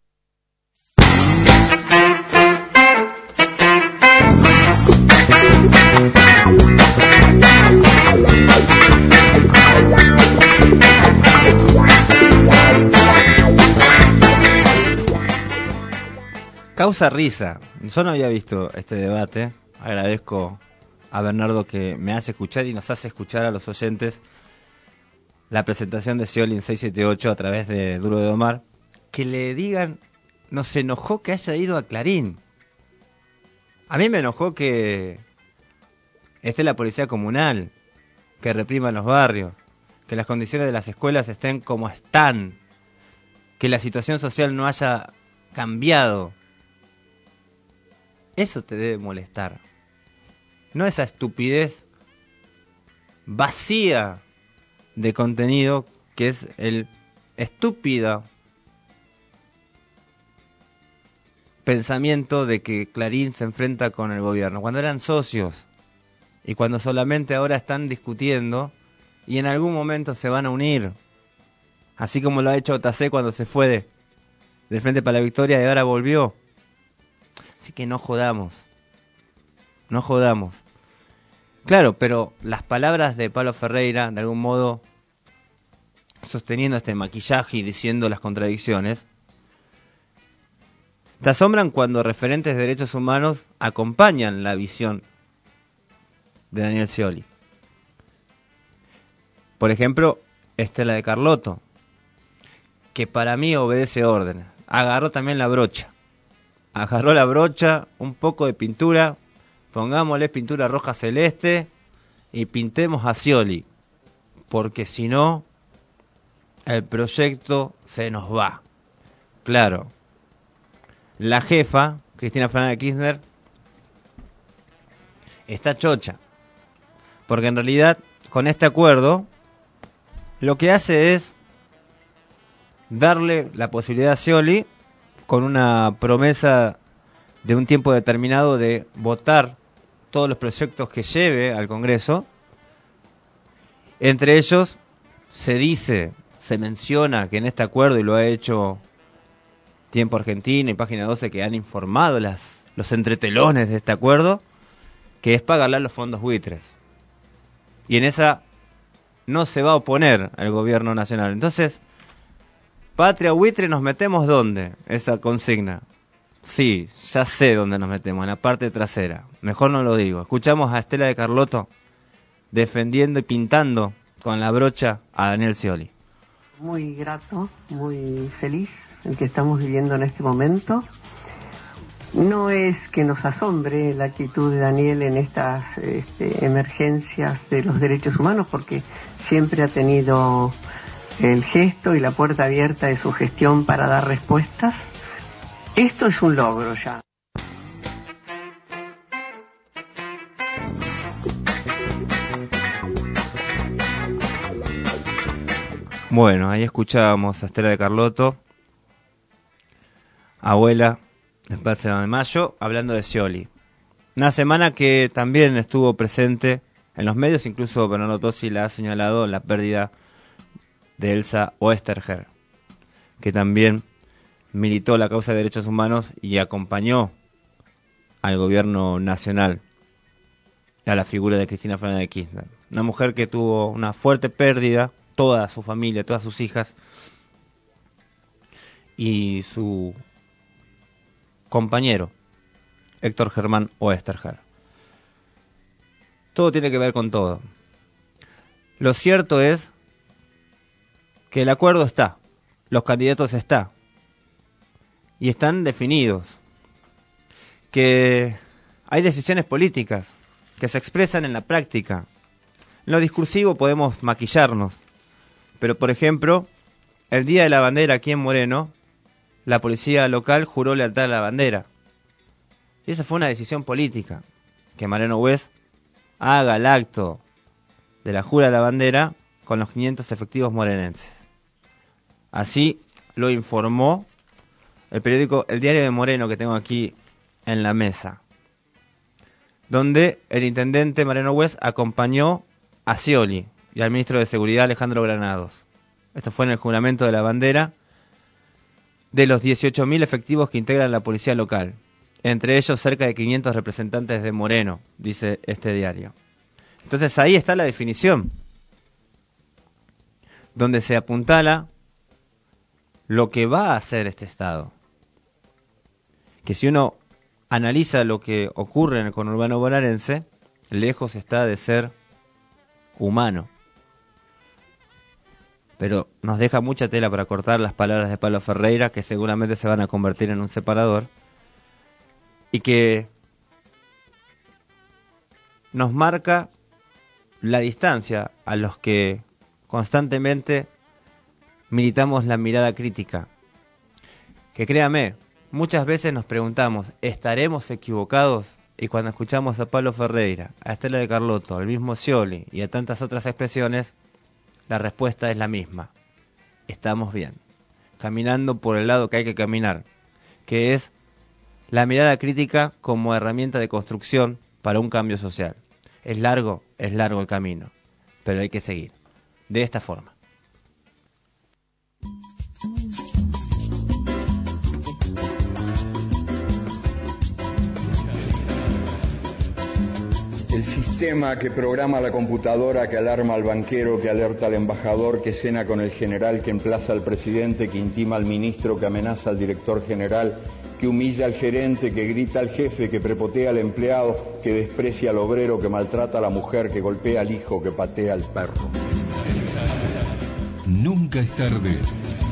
S4: Causa risa. Yo no había visto este debate. Agradezco a Bernardo que me hace escuchar y nos hace escuchar a los oyentes la presentación de Scioli en 678 a través de Duro de Domar. Que le digan, nos enojó que haya ido a Clarín. A mí me enojó que esté la policía comunal, que reprima los barrios, que las condiciones de las escuelas estén como están, que la situación social no haya cambiado. Eso te debe molestar. No esa estupidez vacía de contenido que es el estúpido pensamiento de que Clarín se enfrenta con el gobierno, cuando eran socios y cuando solamente ahora están discutiendo y en algún momento se van a unir, así como lo ha hecho Otacé cuando se fue del Frente para la Victoria y ahora volvió. Así que no jodamos. Claro, pero las palabras de Pablo Ferreira, de algún modo sosteniendo este maquillaje y diciendo las contradicciones, te asombran cuando referentes de derechos humanos acompañan la visión de Daniel Scioli. Por ejemplo, Estela de Carlotto, que para mí obedece órdenes. Agarró también la brocha. Agarró la brocha, un poco de pintura, pongámosle pintura roja celeste y pintemos a Scioli, porque si no, el proyecto se nos va. Claro, la jefa, Cristina Fernández de Kirchner, está chocha, porque en realidad con este acuerdo lo que hace es darle la posibilidad a Scioli, con una promesa de un tiempo determinado de votar todos los proyectos que lleve al Congreso. Entre ellos se menciona que en este acuerdo, y lo ha hecho Tiempo Argentina y Página 12, que han informado los entretelones de este acuerdo, que es pagarle a los fondos buitres. Y en esa no se va a oponer al gobierno nacional. Entonces, patria buitre, ¿nos metemos dónde? Esa consigna. Sí, ya sé dónde nos metemos, en la parte trasera. Mejor no lo digo. Escuchamos a Estela de Carlotto defendiendo y pintando con la brocha a Daniel Scioli.
S8: Muy grato, muy feliz el que estamos viviendo en este momento. No es que nos asombre la actitud de Daniel en estas emergencias de los derechos humanos, porque siempre ha tenido el gesto y la puerta abierta de su gestión para dar respuestas. Esto es un logro ya.
S4: Bueno, ahí escuchábamos a Estela de Carlotto, abuela del Plaza de Mayo, hablando de Scioli. Una semana que también estuvo presente en los medios, incluso Bernardo Tosi la ha señalado, la pérdida de Elsa Oesterheld, que también militó la causa de derechos humanos y acompañó al gobierno nacional, a la figura de Cristina Fernández de Kirchner. Una mujer que tuvo una fuerte pérdida, toda su familia, todas sus hijas, y su compañero, Héctor Germán Oesterheld. Todo tiene que ver con todo. Lo cierto es que el acuerdo está, los candidatos están, y están definidos, que hay decisiones políticas que se expresan en la práctica. En lo discursivo podemos maquillarnos, pero por ejemplo, el Día de la Bandera aquí en Moreno, la policía local juró lealtad a la bandera. Y esa fue una decisión política, que Mariano West haga el acto de la jura de la bandera con los 500 efectivos morenenses. Así lo informó el periódico El Diario de Moreno, que tengo aquí en la mesa, donde el intendente Mariano West acompañó a Scioli y al ministro de Seguridad Alejandro Granados. Esto fue en el juramento de la bandera de los 18.000 efectivos que integran la policía local, entre ellos cerca de 500 representantes de Moreno, dice este diario. Entonces ahí está la definición, donde se apuntala lo que va a hacer este Estado. Que si uno analiza lo que ocurre en el conurbano bonaerense, lejos está de ser humano. Pero nos deja mucha tela para cortar las palabras de Pablo Ferreira, que seguramente se van a convertir en un separador, y que nos marca la distancia a los que constantemente militamos la mirada crítica. Que créame, muchas veces nos preguntamos, ¿estaremos equivocados? Y cuando escuchamos a Pablo Ferreira, a Estela de Carlotto, al mismo Scioli y a tantas otras expresiones, la respuesta es la misma. Estamos bien, caminando por el lado que hay que caminar, que es la mirada crítica como herramienta de construcción para un cambio social. Es largo el camino, pero hay que seguir, de esta forma.
S9: El sistema que programa la computadora, que alarma al banquero, que alerta al embajador, que cena con el general, que emplaza al presidente, que intima al ministro, que amenaza al director general, que humilla al gerente, que grita al jefe, que prepotea al empleado, que desprecia al obrero, que maltrata a la mujer, que golpea al hijo, que patea al perro.
S1: Nunca es tarde.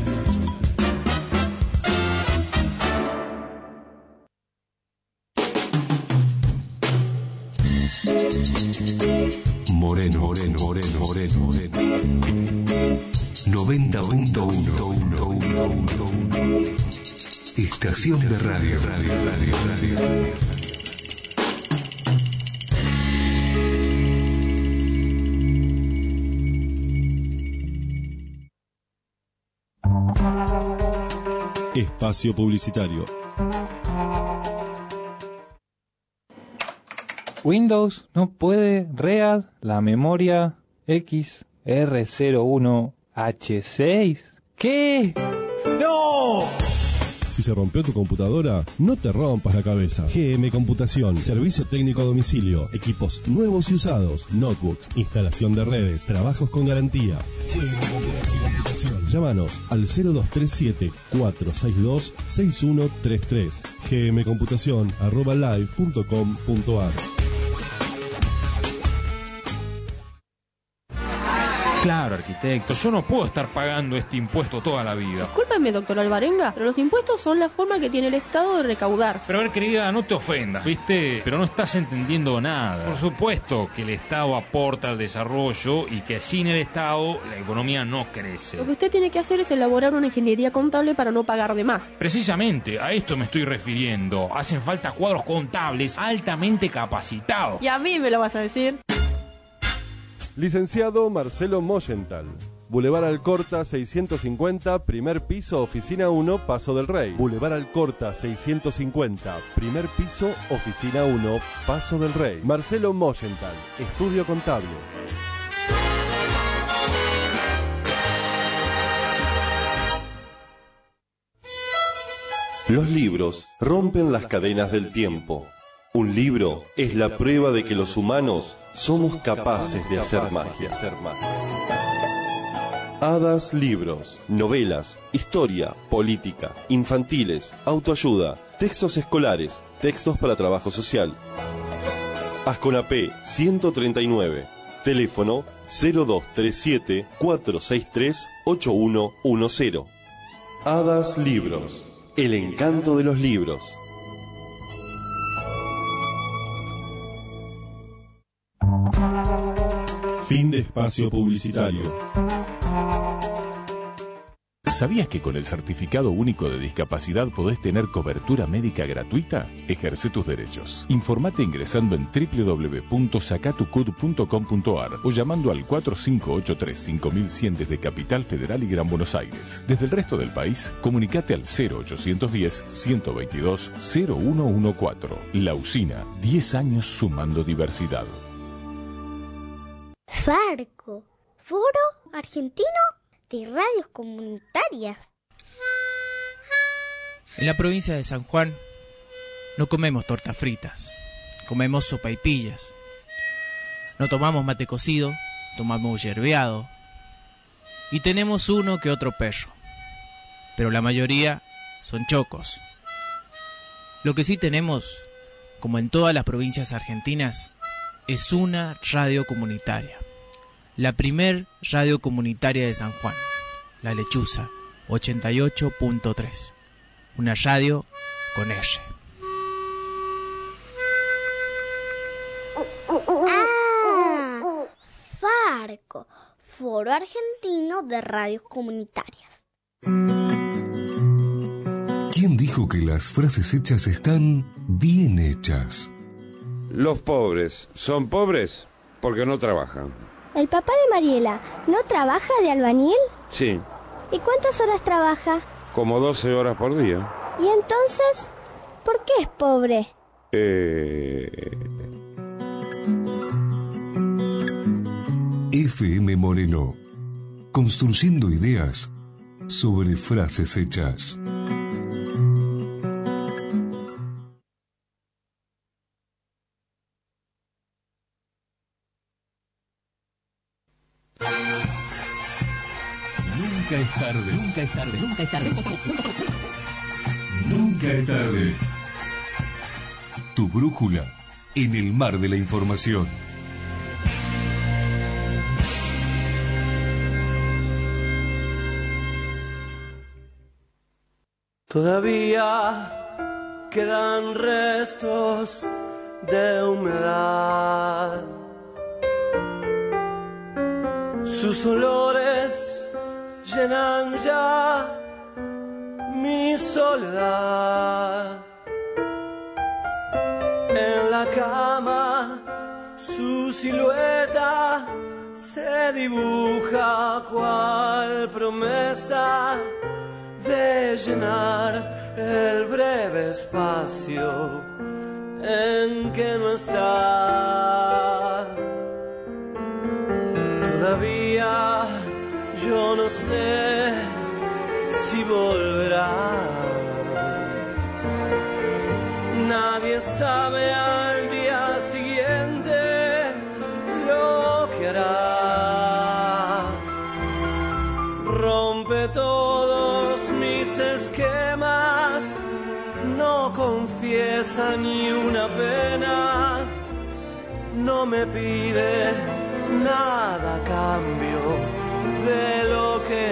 S1: Moreno. 90.1. Estación de radio.
S14: Espacio publicitario.
S11: Windows no puede READ la memoria XR01H6. ¿Qué? ¡No!
S15: Si se rompió tu computadora, no te rompas la cabeza. GM Computación, servicio técnico a domicilio, equipos nuevos y usados, notebooks, instalación de redes, trabajos con garantía. GM Computación. Llámanos al 0237-462-6133. gmcomputación@live.com.ar.
S23: Claro, arquitecto, yo no puedo estar pagando este impuesto toda la vida.
S24: Discúlpame, doctor Alvarenga, pero los impuestos son la forma que tiene el Estado de recaudar.
S23: Pero a ver, querida, no te ofendas, ¿viste? Pero no estás entendiendo nada. Por supuesto que el Estado aporta al desarrollo y que sin el Estado la economía no crece.
S24: Lo que usted tiene que hacer es elaborar una ingeniería contable para no pagar de más.
S23: Precisamente, a esto me estoy refiriendo. Hacen falta cuadros contables altamente capacitados.
S24: Y a mí me lo vas a decir.
S15: Licenciado Marcelo Moyenthal. Boulevard Alcorta 650, primer piso, oficina 1, Paso del Rey. Boulevard Alcorta 650, primer piso, oficina 1, Paso del Rey. Marcelo Moyenthal, estudio contable. Los libros rompen las cadenas del tiempo. Un libro es la prueba de que los humanos somos capaces de hacer magia. Hadas Libros, novelas, historia, política, infantiles, autoayuda, textos escolares, textos para trabajo social. Asconapé 139, teléfono 0237-463-8110. Hadas Libros, el encanto de los libros. Fin de espacio publicitario.
S25: ¿Sabías que con el Certificado Único de Discapacidad podés tener cobertura médica gratuita? Ejerce tus derechos. Informate ingresando en www.sacatucud.com.ar o llamando al 4583-5100 desde Capital Federal y Gran Buenos Aires. Desde el resto del país, comunicate al 0810-122-0114. La Usina, 10 años sumando diversidad.
S26: Farco, Foro Argentino de Radios Comunitarias.
S27: En la provincia de San Juan no comemos tortas fritas, comemos sopaipillas. No tomamos mate cocido, tomamos yerbeado. Y tenemos uno que otro perro, pero la mayoría son chocos. Lo que sí tenemos, como en todas las provincias argentinas, es una radio comunitaria. La primer radio comunitaria de San Juan, La Lechuza, 88.3. Una radio con R.
S26: Ah, Farco, Foro Argentino de Radios Comunitarias.
S1: ¿Quién dijo que las frases hechas están bien hechas?
S10: Los pobres son pobres porque no trabajan.
S26: ¿El papá de Mariela no trabaja de albañil?
S10: Sí,
S26: ¿Y cuántas horas trabaja?
S10: como 12 horas por día.
S26: ¿Y entonces por qué es pobre?
S1: FM Moreno, construyendo ideas sobre frases hechas. Nunca es tarde. Nunca es tarde. Nunca es tarde. Nunca es tarde. Tu brújula en el mar de la información.
S12: Todavía quedan restos de humedad. Sus olores llenan ya mi soledad. En la cama su silueta se dibuja cual promesa de llenar el breve espacio en que no está. Todavía yo no sé si volverá. Nadie sabe al día siguiente lo que hará. Rompe todos mis esquemas, no confiesa ni una pena, no me pide nada a cambio de lo que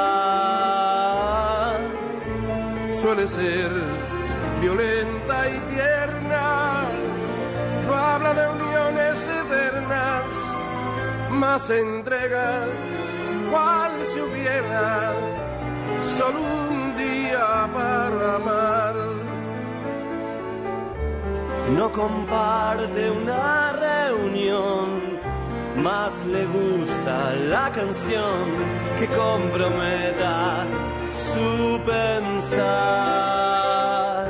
S12: da.
S13: Suele ser violenta y tierna, no habla de uniones eternas, más entrega cual si hubiera solo un día para amar.
S12: No comparte una reunión, más le gusta la canción que comprometa su pensar.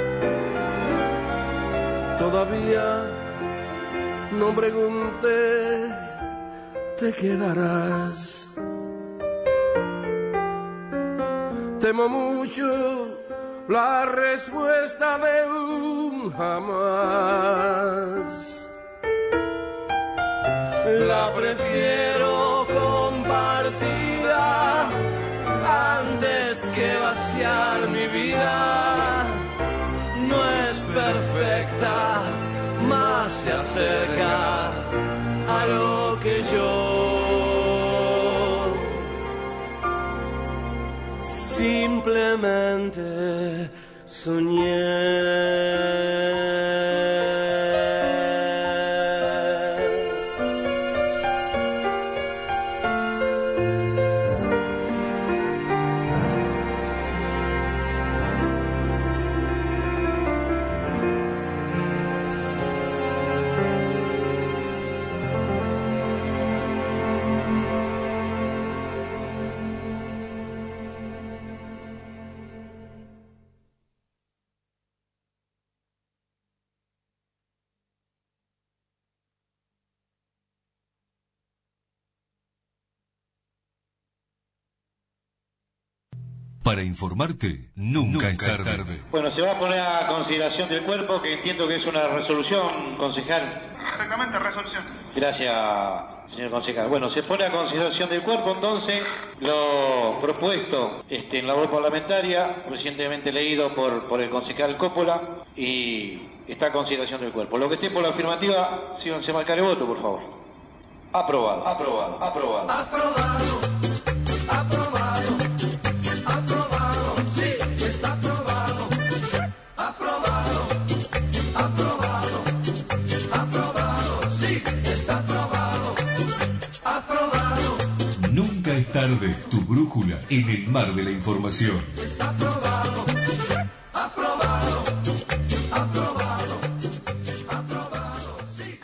S13: Todavía no pregunté, te quedarás. Temo mucho la respuesta de un jamás.
S12: La prefiero compartida antes que vaciar mi vida. No es perfecta, más se acerca a lo que yo simplemente soñé.
S1: Para informarte, nunca es tarde.
S16: Bueno, se va a poner a consideración del cuerpo, que entiendo que es una resolución, concejal.
S17: Exactamente, resolución.
S16: Gracias, señor concejal. Bueno, se pone a consideración del cuerpo, entonces, lo propuesto en labor parlamentaria, recientemente leído por el concejal Coppola, y está a consideración del cuerpo. Lo que esté por la afirmativa, síganse marcar el voto, por favor. Aprobado, aprobado, aprobado.
S12: Aprobado, aprobado. Aprobado, sí.
S1: tarde, tu brújula en el mar de la información.
S12: Aprobado, aprobado, aprobado, sí.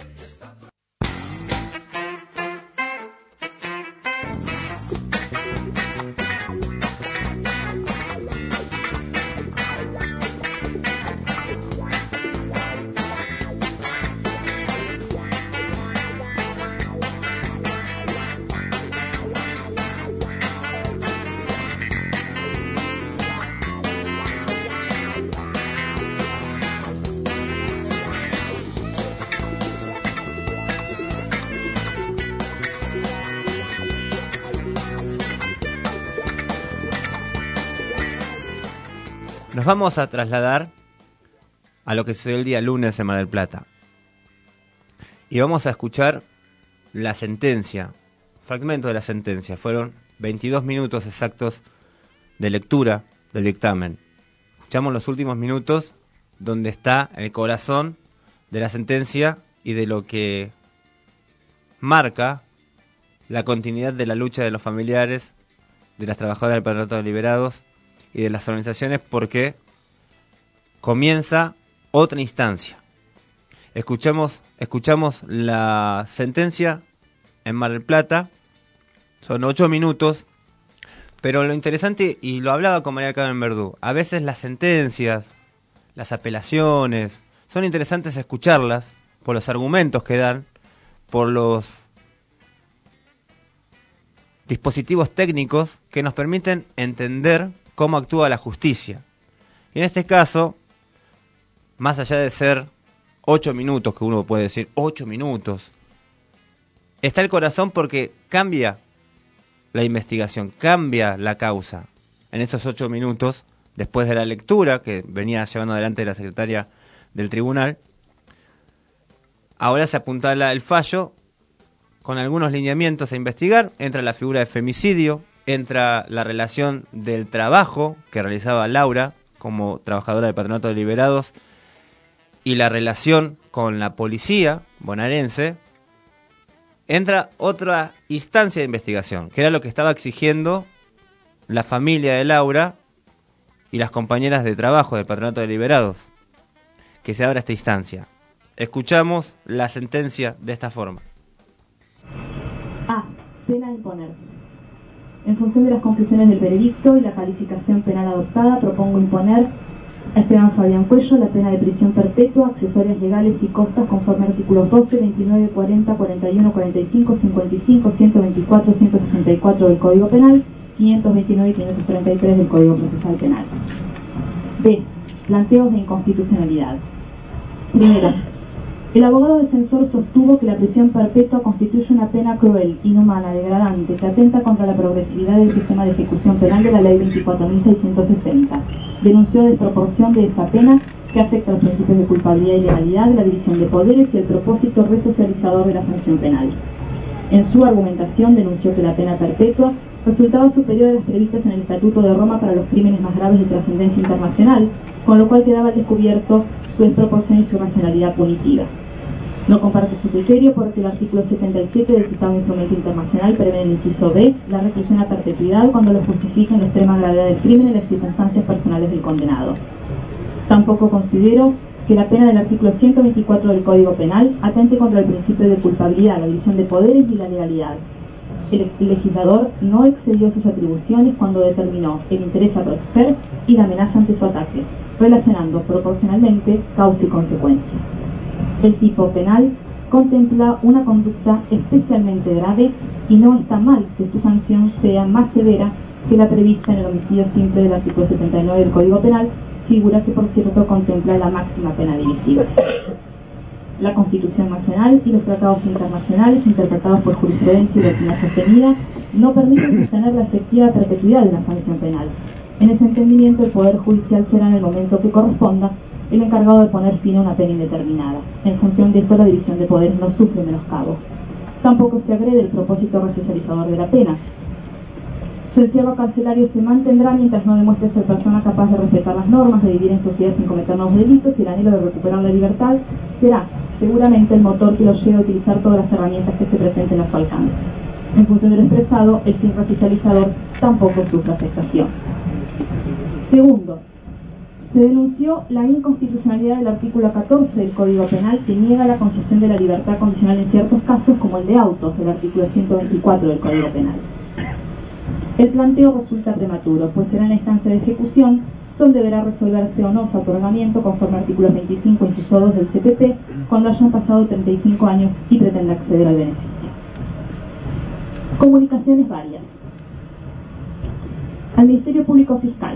S4: Nos vamos a trasladar a lo que sucedió el día lunes en Mar del Plata. Y vamos a escuchar la sentencia, fragmento de la sentencia. Fueron 22 minutos exactos de lectura del dictamen. Escuchamos los últimos minutos donde está el corazón de la sentencia y de lo que marca la continuidad de la lucha de los familiares, de las trabajadoras del Patronato de Liberados y de las organizaciones, porque comienza otra instancia. Escuchamos la sentencia en Mar del Plata, son 8 minutos, pero lo interesante, y lo hablaba con María Carmen Verdú, a veces las sentencias, las apelaciones, son interesantes escucharlas por los argumentos que dan, por los dispositivos técnicos que nos permiten entender cómo actúa la justicia. Y en este caso, más allá de ser 8 minutos, que uno puede decir 8 minutos, está el corazón porque cambia la investigación, cambia la causa. En esos 8 minutos, después de la lectura que venía llevando adelante la secretaria del tribunal, ahora se apuntala el fallo con algunos lineamientos a investigar. Entra la figura de femicidio, entra la relación del trabajo que realizaba Laura como trabajadora del Patronato de Liberados y la relación con la policía bonaerense. Entra otra instancia de investigación, que era lo que estaba exigiendo la familia de Laura y las compañeras de trabajo del Patronato de Liberados, que se abra esta instancia. Escuchamos la sentencia de esta forma.
S2: A. Pena a imponer. En función de las conclusiones del veredicto y la calificación penal adoptada, propongo imponer a Esteban Fabián Cuello la pena de prisión perpetua, accesorias legales y costas conforme a artículos 12, 29, 40, 41, 45, 55, 124, 164 del Código Penal, 529 y 533 del Código Procesal Penal. B. Planteos de inconstitucionalidad. Primero, el abogado defensor sostuvo que la prisión perpetua constituye una pena cruel, inhumana, degradante, que atenta contra la progresividad del sistema de ejecución penal de la Ley 24.660. Denunció desproporción de esa pena que afecta los principios de culpabilidad y legalidad, la división de poderes y el propósito resocializador de la sanción penal. En su argumentación denunció que la pena perpetua resultaba superior a las previstas en el Estatuto de Roma para los crímenes más graves de trascendencia internacional, con lo cual quedaba al descubierto su desproporción y su racionalidad punitiva. No comparte su criterio porque el artículo 77 del citado instrumento internacional prevé en el inciso B la reclusión a perpetuidad cuando lo justifiquen la extrema gravedad del crimen y las circunstancias personales del condenado. Tampoco considero que la pena del artículo 124 del Código Penal atente contra el principio de culpabilidad, la división de poderes y la legalidad. El legislador no excedió sus atribuciones cuando determinó el interés a proteger y la amenaza ante su ataque, relacionando proporcionalmente causa y consecuencia. El tipo penal contempla una conducta especialmente grave y no está mal que su sanción sea más severa que la prevista en el homicidio simple del artículo 79 del Código Penal, figura que por cierto contempla la máxima pena divisiva. La Constitución Nacional y los tratados internacionales interpretados por jurisprudencia y doctrina sostenida no permiten sostener la efectiva perpetuidad de la sanción penal. En ese entendimiento, el Poder Judicial será en el momento que corresponda el encargado de poner fin a una pena indeterminada. En función de esto, la división de poderes no sufre menoscabo. Tampoco se agrede el propósito resocializador de la pena. Su encierro carcelario se mantendrá mientras no demuestre ser persona capaz de respetar las normas, de vivir en sociedad sin cometer nuevos delitos, y el anhelo de recuperar la libertad será seguramente el motor que lo lleve a utilizar todas las herramientas que se presenten a su alcance. En función de lo expresado, el fin resocializador tampoco sufre afectación. Segundo, se denunció la inconstitucionalidad del artículo 14 del Código Penal que niega la concesión de la libertad condicional en ciertos casos, como el de autos del artículo 124 del Código Penal. El planteo resulta prematuro, pues será en la instancia de ejecución donde deberá resolverse o no su otorgamiento conforme al artículo 25, inciso 2 del CPP, cuando hayan pasado 35 años y pretenda acceder al beneficio. Comunicaciones varias. Al Ministerio Público Fiscal.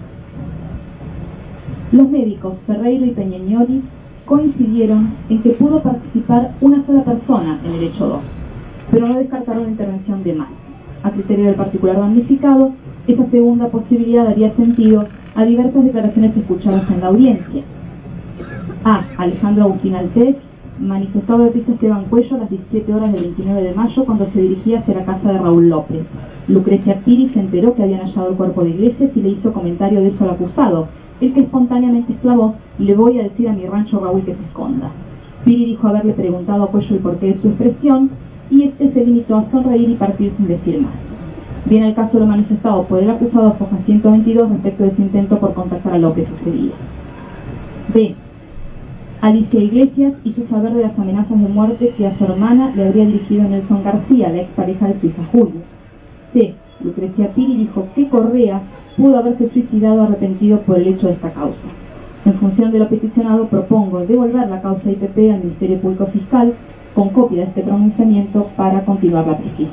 S2: Los médicos Ferreiro y Peñañori coincidieron en que pudo participar una sola persona en el hecho 2, pero no descartaron la intervención de más. A criterio del particular damnificado, esa segunda posibilidad daría sentido a diversas declaraciones escuchadas en la audiencia. A. Alejandro Agustín Altés, manifestado de pista Esteban Cuello a las 17 horas del 29 de mayo cuando se dirigía hacia la casa de Raúl López. Lucrecia Piri se enteró que habían hallado el cuerpo de Iglesias y le hizo comentario de eso al acusado, el que espontáneamente exclamó: le voy a decir a mi rancho Raúl que se esconda. Piri dijo haberle preguntado a Cuello el porqué de su expresión y este se limitó a sonreír y partir sin decir más. Bien, el caso lo manifestado por el acusado foja 122 respecto de su intento por contactar a López ese día. B. Alicia Iglesias hizo saber de las amenazas de muerte que a su hermana le habría dirigido Nelson García, la expareja de su hija Julia. C. Lucrecia Piri dijo que Correa pudo haberse suicidado arrepentido por el hecho de esta causa. En función de lo peticionado, propongo devolver la causa IPP al Ministerio Público Fiscal con copia de este pronunciamiento para continuar la pesquisa.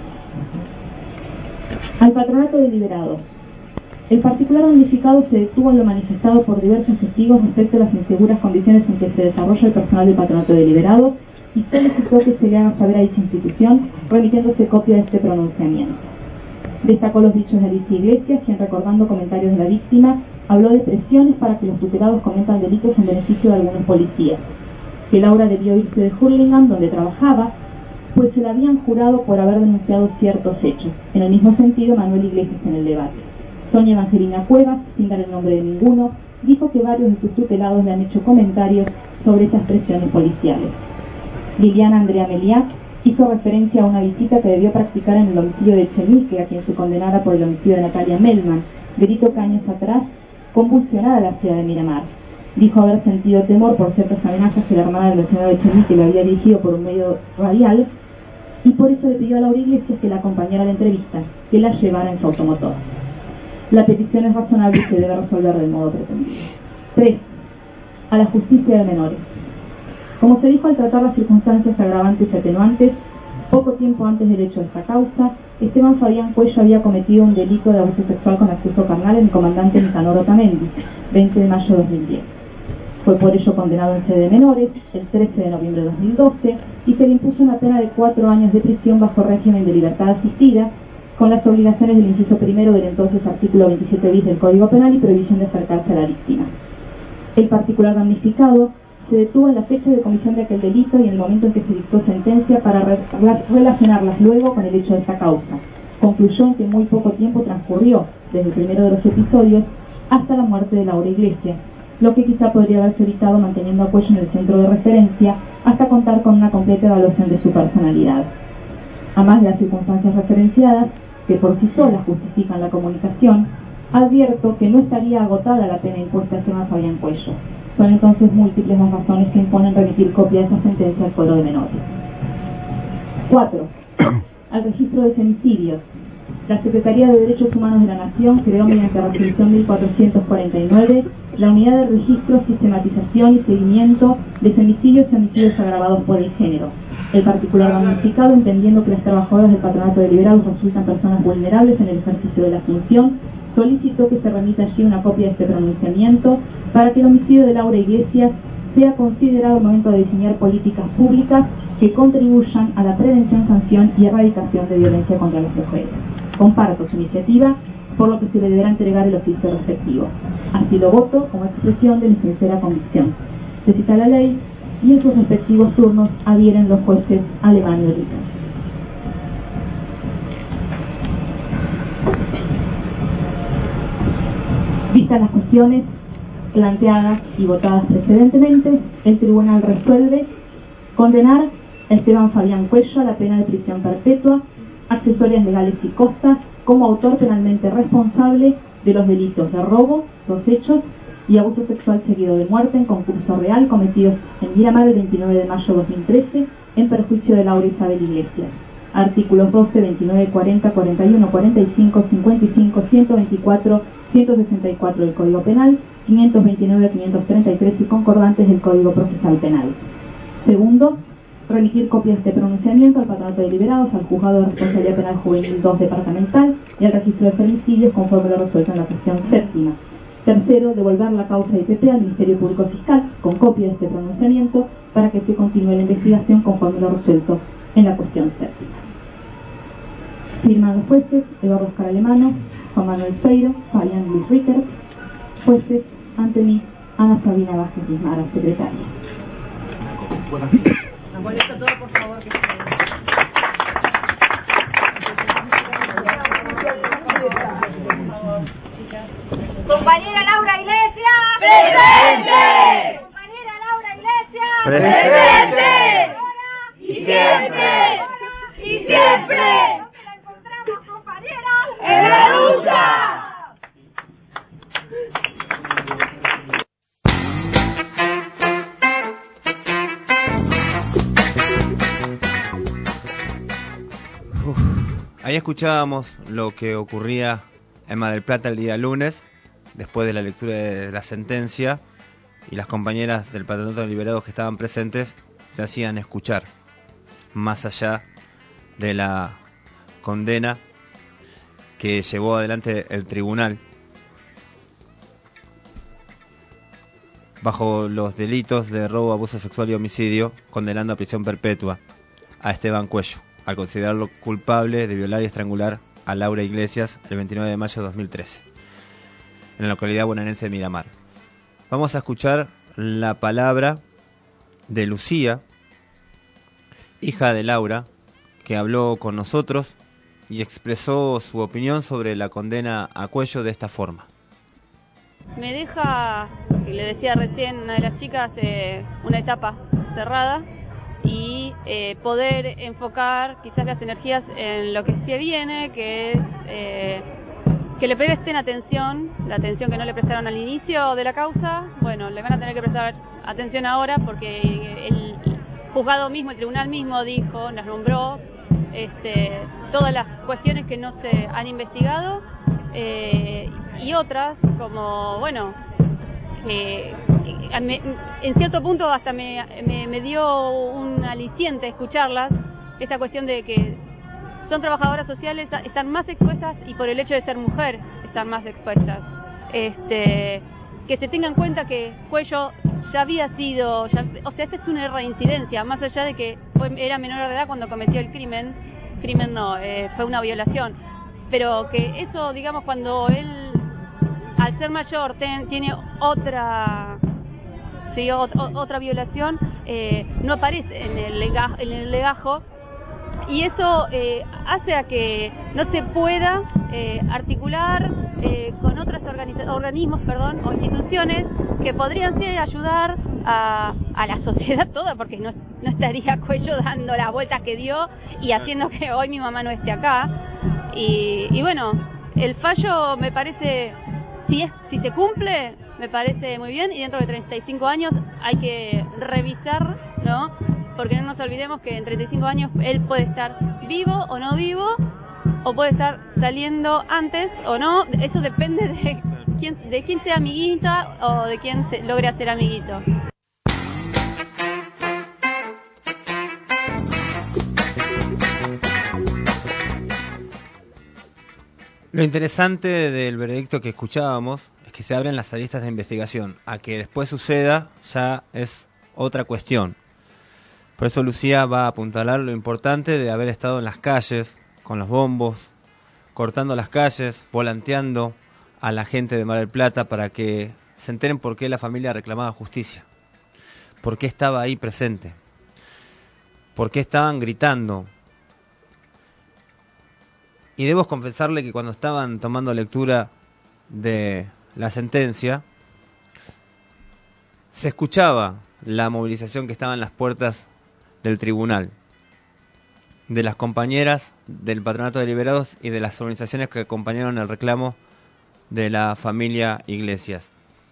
S2: Al Patronato de Liberados. El particular damnificado se detuvo en lo manifestado por diversos testigos respecto a las inseguras condiciones en que se desarrolla el personal del Patronato de Liberados y solicitó que se le haga saber a dicha institución remitiéndose copia de este pronunciamiento. Destacó los dichos de Alicia Iglesias, quien, recordando comentarios de la víctima, habló de presiones para que los tutelados cometan delitos en beneficio de algunos policías, que Laura debió irse de Hurlingham, donde trabajaba, pues se la habían jurado por haber denunciado ciertos hechos. En el mismo sentido, Manuel Iglesias en el debate. Sonia Evangelina Cuevas, sin dar el nombre de ninguno, dijo que varios de sus tutelados le han hecho comentarios sobre esas presiones policiales. Liliana Andrea Meliac hizo referencia a una visita que debió practicar en el homicidio de Echenique, a quien se condenara por el homicidio de Natalia Melman, delito que años atrás convulsionara la ciudad de Miramar. Dijo haber sentido temor por ciertas amenazas que la hermana de la señora Echenique le había dirigido por un medio radial, y por eso le pidió a Laura Iglesias que la acompañara a la entrevista, que la llevara en su automotor. La petición es razonable y se debe resolver del modo pretendido. 3. A la justicia de menores. Como se dijo al tratar las circunstancias agravantes y atenuantes, poco tiempo antes del hecho de esta causa, Esteban Fabián Cuello había cometido un delito de abuso sexual con acceso carnal en el comandante Nicanor Otamendi, 20 de mayo de 2010. Fue por ello condenado en sede de menores el 13 de noviembre de 2012 y se le impuso una pena de 4 años de prisión bajo régimen de libertad asistida, con las obligaciones del inciso primero del entonces artículo 27 bis del Código Penal y prohibición de acercarse a la víctima. El particular damnificado se detuvo en la fecha de comisión de aquel delito y en el momento en que se dictó sentencia para relacionarlas luego con el hecho de esta causa. Concluyó en que muy poco tiempo transcurrió desde el primero de los episodios hasta la muerte de Laura Iglesias, lo que quizá podría haberse evitado manteniendo a Cuello en el centro de referencia hasta contar con una completa evaluación de su personalidad. Además de las circunstancias referenciadas, que por sí solas justifican la comunicación, advierto que no estaría agotada la pena impuesta a Esteban Fabián Cuello. Son entonces múltiples las razones que imponen remitir copia de esa sentencia al Foro de Menores. 4. Al registro de femicidios. La Secretaría de Derechos Humanos de la Nación creó mediante resolución 1449 la Unidad de Registro, Sistematización y Seguimiento de Femicidios y Homicidios agravados por el género. El particular damnificado, entendiendo que las trabajadoras del Patronato de Liberados resultan personas vulnerables en el ejercicio de la función, solicitó que se remita allí una copia de este pronunciamiento para que el homicidio de Laura Iglesias sea considerado al momento de diseñar políticas públicas que contribuyan a la prevención, sanción y erradicación de violencia contra las mujeres. Comparto su iniciativa, por lo que se le deberá entregar el oficio respectivo. Así lo voto como expresión de mi sincera convicción. Se cita la ley y en sus respectivos turnos adhieren los jueces Alemán y Rica. Vistas las cuestiones planteadas y votadas precedentemente, el tribunal resuelve condenar a Esteban Fabián Cuello a la pena de prisión perpetua, accesorias legales y costas, como autor penalmente responsable de los delitos de robo, 2 hechos, y abuso sexual seguido de muerte en concurso real cometidos en Miramar el 29 de mayo de 2013 en perjuicio de Laura Isabel Iglesias. Artículos 12, 29, 40, 41, 45, 55, 124, 164 del Código Penal, 529, 533 y concordantes del Código Procesal Penal. Segundo, remitir copias de pronunciamiento al Patronato de Liberados, al Juzgado de Responsabilidad Penal Juvenil 2 Departamental y al Registro de Femicidios conforme lo resuelto en la cuestión séptima. Tercero, devolver la causa de IPP al Ministerio Público Fiscal con copia de este pronunciamiento para que se continúe la investigación conforme lo resuelto en la cuestión séptima. Firman los jueces Eduardo Oscar Alemano, Juan Manuel Seiro, Fabián Luis Rickert. Jueces, ante mí, Ana Sabina Vázquez Lismara, secretaria.
S12: Compañera Laura Iglesias. ¡Presente! Compañera Laura Iglesias. ¡Presente! ¡Ahora y siempre! ¡Y siempre! ¿Dónde la encontramos, compañera? ¡En la lucha!
S4: Ahí escuchábamos lo que ocurría en Mar del Plata el día lunes, después de la lectura de la sentencia, y las compañeras del Patronato de Liberados que estaban presentes se hacían escuchar, más allá de la condena que llevó adelante el tribunal bajo los delitos de robo, abuso sexual y homicidio, condenando a prisión perpetua a Esteban Cuello, al considerarlo culpable de violar y estrangular a Laura Iglesias el 29 de mayo de 2013, en la localidad bonaerense de Miramar. Vamos a escuchar la palabra de Lucía, hija de Laura, que habló con nosotros y expresó su opinión sobre la condena a Cuello de esta forma.
S7: Me deja, y le decía recién una de las chicas, una etapa cerrada y poder enfocar quizás las energías en lo que se viene, que es que le presten atención, la atención que no le prestaron al inicio de la causa. Bueno, le van a tener que prestar atención ahora porque el juzgado mismo, el tribunal mismo dijo, nos nombró todas las cuestiones que no se han investigado y otras como, bueno, en cierto punto hasta me dio un aliciente escucharlas, esta cuestión de que son trabajadoras sociales, están más expuestas y por el hecho de ser mujer están más expuestas. Que se tenga en cuenta que Cuello ya había sido, o sea, esta es una reincidencia, más allá de que era menor de edad cuando cometió el crimen no, fue una violación, pero que eso, digamos, cuando él, al ser mayor, tiene otra violación, no aparece en el legajo, y eso hace a que no se pueda articular con otros organismos o instituciones que podrían ayudar a la sociedad toda, porque no estaría Cuello dando las vueltas que dio y haciendo que hoy mi mamá no esté acá. Y bueno, el fallo me parece, si se cumple, me parece muy bien, y dentro de 35 años hay que revisar, ¿no? Porque no nos olvidemos que en 35 años él puede estar vivo o no vivo, o puede estar saliendo antes o no. Eso depende de quién sea amiguita o de quién logre hacer amiguito.
S4: Lo interesante del veredicto que escuchábamos es que se abren las aristas de investigación. A que después suceda ya es otra cuestión. Por eso Lucía va a apuntalar lo importante de haber estado en las calles, con los bombos, cortando las calles, volanteando a la gente de Mar del Plata para que se enteren por qué la familia reclamaba justicia, por qué estaba ahí presente, por qué estaban gritando. Y debo confesarle que cuando estaban tomando lectura de la sentencia, se escuchaba la movilización que estaba en las puertas del tribunal. de las compañeras del Patronato de Liberados y de las organizaciones que acompañaron el reclamo de la familia Iglesias.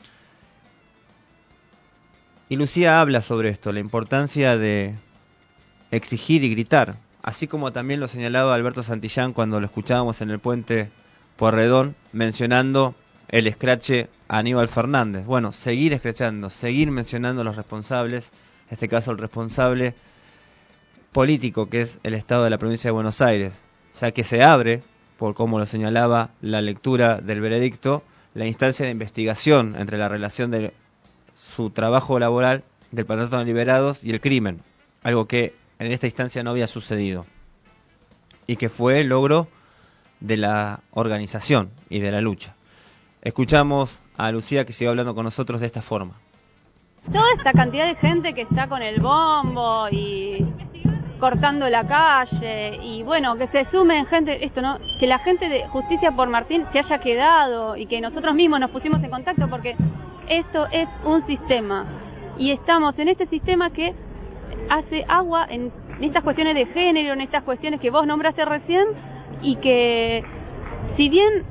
S4: Y Lucía habla sobre esto, la importancia de exigir y gritar, así como también lo señalaba Alberto Santillán cuando lo escuchábamos en el puente Pueyrredón, mencionando el escrache a Aníbal Fernández. Bueno, seguir escrachando, seguir mencionando a los responsables, en este caso el responsable político que es el Estado de la Provincia de Buenos Aires, ya que se abre, por como lo señalaba la lectura del veredicto, la instancia de investigación entre la relación de su trabajo laboral del Patronato de Liberados y el crimen, algo que en esta instancia no había sucedido y que fue el logro de la organización y de la lucha. Escuchamos a Lucía, que sigue hablando con nosotros de esta forma.
S7: Toda esta cantidad de gente que está con el bombo y cortando la calle, y bueno, que se sumen gente, esto, ¿no? Que la gente de Justicia por Martín se haya quedado y que nosotros mismos nos pusimos en contacto, porque esto es un sistema y estamos en este sistema que hace agua en estas cuestiones de género, en estas cuestiones que vos nombraste recién, y que si bien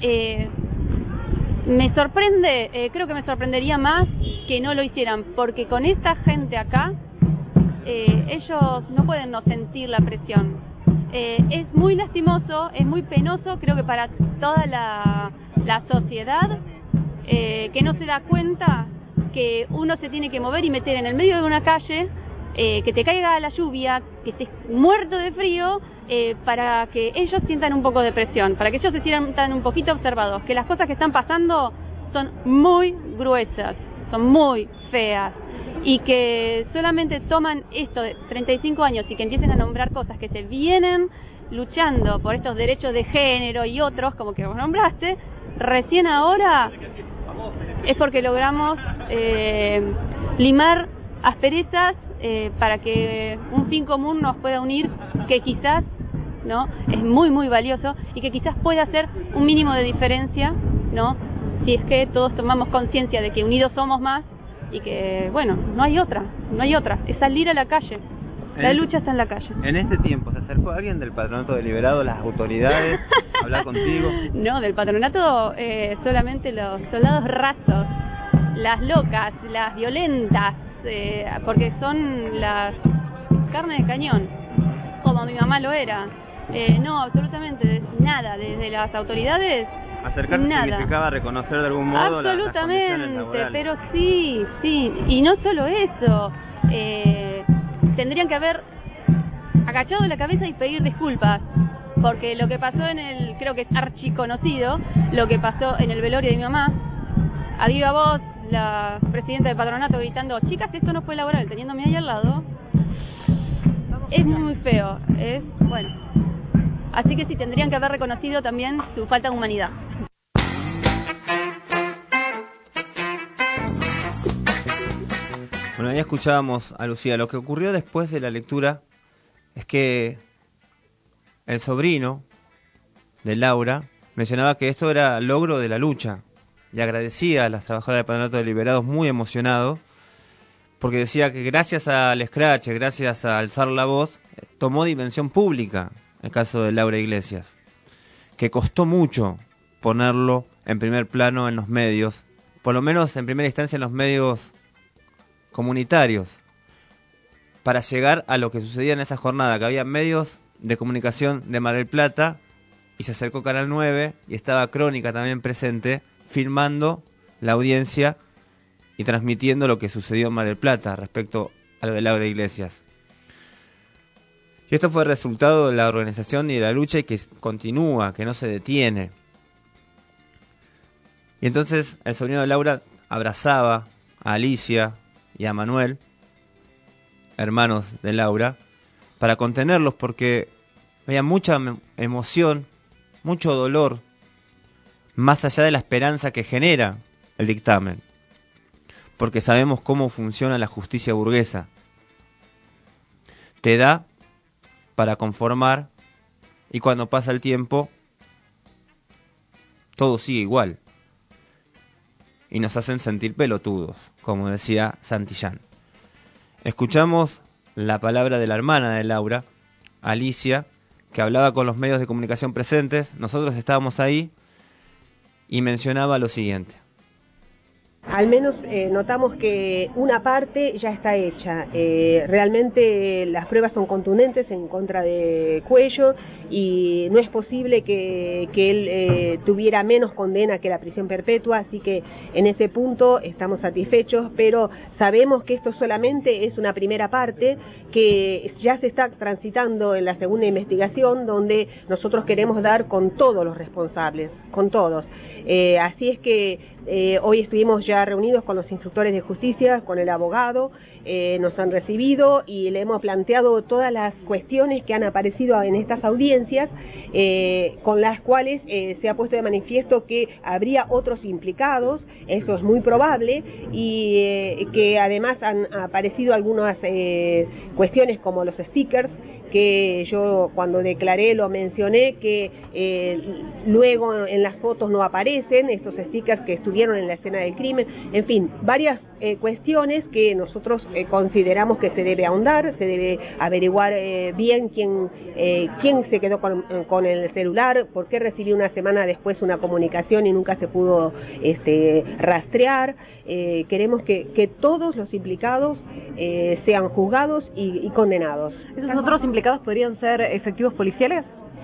S7: me sorprende, creo que me sorprendería más que no lo hicieran, porque con esta gente acá ellos no pueden no sentir la presión. Es muy lastimoso, es muy penoso, creo que para toda la sociedad, que no se da cuenta que uno se tiene que mover y meter en el medio de una calle, que te caiga la lluvia, que estés muerto de frío, para que ellos sientan un poco de presión, para que ellos se sientan un poquito observados, que las cosas que están pasando son muy gruesas, son muy feas, y que solamente toman esto de 35 años y que empiecen a nombrar cosas que se vienen luchando por estos derechos de género y otros, como que vos nombraste, recién ahora es porque logramos limar asperezas para que un fin común nos pueda unir, que quizás no es muy muy valioso y que quizás pueda hacer un mínimo de diferencia, ¿no? Si es que todos tomamos conciencia de que unidos somos más y que, bueno, no hay otra, es salir a la calle. La lucha está en la calle.
S4: En este tiempo, ¿se acercó alguien del Patronato de Liberados, las autoridades, a hablar contigo?
S7: No, del patronato solamente los soldados rasos, las locas, las violentas, porque son las carnes de cañón, como mi mamá lo era. No, absolutamente nada, desde las autoridades.
S4: Acercarse significaba reconocer de algún modo
S7: absolutamente,
S4: las condiciones laborales.
S7: Pero sí, y no solo eso, tendrían que haber agachado la cabeza y pedir disculpas, porque lo que pasó creo que es archiconocido, lo que pasó en el velorio de mi mamá, a viva voz, la presidenta del patronato gritando, chicas, esto no fue laboral, teniéndome ahí al lado, es muy feo, bueno, así que sí, tendrían que haber reconocido también su falta de humanidad.
S4: Bueno, ya escuchábamos a Lucía. Lo que ocurrió después de la lectura es que el sobrino de Laura mencionaba que esto era logro de la lucha y agradecía a las trabajadoras del Patronato de Liberados, muy emocionado, porque decía que gracias al escrache, gracias a alzar la voz, tomó dimensión pública el caso de Laura Iglesias, que costó mucho ponerlo en primer plano en los medios, por lo menos en primera instancia en los medios comunitarios, para llegar a lo que sucedía en esa jornada, que había medios de comunicación de Mar del Plata, y se acercó Canal 9, y estaba Crónica también presente, filmando la audiencia y transmitiendo lo que sucedió en Mar del Plata respecto a lo de Laura Iglesias. Y esto fue el resultado de la organización y de la lucha, y que continúa, que no se detiene. Y entonces el sobrino de Laura abrazaba a Alicia y a Manuel, hermanos de Laura, para contenerlos, porque había mucha emoción, mucho dolor, más allá de la esperanza que genera el dictamen, porque sabemos cómo funciona la justicia burguesa. Te da para conformar, y cuando pasa el tiempo todo sigue igual y nos hacen sentir pelotudos, como decía Santillán. Escuchamos la palabra de la hermana de Laura Alicia, que hablaba con los medios de comunicación presentes. Nosotros estábamos ahí y mencionaba lo siguiente.
S5: Al menos notamos que una parte ya está hecha. Realmente las pruebas son contundentes en contra de Cuello y no es posible que él tuviera menos condena que la prisión perpetua, así que en ese punto estamos satisfechos, pero sabemos que esto solamente es una primera parte que ya se está transitando en la segunda investigación, donde nosotros queremos dar con todos los responsables, con todos. Así es que hoy estuvimos ya reunidos con los instructores de justicia, con el abogado, nos han recibido y le hemos planteado todas las cuestiones que han aparecido en estas audiencias, con las cuales se ha puesto de manifiesto que habría otros implicados, eso es muy probable, y que además han aparecido algunas cuestiones como los stickers, que yo cuando declaré lo mencioné, que luego en las fotos no aparecen, estos stickers que estuvieron en la escena del crimen, en fin, varias cuestiones que nosotros consideramos que se debe ahondar, se debe averiguar bien quién se quedó con el celular, por qué recibió una semana después una comunicación y nunca se pudo rastrear. Queremos que todos los implicados sean juzgados y condenados.
S17: ¿Esos otros implicados podrían ser efectivos policiales?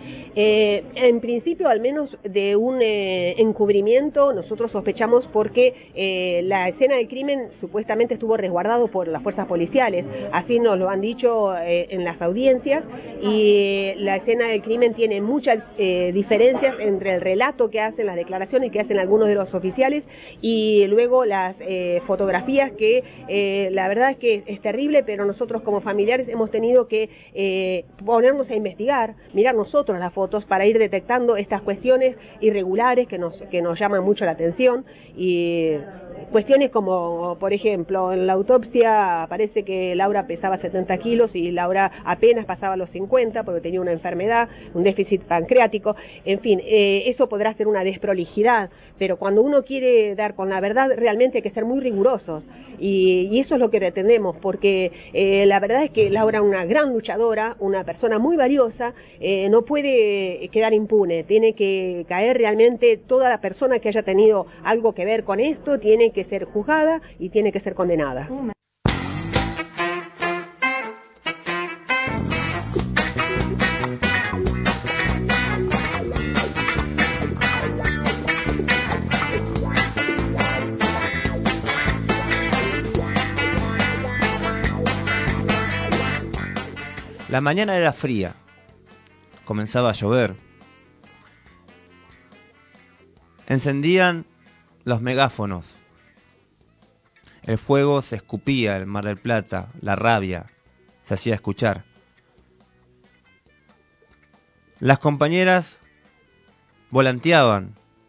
S5: En principio, al menos de un encubrimiento, nosotros sospechamos porque la escena del crimen supuestamente estuvo resguardado por las fuerzas policiales, así nos lo han dicho en las audiencias, y la escena del crimen tiene muchas diferencias entre el relato que hacen, las declaraciones que hacen algunos de los oficiales, y luego las fotografías que la verdad es que es terrible, pero nosotros como familiares hemos tenido que ponernos a investigar, mirar nosotros las fotos para ir detectando estas cuestiones irregulares que nos llaman mucho la atención, y cuestiones como, por ejemplo, en la autopsia parece que Laura pesaba 70 kilos y Laura apenas pasaba los 50 porque tenía una enfermedad, un déficit pancreático, en fin, eso podrá ser una desprolijidad, pero cuando uno quiere dar con la verdad realmente hay que ser muy rigurosos, y eso es lo que pretendemos, porque la verdad es que Laura es una gran luchadora, una persona muy valiosa, no puede quedar impune, tiene que caer realmente toda la persona que haya tenido algo que ver con esto, tiene que ser juzgada y tiene que ser condenada.
S4: La mañana era fría, comenzaba a llover. Encendían los megáfonos. El fuego se escupía en Mar del Plata, la rabia se hacía escuchar. Las compañeras volanteaban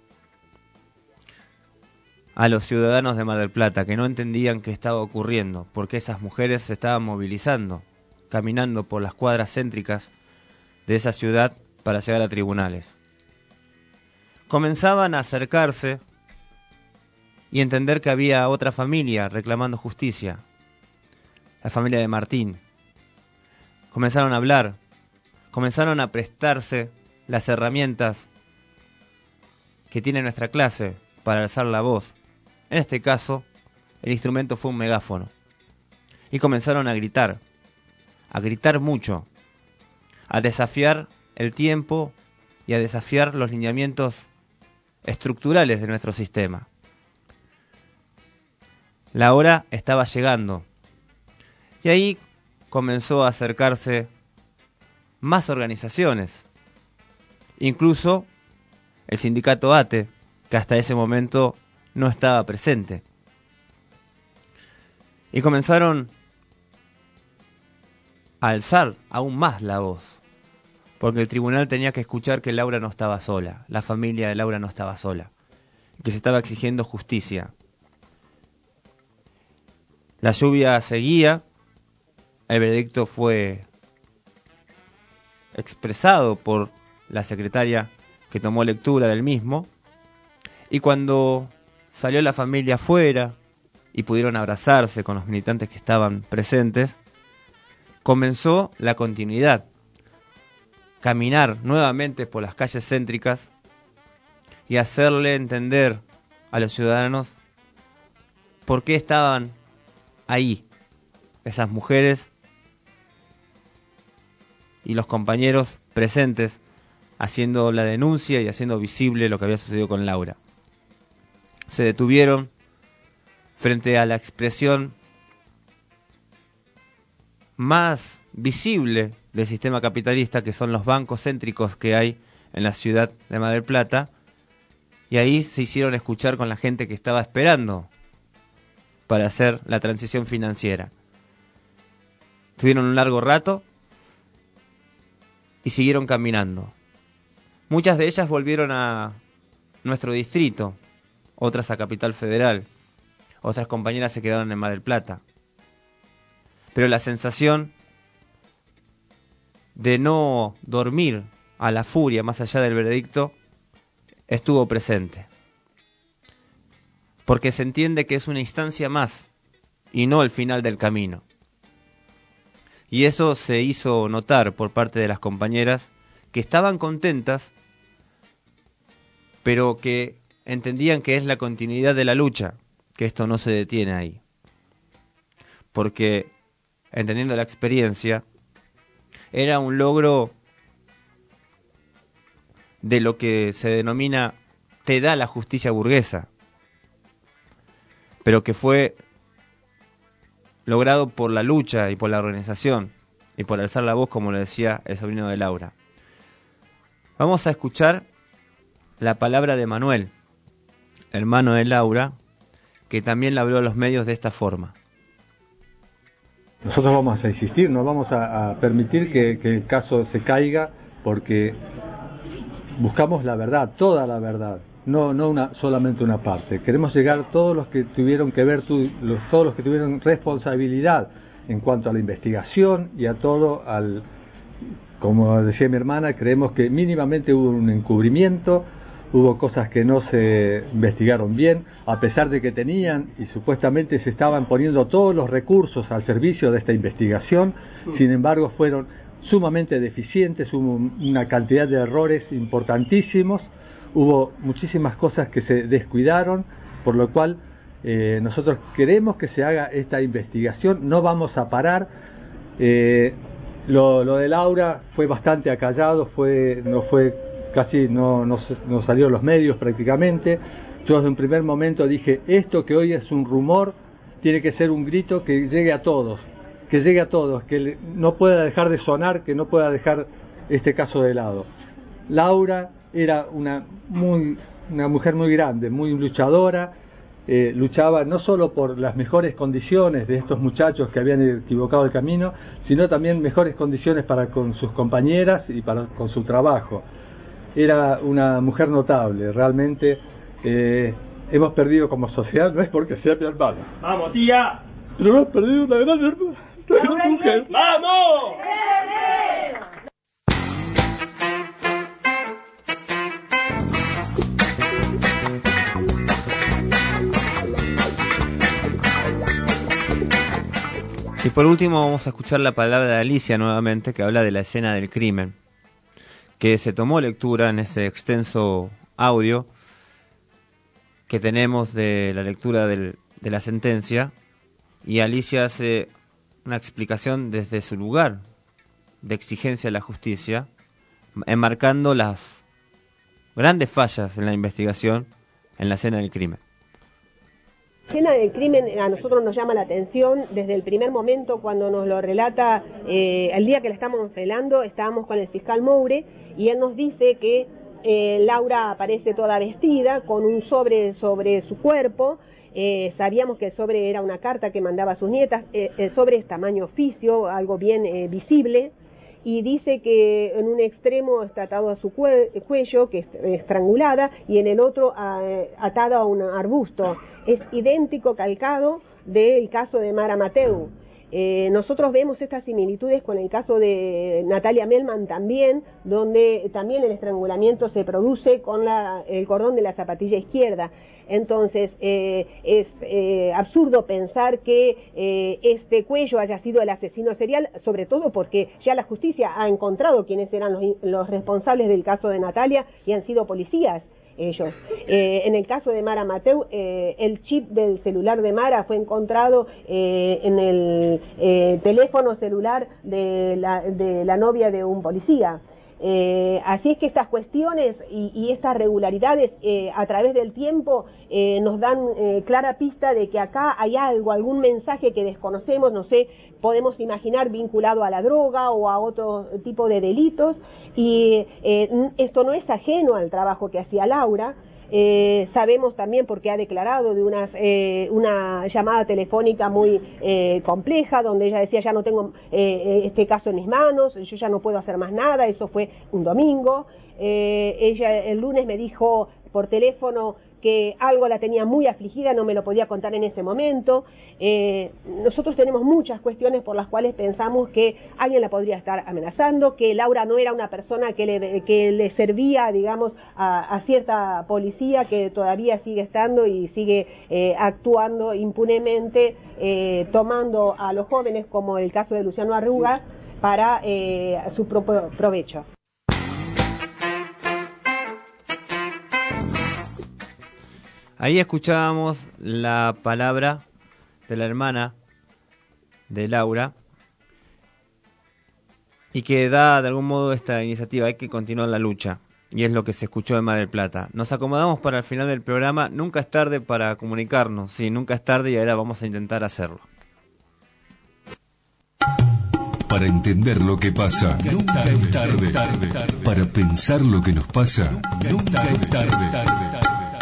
S4: a los ciudadanos de Mar del Plata que no entendían qué estaba ocurriendo, porque esas mujeres se estaban movilizando, caminando por las cuadras céntricas de esa ciudad para llegar a tribunales. Comenzaban a acercarse y entender que había otra familia reclamando justicia, la familia de Martín. Comenzaron a hablar, comenzaron a prestarse las herramientas que tiene nuestra clase para alzar la voz. En este caso, el instrumento fue un megáfono. Y comenzaron a gritar mucho, a desafiar el tiempo y a desafiar los lineamientos estructurales de nuestro sistema. La hora estaba llegando y ahí comenzó a acercarse más organizaciones, incluso el sindicato ATE, que hasta ese momento no estaba presente. Y comenzaron a alzar aún más la voz, porque el tribunal tenía que escuchar que Laura no estaba sola, la familia de Laura no estaba sola, que se estaba exigiendo justicia. La lluvia seguía, el veredicto fue expresado por la secretaria que tomó lectura del mismo, y cuando salió la familia afuera y pudieron abrazarse con los militantes que estaban presentes, comenzó la continuidad, caminar nuevamente por las calles céntricas y hacerle entender a los ciudadanos por qué estaban ahí esas mujeres y los compañeros presentes haciendo la denuncia y haciendo visible lo que había sucedido con Laura. Se detuvieron frente a la expresión más visible del sistema capitalista, que son los bancos céntricos que hay en la ciudad de Mar del Plata, y ahí se hicieron escuchar con la gente que estaba esperando para hacer la transición financiera. Tuvieron un largo rato y siguieron caminando. Muchas de ellas volvieron a nuestro distrito, otras a Capital Federal, otras compañeras se quedaron en Mar del Plata. Pero la sensación de no dormir a la furia más allá del veredicto estuvo presente. Porque se entiende que es una instancia más y no el final del camino. Y eso se hizo notar por parte de las compañeras, que estaban contentas, pero que entendían que es la continuidad de la lucha, que esto no se detiene ahí. Porque, entendiendo la experiencia, era un logro de lo que se denomina te da la justicia burguesa, pero que fue logrado por la lucha y por la organización y por alzar la voz, como le decía el sobrino de Laura. Vamos a escuchar la palabra de Manuel, hermano de Laura, que también le habló a los medios de esta forma.
S3: Nosotros vamos a insistir, no vamos a permitir que el caso se caiga, porque buscamos la verdad, toda la verdad, no solamente una parte. Queremos llegar a todos los que tuvieron que ver, todos los que tuvieron responsabilidad en cuanto a la investigación y a todo como decía mi hermana, creemos que mínimamente hubo un encubrimiento, hubo cosas que no se investigaron bien, a pesar de que tenían y supuestamente se estaban poniendo todos los recursos al servicio de esta investigación. Sin embargo, fueron sumamente deficientes, hubo una cantidad de errores importantísimos, hubo muchísimas cosas que se descuidaron, por lo cual nosotros queremos que se haga esta investigación, no vamos a parar. Lo de Laura fue bastante acallado, no salió a los medios prácticamente. Yo desde un primer momento dije, esto que hoy es un rumor, tiene que ser un grito que llegue a todos, que no pueda dejar de sonar, que no pueda dejar este caso de lado. Laura era una mujer muy grande, muy luchadora, luchaba no solo por las mejores condiciones de estos muchachos que habían equivocado el camino, sino también mejores condiciones para con sus compañeras y con su trabajo. Era una mujer notable, realmente. Hemos perdido como sociedad, no es porque sea mi hermana.
S12: ¡Vamos, tía!
S3: Pero hemos perdido una gran hermana, una gran mujer.
S12: ¡Vamos!
S4: Y por último vamos a escuchar la palabra de Alicia nuevamente, que habla de la escena del crimen, que se tomó lectura en ese extenso audio que tenemos de la lectura de la sentencia, y Alicia hace una explicación desde su lugar de exigencia a la justicia, enmarcando las grandes fallas en la investigación en la escena del crimen.
S5: La escena del crimen a nosotros nos llama la atención desde el primer momento cuando nos lo relata. El día que la estamos velando estábamos con el fiscal Moure y él nos dice que Laura aparece toda vestida con un sobre su cuerpo. Sabíamos que el sobre era una carta que mandaba a sus nietas. El sobre es tamaño oficio, algo bien visible, y dice que en un extremo está atado a su cuello, que es estrangulada, y en el otro atada a un arbusto. Es idéntico, calcado del caso de Mara Mateu. Nosotros vemos estas similitudes con el caso de Natalia Melman también, donde también el estrangulamiento se produce con el cordón de la zapatilla izquierda. Entonces, es absurdo pensar que este Cuello haya sido el asesino serial, sobre todo porque ya la justicia ha encontrado quiénes eran los responsables del caso de Natalia y han sido policías ellos. En el caso de Mara Mateu, el chip del celular de Mara fue encontrado en el teléfono celular de la novia de un policía. Así es que estas cuestiones y estas regularidades a través del tiempo nos dan clara pista de que acá hay algún mensaje que desconocemos, no sé, podemos imaginar vinculado a la droga o a otro tipo de delitos, y esto no es ajeno al trabajo que hacía Laura. Sabemos también, porque ha declarado de una llamada telefónica muy compleja, donde ella decía: ya no tengo este caso en mis manos, yo ya no puedo hacer más nada. Eso fue un domingo. Ella el lunes me dijo por teléfono que algo la tenía muy afligida, no me lo podía contar en ese momento. Nosotros tenemos muchas cuestiones por las cuales pensamos que alguien la podría estar amenazando, que Laura no era una persona que le servía, digamos, a cierta policía que todavía sigue estando y sigue actuando impunemente, tomando a los jóvenes, como el caso de Luciano Arruga, para su propio provecho.
S4: Ahí escuchábamos la palabra de la hermana de Laura, y que da de algún modo esta iniciativa: hay que continuar la lucha, y es lo que se escuchó en Mar del Plata. Nos acomodamos para el final del programa. Nunca es tarde para comunicarnos, sí, nunca es tarde, y ahora vamos a intentar hacerlo.
S1: Para entender lo que pasa, nunca es tarde. Para pensar lo que nos pasa, nunca es tarde.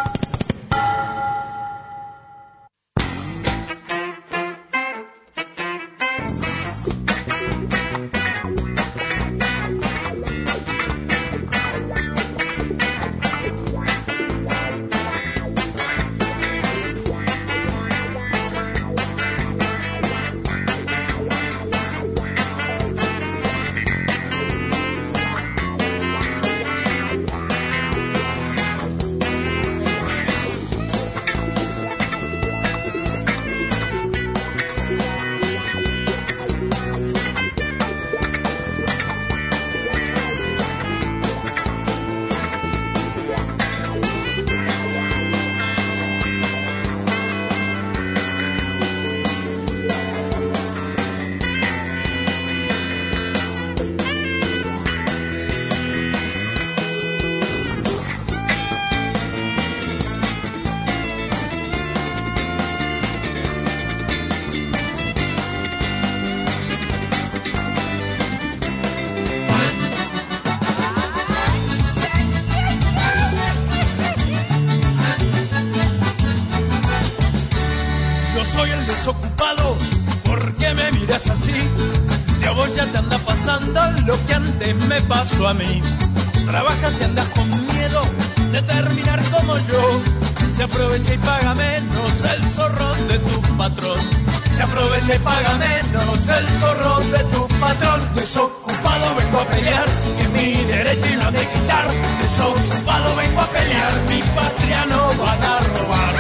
S6: desocupado, ¿por qué me miras así? Si a vos ya te anda pasando lo que antes me pasó a mí. Trabajas y andas con miedo de terminar como yo. Se aprovecha y paga menos el zorrón de tu patrón. Se aprovecha y paga menos el zorrón de tu patrón. Desocupado vengo a pelear, que mi derecho y no de quitar. Desocupado vengo a pelear, mi patria no van a robar.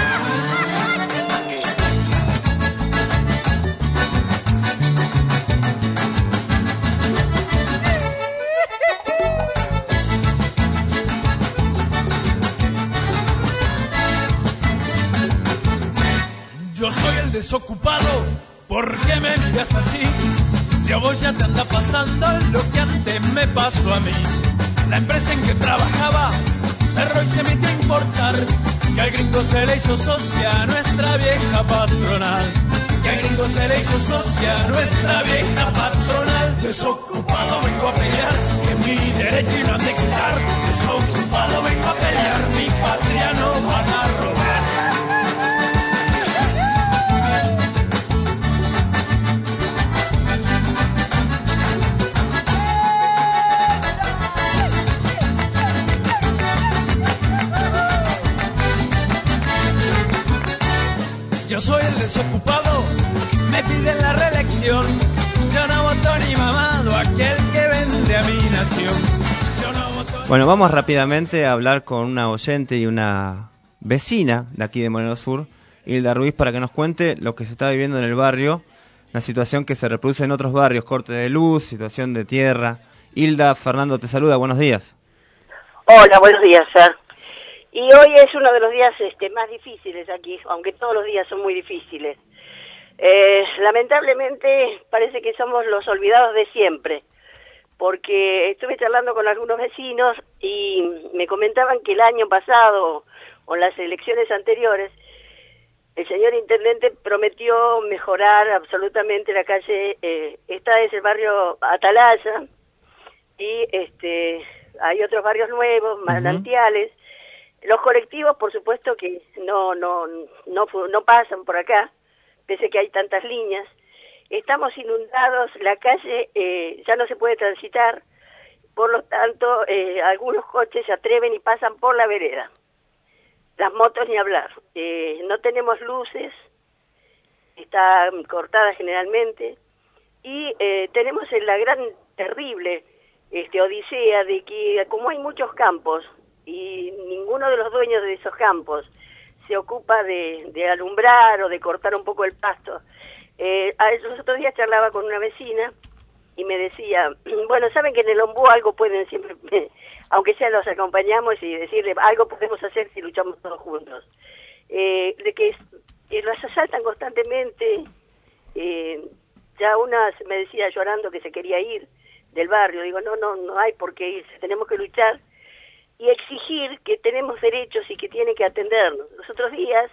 S6: Yo soy el desocupado, ¿por qué me miras así? Si a vos ya te anda pasando lo que antes me pasó a mí. La empresa en que trabajaba cerró y se metió a importar. Y al gringo se le hizo socia a nuestra vieja patronal. Y al gringo se le hizo socia a nuestra vieja patronal. Desocupado vengo a pelear, que mi derecho y no han de quitar. Desocupado vengo a pelear, mi patria no van a robar. Yo soy el desocupado, me piden la reelección. nación. Yo no voto ni mamado aquel que vende a mi nación. Yo no voto.
S4: Bueno, vamos rápidamente a hablar con una oyente y una vecina de aquí de Moreno Sur, Hilda Ruiz, para que nos cuente lo que se está viviendo en el barrio, una situación que se reproduce en otros barrios, corte de luz, situación de tierra. Hilda, Fernando te saluda, buenos días.
S8: Hola, buenos días, Fer. Y hoy es uno de los días más difíciles aquí, aunque todos los días son muy difíciles. Lamentablemente parece que somos los olvidados de siempre, porque estuve charlando con algunos vecinos y me comentaban que el año pasado o en las elecciones anteriores el señor intendente prometió mejorar absolutamente la calle. Esta es el barrio Atalaya y hay otros barrios nuevos, manantiales. Los colectivos, por supuesto, que no pasan por acá, pese que hay tantas líneas. Estamos inundados, la calle ya no se puede transitar, por lo tanto, algunos coches se atreven y pasan por la vereda. Las motos ni hablar. No tenemos luces, está cortada generalmente, y tenemos la gran, terrible odisea de que, como hay muchos campos, y ninguno de los dueños de esos campos se ocupa de alumbrar o de cortar un poco el pasto. Los otros días charlaba con una vecina y me decía, bueno, saben que en el Ombú algo pueden siempre, aunque sea los acompañamos y decirle, algo podemos hacer si luchamos todos juntos. De que las asaltan constantemente. Ya una me decía llorando que se quería ir del barrio. Digo, no hay por qué irse, tenemos que luchar y exigir que tenemos derechos y que tiene que atendernos. Los otros días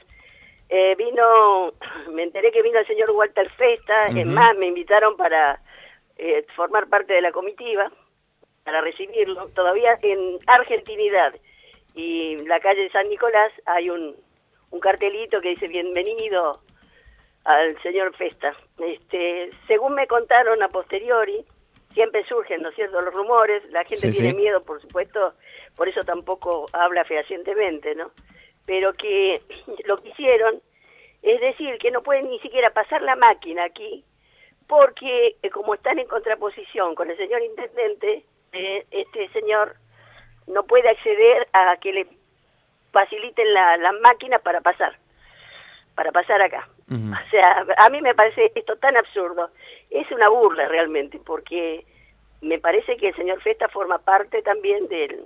S8: me enteré que vino el señor Walter Festa, es más, me invitaron para formar parte de la comitiva, para recibirlo. Todavía en Argentinidad y la calle San Nicolás hay un cartelito que dice bienvenido al señor Festa. Según me contaron a posteriori, siempre surgen, ¿no es cierto?, los rumores, la gente tiene miedo, por supuesto, por eso tampoco habla fehacientemente, ¿no? Pero que lo que hicieron es decir que no pueden ni siquiera pasar la máquina aquí, porque como están en contraposición con el señor intendente, este señor no puede acceder a que le faciliten la máquina para pasar acá. O sea, a mí me parece esto tan absurdo. Es una burla realmente, porque me parece que el señor Festa forma parte también del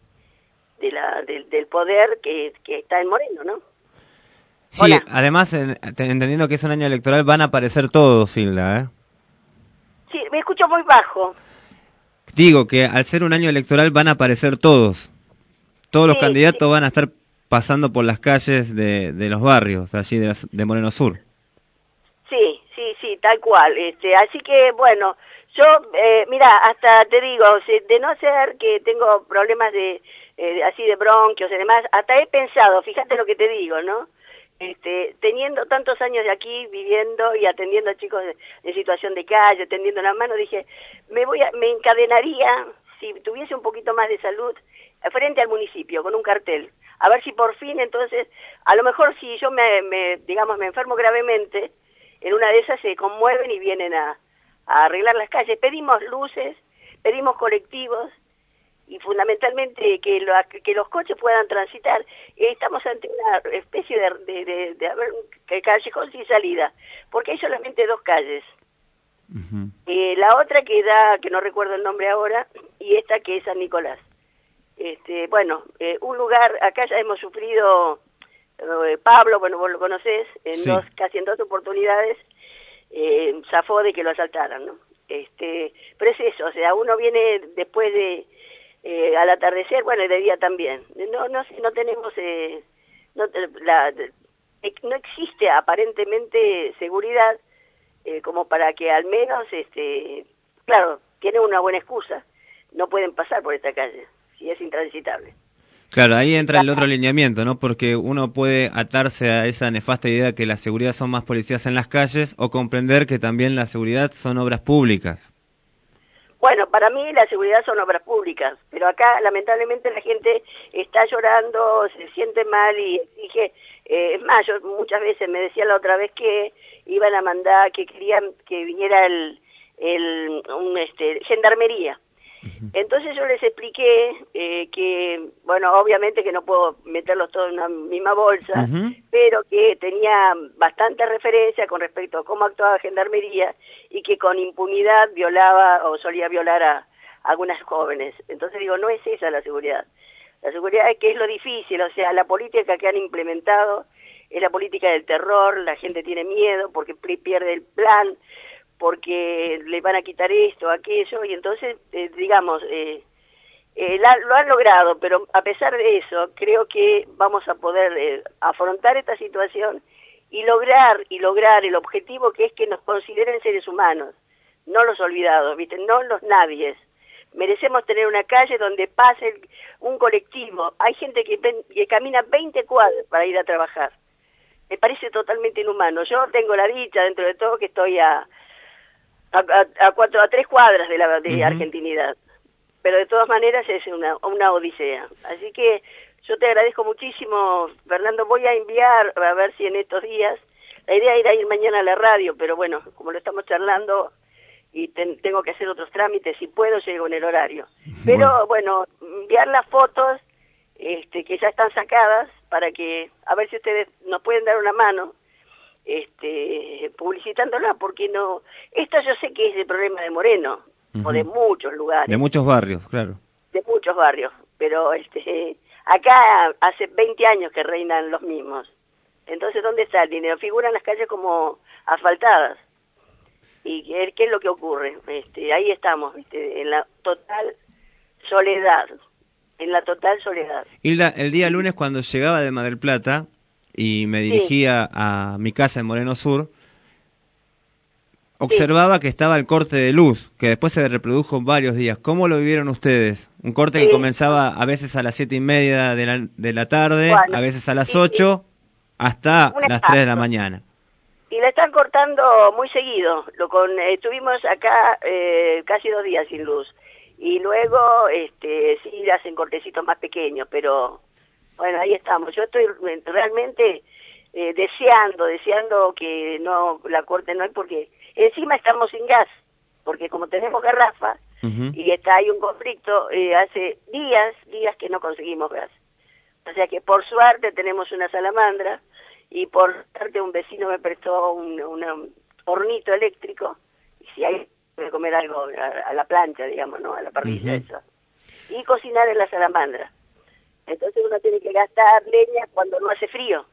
S8: poder que está en Moreno, ¿no?
S4: Sí,
S8: Hola.
S4: Además, entendiendo que es un año electoral, van a aparecer todos, Hilda, ¿eh?
S8: Sí, me escucho muy bajo.
S4: Digo que al ser un año electoral van a aparecer todos. Todos los candidatos van a estar pasando por las calles de los barrios, allí de Moreno Sur.
S8: Sí, tal cual. Así que, bueno, yo, mira, hasta te digo, de no ser que tengo problemas así de bronquios y demás, hasta he pensado, fíjate lo que te digo, ¿no? Teniendo tantos años de aquí, viviendo y atendiendo a chicos en situación de calle, tendiendo la mano, dije, me encadenaría, si tuviese un poquito más de salud, frente al municipio, con un cartel. A ver si por fin, entonces, a lo mejor si yo me enfermo gravemente, en una de esas se conmueven y vienen a arreglar las calles. Pedimos luces, pedimos colectivos, y fundamentalmente que los coches puedan transitar. Estamos ante una especie de callejón sin salida, porque hay solamente dos calles. La otra que no recuerdo el nombre ahora, y esta que es San Nicolás. Un lugar, acá ya hemos sufrido, Pablo, bueno, vos lo conocés, casi en dos oportunidades, zafó de que lo asaltaran, ¿no? Pero es eso, o sea, uno viene después al atardecer, bueno, y de día también. No tenemos, no existe aparentemente seguridad como para que al menos, claro, tienen una buena excusa, no pueden pasar por esta calle, si es intransitable.
S4: Claro, ahí entra el otro alineamiento, ¿no? Porque uno puede atarse a esa nefasta idea que la seguridad son más policías en las calles o comprender que también la seguridad son obras públicas.
S8: Bueno, para mí la seguridad son obras públicas, pero acá lamentablemente la gente está llorando, se siente mal y exige, es más, yo muchas veces me decía la otra vez que iban a mandar, que querían que viniera gendarmería. Entonces yo les expliqué que, bueno, obviamente que no puedo meterlos todos en una misma bolsa, pero que tenía bastante referencia con respecto a cómo actuaba Gendarmería y que con impunidad violaba o solía violar a algunas jóvenes. Entonces digo, no es esa la seguridad. La seguridad es que es lo difícil, o sea, la política que han implementado es la política del terror, la gente tiene miedo porque pierde el plan, porque le van a quitar esto, aquello, y entonces, digamos, lo han logrado, pero a pesar de eso, creo que vamos a poder afrontar esta situación y lograr el objetivo que es que nos consideren seres humanos, no los olvidados, ¿viste? No los nadies. Merecemos tener una calle donde pase un colectivo. Hay gente que camina 20 cuadras para ir a trabajar. Me parece totalmente inhumano. Yo tengo la dicha, dentro de todo, que estoy a 3 cuadras de argentinidad, pero de todas maneras es una odisea. Así que yo te agradezco muchísimo, Fernando. Voy a enviar, a ver si en estos días, la idea era ir mañana a la radio, pero bueno, como lo estamos charlando y tengo que hacer otros trámites, si puedo llego en el horario. Pero bueno, enviar las fotos que ya están sacadas para que, a ver si ustedes nos pueden dar una mano publicitándola, porque no, esto yo sé que es el problema de Moreno, o de muchos lugares.
S4: De muchos barrios, claro.
S8: De muchos barrios, pero acá hace 20 años que reinan los mismos. Entonces, ¿dónde está el dinero? Figuran las calles como asfaltadas. ¿Y qué es lo que ocurre? Ahí estamos, en la total soledad. En la total soledad.
S4: Hilda, el día lunes cuando llegaba de Mar del Plata y me dirigía a mi casa en Moreno Sur, observaba que estaba el corte de luz, que después se reprodujo en varios días. ¿Cómo lo vivieron ustedes? Un corte que comenzaba a veces a las 7:30 de la tarde, a veces a las 8, hasta las 3 de la mañana.
S8: Y la están cortando muy seguido. Estuvimos acá casi 2 días sin luz. Y luego sí hacen cortecitos más pequeños, pero bueno, ahí estamos. Yo estoy realmente deseando que no la corten hoy, porque encima estamos sin gas, porque como tenemos garrafa y hay un conflicto, hace días que no conseguimos gas. O sea que por suerte tenemos una salamandra, y por suerte un vecino me prestó un hornito eléctrico, y si hay que comer algo a la plancha, digamos, ¿no? A la parrilla, eso. Y cocinar en la salamandra. Entonces uno tiene que gastar leña cuando no hace frío.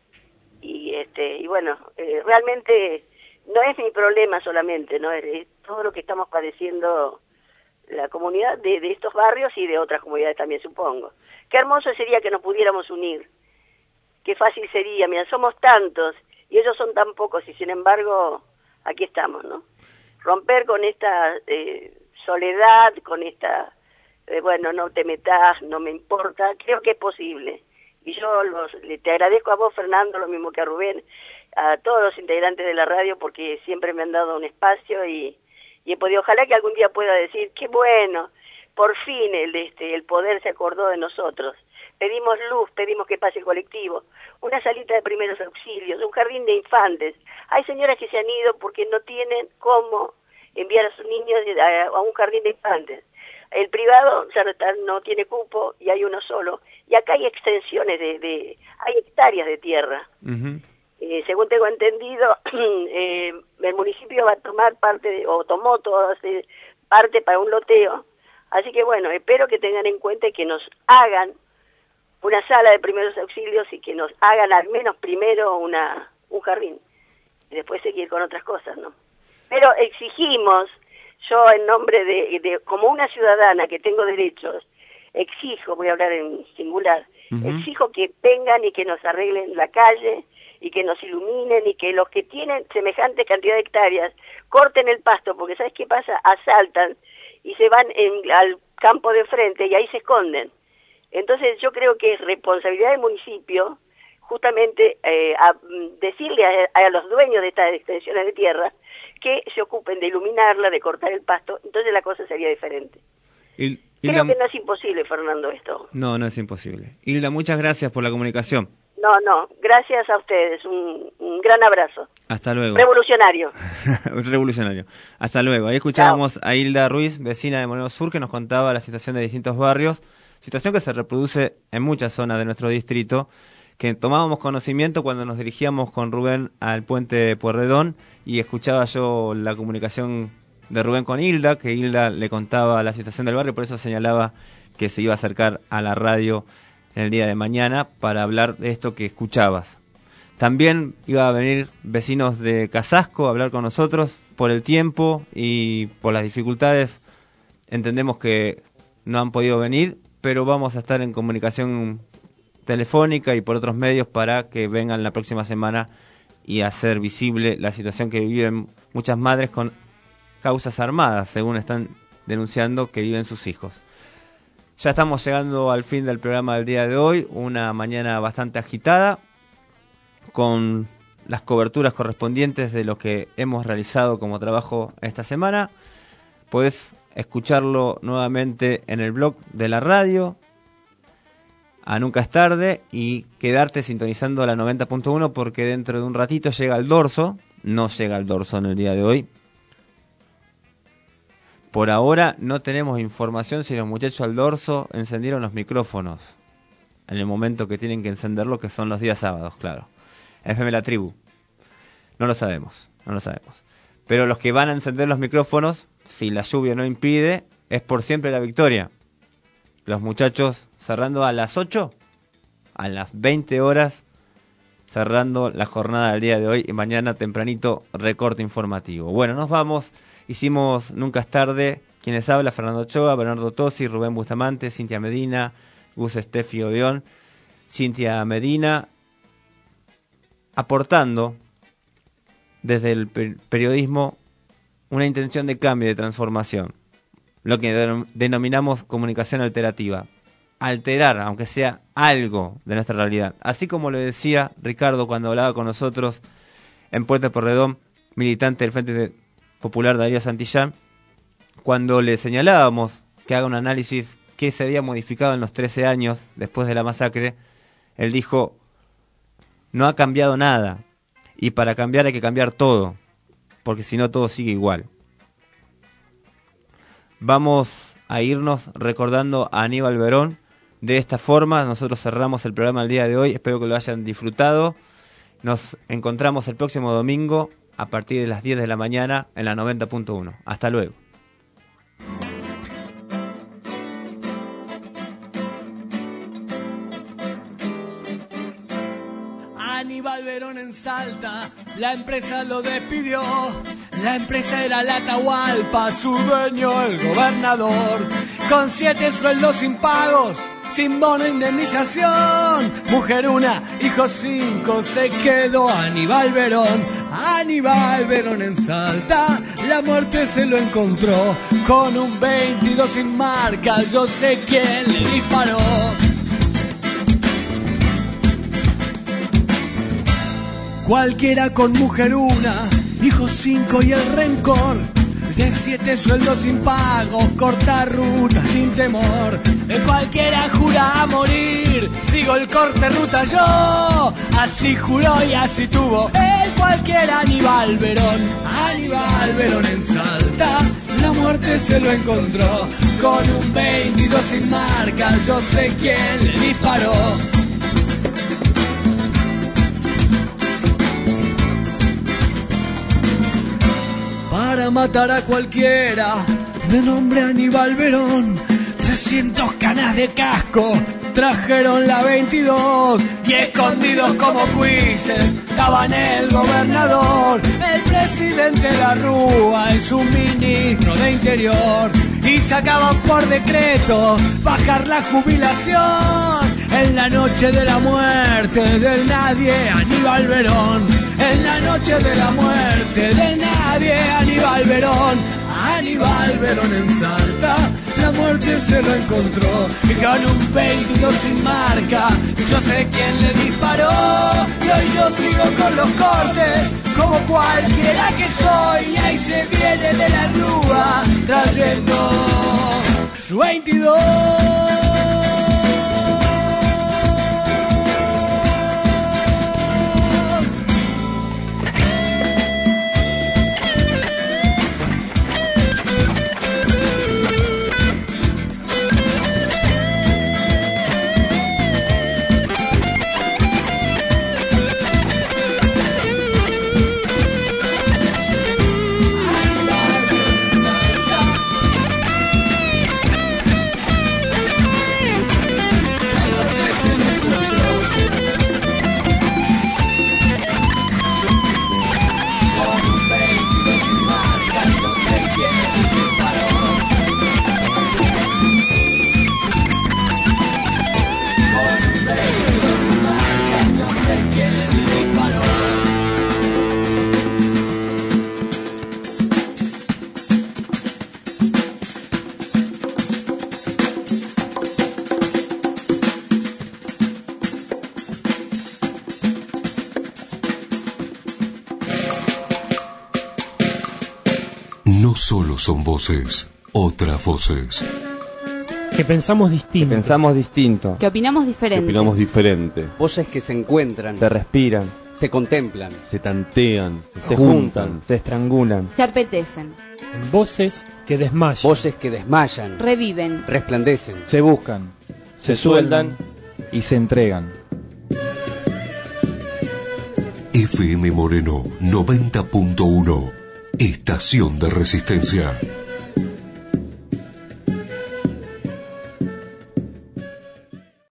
S8: Y bueno, realmente no es mi problema solamente, ¿no? Es todo lo que estamos padeciendo la comunidad de estos barrios y de otras comunidades también, supongo. Qué hermoso sería que nos pudiéramos unir. Qué fácil sería, mira, somos tantos y ellos son tan pocos, y sin embargo aquí estamos, ¿no? Romper con esta soledad, con esta, bueno, no te metas, no me importa, creo que es posible. Y yo te agradezco a vos, Fernando, lo mismo que a Rubén, a todos los integrantes de la radio, porque siempre me han dado un espacio y he podido, ojalá que algún día pueda decir, qué bueno, por fin el poder se acordó de nosotros. Pedimos luz, pedimos que pase el colectivo, una salita de primeros auxilios, un jardín de infantes. Hay señoras que se han ido porque no tienen cómo enviar a sus niños a un jardín de infantes. El privado ya no tiene cupo y hay uno solo. Y acá hay extensiones hay hectáreas de tierra. Según tengo entendido, el municipio va a tomar parte, o tomó toda parte para un loteo. Así que bueno, espero que tengan en cuenta y que nos hagan una sala de primeros auxilios y que nos hagan al menos primero un jardín y después seguir con otras cosas, ¿no? Pero exigimos, yo en nombre de como una ciudadana que tengo derechos, exijo, voy a hablar en singular, exijo que vengan y que nos arreglen la calle y que nos iluminen y que los que tienen semejante cantidad de hectáreas corten el pasto, porque ¿sabes qué pasa? Asaltan y se van al campo de frente y ahí se esconden. Entonces yo creo que es responsabilidad del municipio justamente decirle a los dueños de estas extensiones de tierra que se ocupen de iluminarla, de cortar el pasto, entonces la cosa sería diferente. Creo que no es imposible, Fernando, esto.
S4: No es imposible. Hilda, muchas gracias por la comunicación.
S8: No, gracias a ustedes, un gran abrazo.
S4: Hasta luego.
S8: Revolucionario.
S4: Revolucionario. Hasta luego. Ahí escuchábamos a Hilda Ruiz, vecina de Moreno Sur, que nos contaba la situación de distintos barrios, situación que se reproduce en muchas zonas de nuestro distrito, que tomábamos conocimiento cuando nos dirigíamos con Rubén al puente de Pueyrredón y escuchaba yo la comunicación de Rubén con Hilda, que Hilda le contaba la situación del barrio, por eso señalaba que se iba a acercar a la radio en el día de mañana para hablar de esto que escuchabas. También iba a venir vecinos de Casasco a hablar con nosotros por el tiempo y por las dificultades. Entendemos que no han podido venir, pero vamos a estar en comunicación telefónica y por otros medios para que vengan la próxima semana y hacer visible la situación que viven muchas madres con causas armadas, según están denunciando que viven sus hijos. Ya estamos llegando al fin del programa del día de hoy, una mañana bastante agitada, con las coberturas correspondientes de lo que hemos realizado como trabajo esta semana. Podés escucharlo nuevamente en el blog de la radio, a Nunca es Tarde, y quedarte sintonizando la 90.1 porque dentro de un ratito llega el dorso. No llega el dorso en el día de hoy. Por ahora no tenemos información si los muchachos al dorso encendieron los micrófonos en el momento que tienen que encenderlo, que son los días sábados, claro. FM La Tribu. No lo sabemos. Pero los que van a encender los micrófonos, si la lluvia no impide, es por siempre la victoria. Los muchachos cerrando a las 8, a las 20 horas, cerrando la jornada del día de hoy y mañana tempranito recorte informativo. Bueno, nos vamos. Hicimos Nunca es Tarde. Quienes habla, Fernando Ochoa, Bernardo Tosi, Rubén Bustamante, Cintia Medina, Gus Estefi Odeón. Cintia Medina aportando desde el periodismo una intención de cambio, de transformación. Lo que denominamos comunicación alterativa. Alterar, aunque sea algo de nuestra realidad. Así como lo decía Ricardo cuando hablaba con nosotros en Puente Pueyrredón, militante del Frente Popular Darío Santillán, cuando le señalábamos que haga un análisis que se había modificado en los 13 años después de la masacre, él dijo: no ha cambiado nada, y para cambiar hay que cambiar todo, porque si no todo sigue igual. Vamos a irnos recordando a Aníbal Verón. De esta forma nosotros cerramos el programa del día de hoy, espero que lo hayan disfrutado. Nos encontramos el próximo domingo a partir de las 10 de la mañana en la 90.1. Hasta luego.
S6: Aníbal Verón en Salta, la empresa lo despidió. La empresa era la Atahualpa, su dueño el gobernador. Con 7 sueldos sin pagos, sin bono indemnización. Mujer 1, hijos 5, se quedó Aníbal Verón. Aníbal Verón en Salta, la muerte se lo encontró. Con un 22 sin marca, yo sé quién le disparó. Cualquiera con mujer 1, hijos 5 y el rencor. De 7 sueldos sin pago, cortar ruta sin temor. Cualquiera jura a morir, sigo el corte ruta yo. Así juró y así tuvo el cualquiera Aníbal Verón. Aníbal Verón en Salta, la muerte se lo encontró. Con un 22 sin marca, yo sé quién le disparó. Para matar a cualquiera, de nombre Aníbal Verón, 300 canas de casco, trajeron la 22 y escondidos como cuises estaban el gobernador, el presidente de la Rúa y su ministro de Interior, y sacaban por decreto bajar la jubilación. En la noche de la muerte del nadie Aníbal Verón, en la noche de la muerte del nadie Aníbal Verón. Aníbal Verón en Salta, la muerte se lo encontró. Y con un 22 sin marca, yo sé quién le disparó. Y hoy yo sigo con los cortes, como cualquiera que soy. Y ahí se viene de la rúa, trayendo su 22.
S1: No solo son voces, otras voces.
S9: Que pensamos distinto.
S4: Que pensamos distinto.
S7: Que opinamos diferente.
S14: Diferente.
S18: Voces que se encuentran.
S4: Se respiran.
S18: Se contemplan.
S14: Se tantean.
S4: Se juntan. Se estrangulan.
S7: Se apetecen.
S9: Voces que desmayan.
S18: Voces que desmayan.
S7: Reviven.
S18: Resplandecen.
S11: Se buscan. Se sueldan y se entregan.
S1: FM Moreno 90.1. Estación de Resistencia.